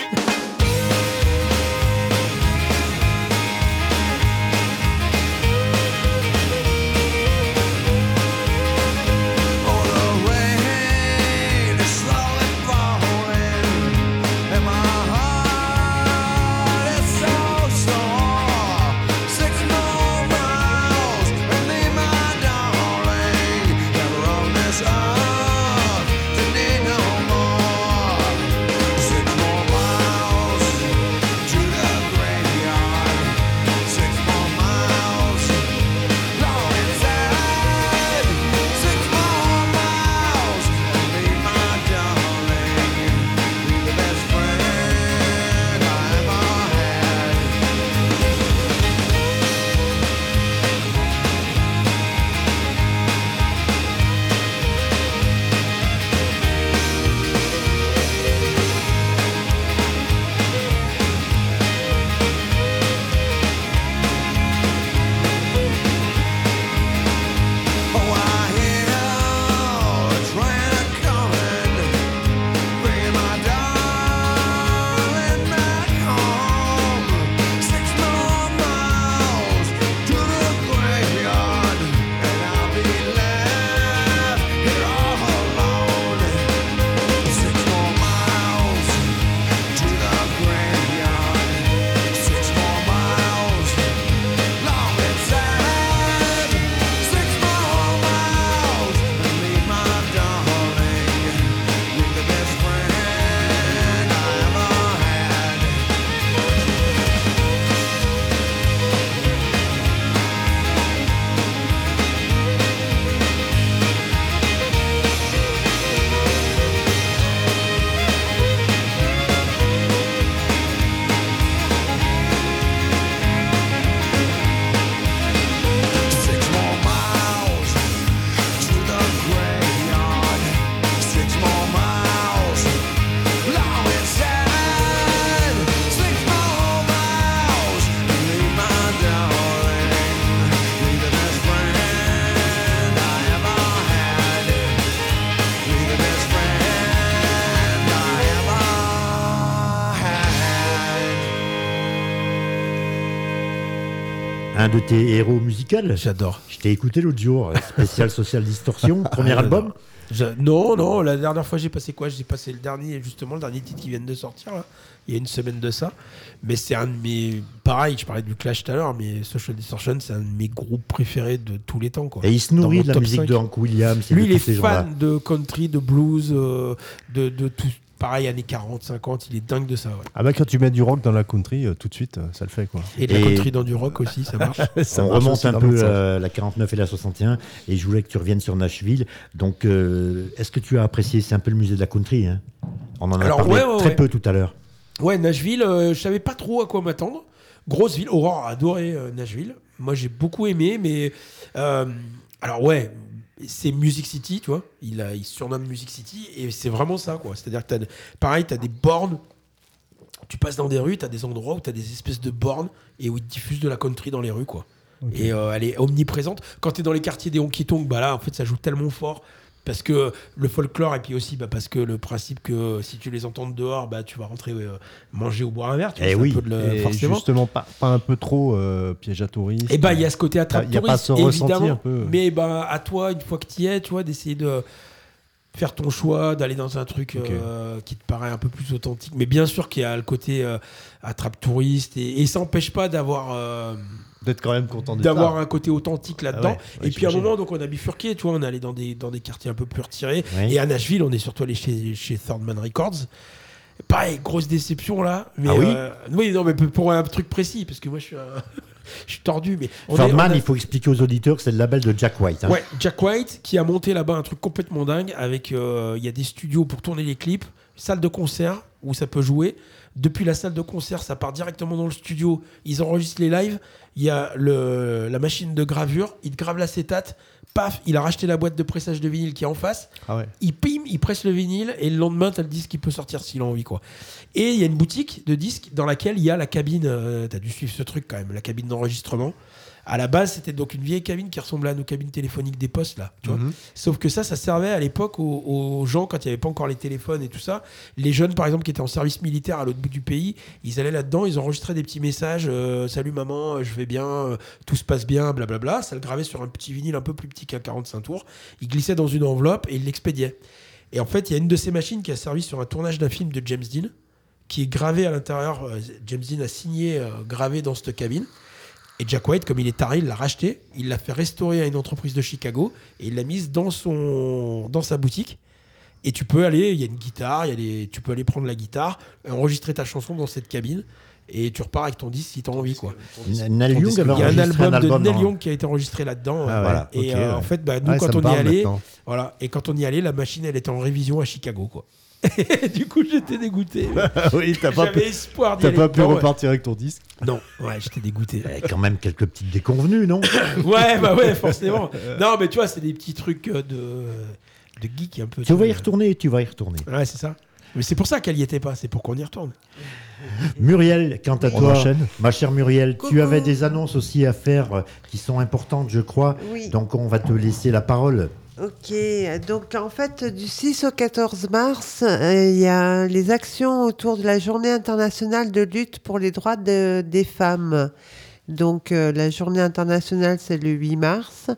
Un de tes héros musicaux. J'adore. Je t'ai écouté l'autre jour, spécial Social Distortion, premier album. Non, la dernière fois j'ai passé quoi ? J'ai passé le dernier titre qui vient de sortir là. Il y a une semaine de ça. Mais c'est un de mes... Pareil, je parlais du Clash tout à l'heure, mais Social Distortion, c'est un de mes groupes préférés de tous les temps, quoi. Et il se nourrit de la musique de Hank Williams. Lui, il est fan de country, de blues, de tout. Pareil, années 40, 50, il est dingue de ça. Ouais. Ah bah quand tu mets du rock dans la country, tout de suite, ça le fait, quoi. Et de la country dans du rock aussi, ça marche. On remonte un peu la 49 et la 61, et je voulais que tu reviennes sur Nashville. Donc, est-ce que tu as apprécié ? C'est un peu le musée de la country, hein ? On en a parlé très peu tout à l'heure. Ouais, Nashville, je savais pas trop à quoi m'attendre. Grosse ville, Aurore a adoré Nashville. Moi, j'ai beaucoup aimé, mais... alors ouais... C'est Music City, tu vois. Il se surnomme Music City et c'est vraiment ça, quoi. C'est-à-dire que t'as des bornes. Tu passes dans des rues, t'as des endroits où t'as des espèces de bornes et où ils diffusent de la country dans les rues, quoi. Okay. Et elle est omniprésente. Quand t'es dans les quartiers des honky-tonk, bah là, en fait, ça joue tellement fort. Parce que le folklore, et puis aussi parce que le principe que si tu les entends dehors, bah, tu vas rentrer manger ou boire un verre. Et oui, forcément. Justement, pas un peu trop piège à touristes. Et bah, il y a ce côté attrape touriste, évidemment. Un peu. Mais bah, à toi, une fois que tu y es, tu vois, d'essayer de faire ton choix, d'aller dans un truc qui te paraît un peu plus authentique. Mais bien sûr qu'il y a le côté attrape touriste, et ça n'empêche pas d'avoir... d'être quand même content d'avoir un côté authentique là-dedans. Ah ouais, et puis à un moment, donc on a bifurqué, tu vois, on est allé dans des quartiers un peu plus retirés. Ouais. Et à Nashville, on est surtout allé chez Third Man Records. Pareil, grosse déception là. Mais, oui, non, mais pour un truc précis, parce que moi je suis tordu. Mais Third Man, il faut expliquer aux auditeurs que c'est le label de Jack White. Hein. Ouais, Jack White qui a monté là-bas un truc complètement dingue avec il y a des studios pour tourner les clips, salle de concert où ça peut jouer. Depuis la salle de concert, ça part directement dans le studio. Ils enregistrent les lives. Il y a la machine de gravure. Il grave l'acétate. Paf, il a racheté la boîte de pressage de vinyle qui est en face. Ah ouais. Il presse le vinyle et le lendemain, tu as le disque qui peut sortir s'il a envie, quoi. Et il y a une boutique de disques dans laquelle il y a la cabine. Tu as dû suivre ce truc quand même, la cabine d'enregistrement. À la base, c'était donc une vieille cabine qui ressemblait à nos cabines téléphoniques des postes, là. Tu vois. Sauf que ça servait à l'époque aux gens, quand il n'y avait pas encore les téléphones et tout ça. Les jeunes, par exemple, qui étaient en service militaire à l'autre bout du pays, ils allaient là-dedans, ils enregistraient des petits messages. Salut maman, je vais bien, tout se passe bien, blablabla. Ça le gravait sur un petit vinyle un peu plus petit qu'un 45 tours. Il glissait dans une enveloppe et il l'expédiait. Et en fait, il y a une de ces machines qui a servi sur un tournage d'un film de James Dean, qui est gravé à l'intérieur. Dans Dean a signé, gravé dans cette cabine. Et Jack White, comme il est taré, il l'a racheté, il l'a fait restaurer à une entreprise de Chicago et il l'a mise dans sa boutique. Et tu peux aller, il y a une guitare, tu peux aller prendre la guitare, enregistrer ta chanson dans cette cabine et tu repars avec ton disque si tu as envie, quoi. Il y a un album de Neil Young qui a été enregistré là-dedans. Voilà. Et en fait, nous, quand on y allait, et quand on y allait, la machine, elle était en révision à Chicago, quoi. Du coup, j'étais dégoûté. Oui, j'avais espoir d'y aller. T'as pas pu repartir avec ton disque ? Non, ouais, j'étais dégoûté. Quand même quelques petites déconvenues, non ? Ouais, forcément. Non, mais tu vois, c'est des petits trucs de geek un peu. Tu vas y retourner. Ouais, c'est ça. Mais c'est pour ça qu'elle y était pas, c'est pour qu'on y retourne. Muriel, quant à toi, ma chère Muriel, tu avais des annonces aussi à faire qui sont importantes, je crois. Oui. Donc, on va te laisser la parole. Ok, donc en fait, du 6 au 14 mars, il y a les actions autour de la Journée internationale de lutte pour les droits des femmes. Donc la Journée internationale, c'est le 8 mars.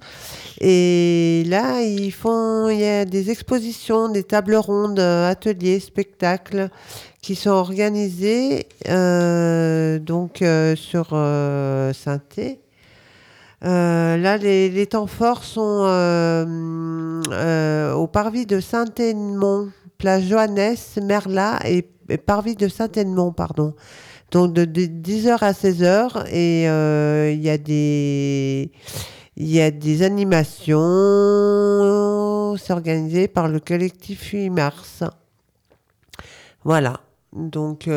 Et là, il y a des expositions, des tables rondes, ateliers, spectacles qui sont organisés sur Saint-Thé. Là, les temps forts sont au parvis de Saint-Edmond, place Johannes, Merlat et parvis de Saint-Edmond, pardon. Donc de 10h à 16h et il y a des animations, c'est organisé par le collectif 8 mars. Voilà, donc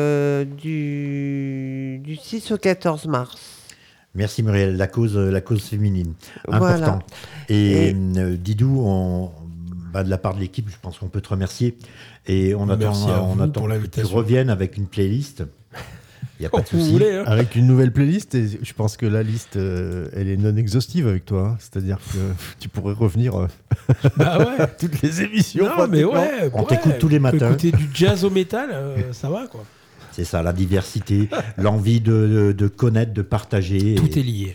du 6 au 14 mars. Merci Muriel, la cause féminine, important. Voilà. Et Didou, de la part de l'équipe, je pense qu'on peut te remercier. Et on attend que tu reviennes avec une playlist. Il n'y a pas de souci. Avec une nouvelle playlist, et je pense que la liste, elle est non exhaustive avec toi. Hein. C'est-à-dire que tu pourrais revenir toutes les émissions. Non, mais on t'écoute tous les matins. Écouter du jazz au métal, ça va, quoi. C'est ça, la diversité, l'envie de connaître, de partager. Tout est lié.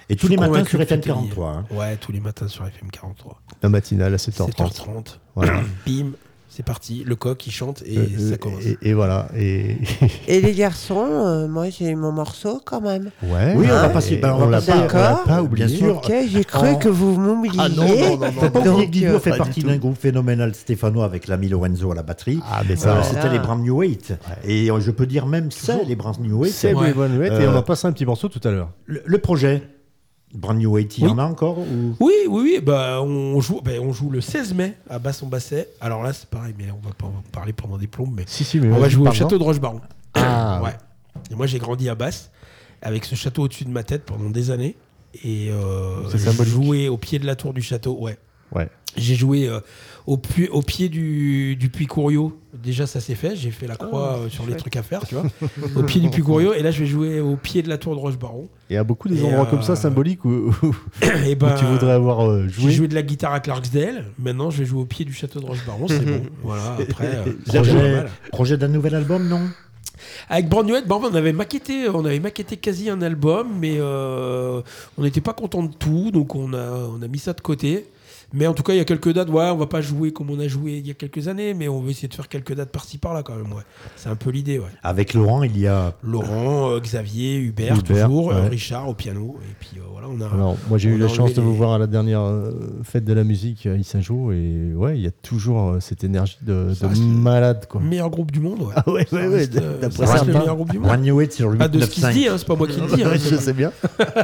Et tous les matins sur FM 43. Hein. Ouais, tous les matins sur FM 43. La matinale à 7h30. 7h30. Voilà. Bim, c'est parti. Le coq, il chante et ça commence. Et voilà. Et les garçons, moi j'ai mon morceau quand même. Ouais. Oui, on va passer. On l'a pas oublié. Bien sûr. Ok, j'ai cru que vous m'oubliez. Ah non. Faut pas oublier que Guido fait partie d'un groupe phénoménal stéphanois avec l'ami Lorenzo à la batterie. Ah, mais ça. C'était les Brand New Weight. Et je peux dire même c'est les Brand New Weight. C'est les Brand New Weight. Et on va passer un petit morceau tout à l'heure. Le projet Brand New Weight, il y en a encore ou... Oui. Bah, on joue le 16 mai à Basson-Basset. Alors là, c'est pareil, mais on va pas en parler pendant des plombes. Mais mais on va jouer au château de Rochebaron. Ah, ouais. Et moi, j'ai grandi à Basse avec ce château au-dessus de ma tête pendant des années. Et j'ai joué au pied de la tour du château. Ouais. J'ai joué au pied du Puy Couriot. Déjà, ça s'est fait. J'ai fait la croix sur les trucs à faire, tu vois. Au pied du Puy Couriot. Et là, je vais jouer au pied de la tour de Rochebaron. Il y a beaucoup des endroits comme ça, symboliques, où tu voudrais avoir joué. J'ai joué de la guitare à Clarksdale. Maintenant, je vais jouer au pied du château de Rochebaron. C'est bon. Voilà. Après, projet d'un nouvel album, non? Avec Brand New Weight, on avait maquetté quasi un album, mais on n'était pas content de tout, donc on a mis ça de côté. Mais en tout cas, il y a quelques dates. Ouais, on va pas jouer comme on a joué il y a quelques années, mais on veut essayer de faire quelques dates par-ci par-là quand même. Ouais. C'est un peu l'idée. Ouais. Avec Laurent, il y a Laurent, Xavier, Hubert toujours, Richard au piano. Et puis voilà, on a. Alors, moi, j'ai eu la chance de vous voir à la dernière fête de la musique à Saint-Jean, et ouais, il y a toujours cette énergie de malade, quoi. Meilleur groupe du monde. Ouais. Ah ouais. D'après ça, le meilleur groupe du monde. Brand New Weight sur le 895. Pas de ce qui se dit, c'est pas moi qui le dis. Je sais bien.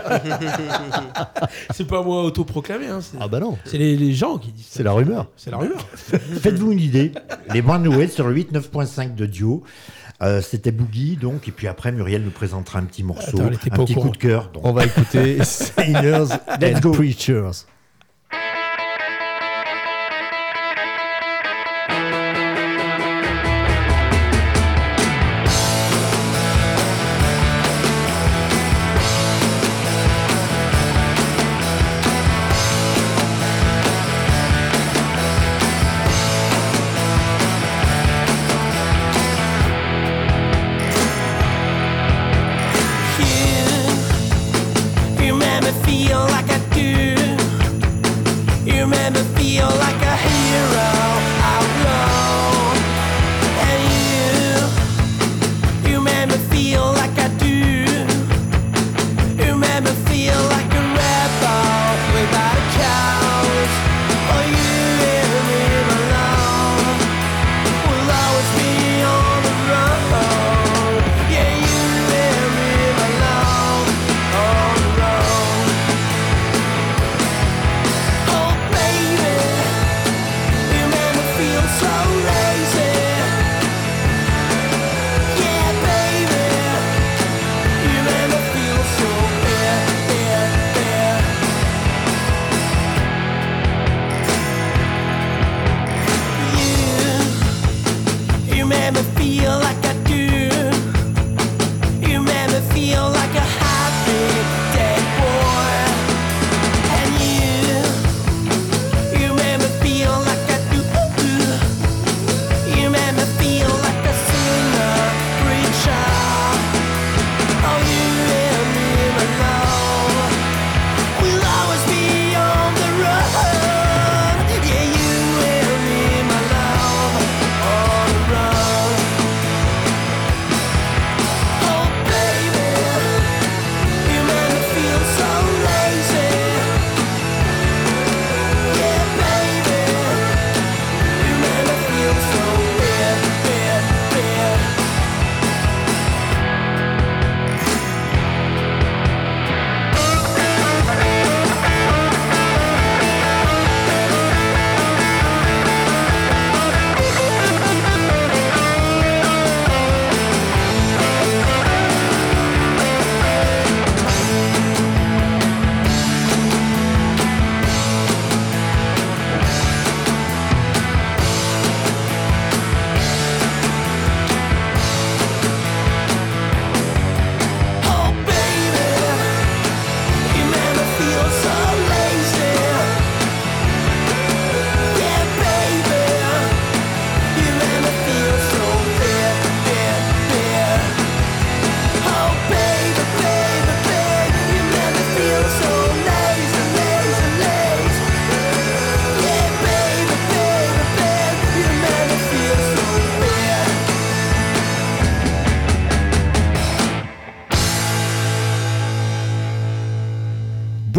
C'est pas moi autoproclamé. Ah bah non. C'est les gens qui disent ça. C'est la rumeur. Faites-vous une idée. Les Brand New Weight sur le 89.5 de Dio. C'était Boogie, donc. Et puis après, Muriel nous présentera un petit morceau, un petit coup de cœur. Donc. On va écouter Sailors and Preachers.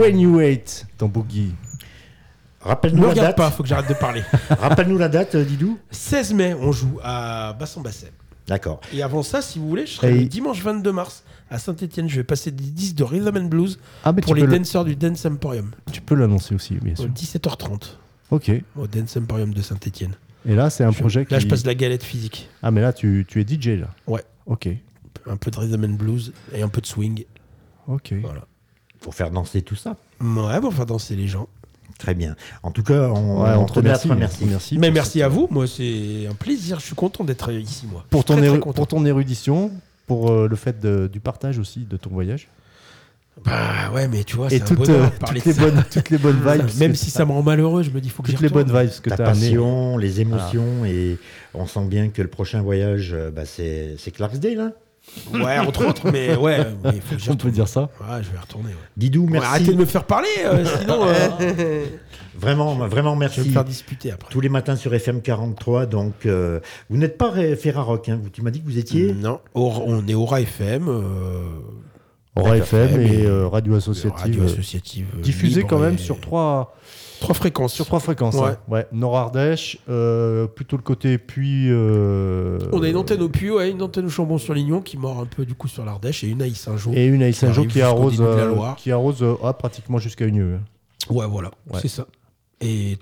When You Wait dans Boogie. Rappelle-nous Ne la regarde date. pas, faut que j'arrête de parler. Rappelle-nous la date, Didou. 16 mai, on joue à Basson-Bassem. D'accord. Et avant ça, si vous voulez, je serai le dimanche 22 mars à Saint-Etienne. Je vais passer des disques de Rhythm and Blues pour les danseurs du Dance Emporium. Tu peux l'annoncer aussi, bien sûr. 17h30. Ok. Au Dance Emporium de Saint-Etienne. Et là, c'est un projet qui... Là, je passe la galette physique. Ah, mais là, tu es DJ, là. Ouais. Ok. Un peu de Rhythm and Blues et un peu de swing. Ok. Voilà. Pour faire danser tout ça. Ouais, pour faire danser les gens. Très bien. En tout cas, on te remercie. Merci. Mais merci à vous. Moi, c'est un plaisir. Je suis content d'être ici, moi. Pour ton, très pour ton érudition, pour le fait du partage aussi de ton voyage. Bah ouais, mais tu vois, et c'est un bonheur de parler de ça. toutes les bonnes vibes. Même si ça me rend malheureux, je me dis, faut que j'y toutes les retourne. bonnes vibes que ta t'as passion, les émotions, et on sent bien que le prochain voyage, c'est Clarksdale, hein. Ouais, entre autres, mais ouais, il faut que j'y On retourne. peut dire ça. Ouais, je vais retourner. Ouais. Didou, merci. Arrêtez de me faire parler, sinon. Vraiment, merci. Je vais me faire disputer après. Tous les matins sur FM 43, donc vous n'êtes pas Ferrarock, hein. Tu m'as dit que vous étiez. Non, on est Aura FM. Aura FM et Radio Associative. Radio Associative. Diffusé quand même sur trois fréquences. Sur 3 fréquences. Ouais. Ouais. Nord-Ardèche, plutôt le côté Puy. On a une antenne au Puy, ouais, une antenne au Chambon-sur-Lignon qui mord un peu du coup sur l'Ardèche et une à Issingeau. Et une à Issingeau qui arrose Loire. pratiquement jusqu'à Unieux. Ouais, voilà, c'est ça. Et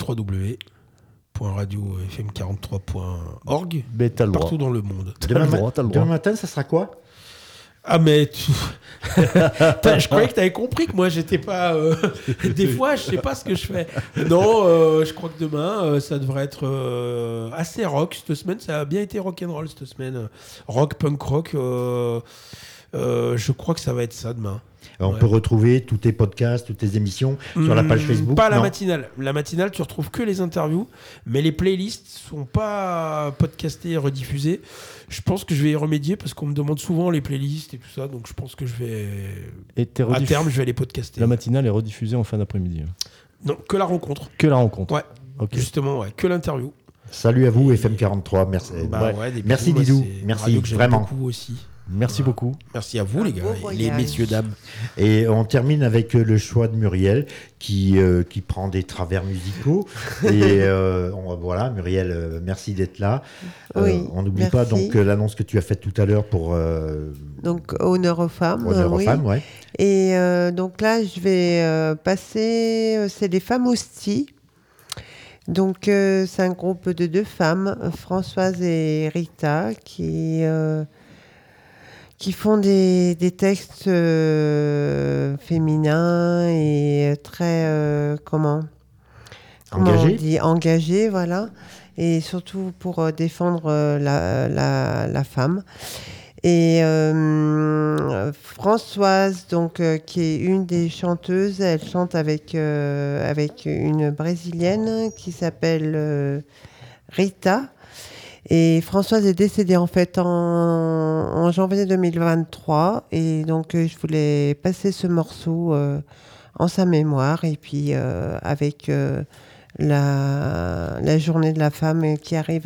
www.radiofm43.org partout dans le monde. Demain matin, ça sera quoi? Ah mais je croyais que tu avais compris que moi j'étais pas des fois je sais pas ce que je fais. Non, je crois que demain ça devrait être assez rock cette semaine, ça a bien été rock'n'roll cette semaine. Rock, punk rock, je crois que ça va être ça demain. On peut retrouver tous tes podcasts, toutes tes émissions sur la page Facebook. Pas la matinale. La matinale, tu retrouves que les interviews, mais les playlists sont pas podcastées et rediffusées. Je pense que je vais y remédier parce qu'on me demande souvent les playlists et tout ça, donc je pense que je vais. À terme, je vais les podcaster. La matinale est rediffusée en fin d'après-midi. Non, que la rencontre. Que la rencontre. Ouais. Okay. Justement, ouais. Que l'interview. Salut à vous, FM43. Merci. Merci Didou. Merci vraiment. Beaucoup aussi. Merci beaucoup. Merci à vous, les gars, les messieurs, dames. Et on termine avec le choix de Muriel qui prend des travers musicaux. Et voilà, Muriel, merci d'être là. Oui, on n'oublie pas donc l'annonce que tu as faite tout à l'heure pour. Donc, Honneur aux femmes. Honneur aux femmes, ouais. Et donc là, je vais passer. C'est les femmes hosties. Donc, c'est un groupe de 2 femmes, Françoise et Rita, qui font des textes féminins et très engagés, voilà, et surtout pour défendre la femme. Et Françoise, donc, qui est une des chanteuses, elle chante avec une brésilienne qui s'appelle Rita. Et Françoise est décédée en fait en janvier 2023, et donc je voulais passer ce morceau en sa mémoire, et puis avec la journée de la femme qui arrive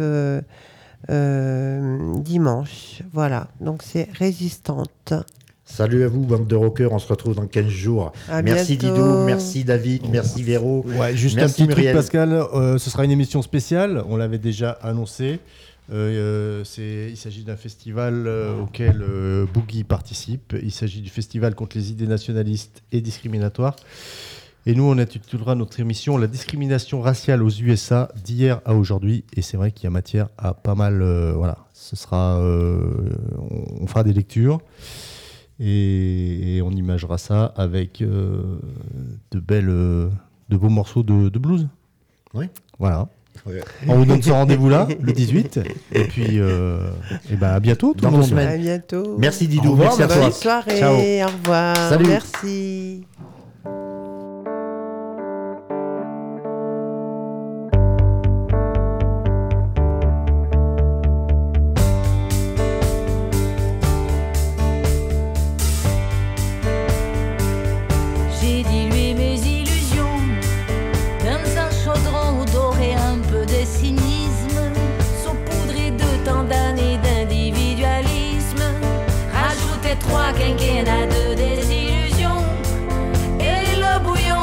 dimanche. Voilà, donc c'est Résistante. Salut à vous, bande de rockers, on se retrouve dans 15 jours. Merci Didou, merci David, merci Véro. Ouais, juste merci un petit Muriel. truc, Pascal, ce sera une émission spéciale, on l'avait déjà annoncé. Il s'agit d'un festival auquel Boogie participe. Il s'agit du festival contre les idées nationalistes et discriminatoires. Et nous, on intitulera notre émission « La discrimination raciale aux USA d'hier à aujourd'hui ». Et c'est vrai qu'il y a matière à pas mal... voilà, ce sera... on fera des lectures. Et on imagera ça avec de beaux morceaux de blues. Oui. Voilà. Ouais. On vous donne ce rendez-vous là, le 18. Et puis, à bientôt tout le monde. À bientôt. Merci Didou. Au revoir, merci à toi. bonne soirée. Ciao. Au revoir. Salut. Merci. Quinquennat de désillusion et le bouillon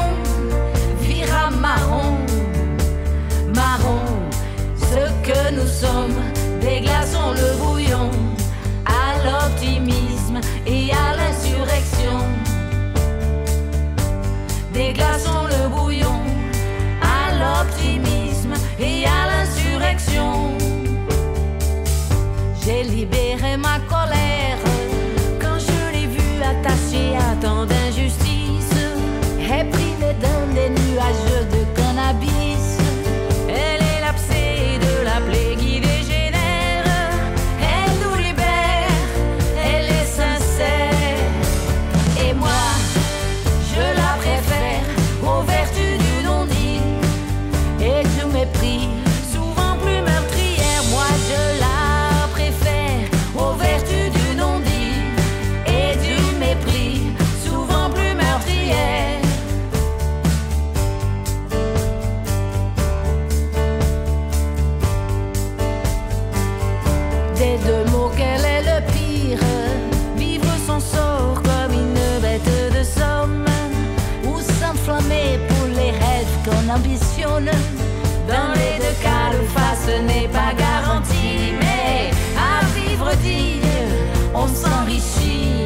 les deux mots, quel est le pire? Vivre son sort comme une bête de somme, ou s'enflammer pour les rêves qu'on ambitionne. Dans les deux cas, le face n'est pas garanti, mais à vivre digne, on s'enrichit.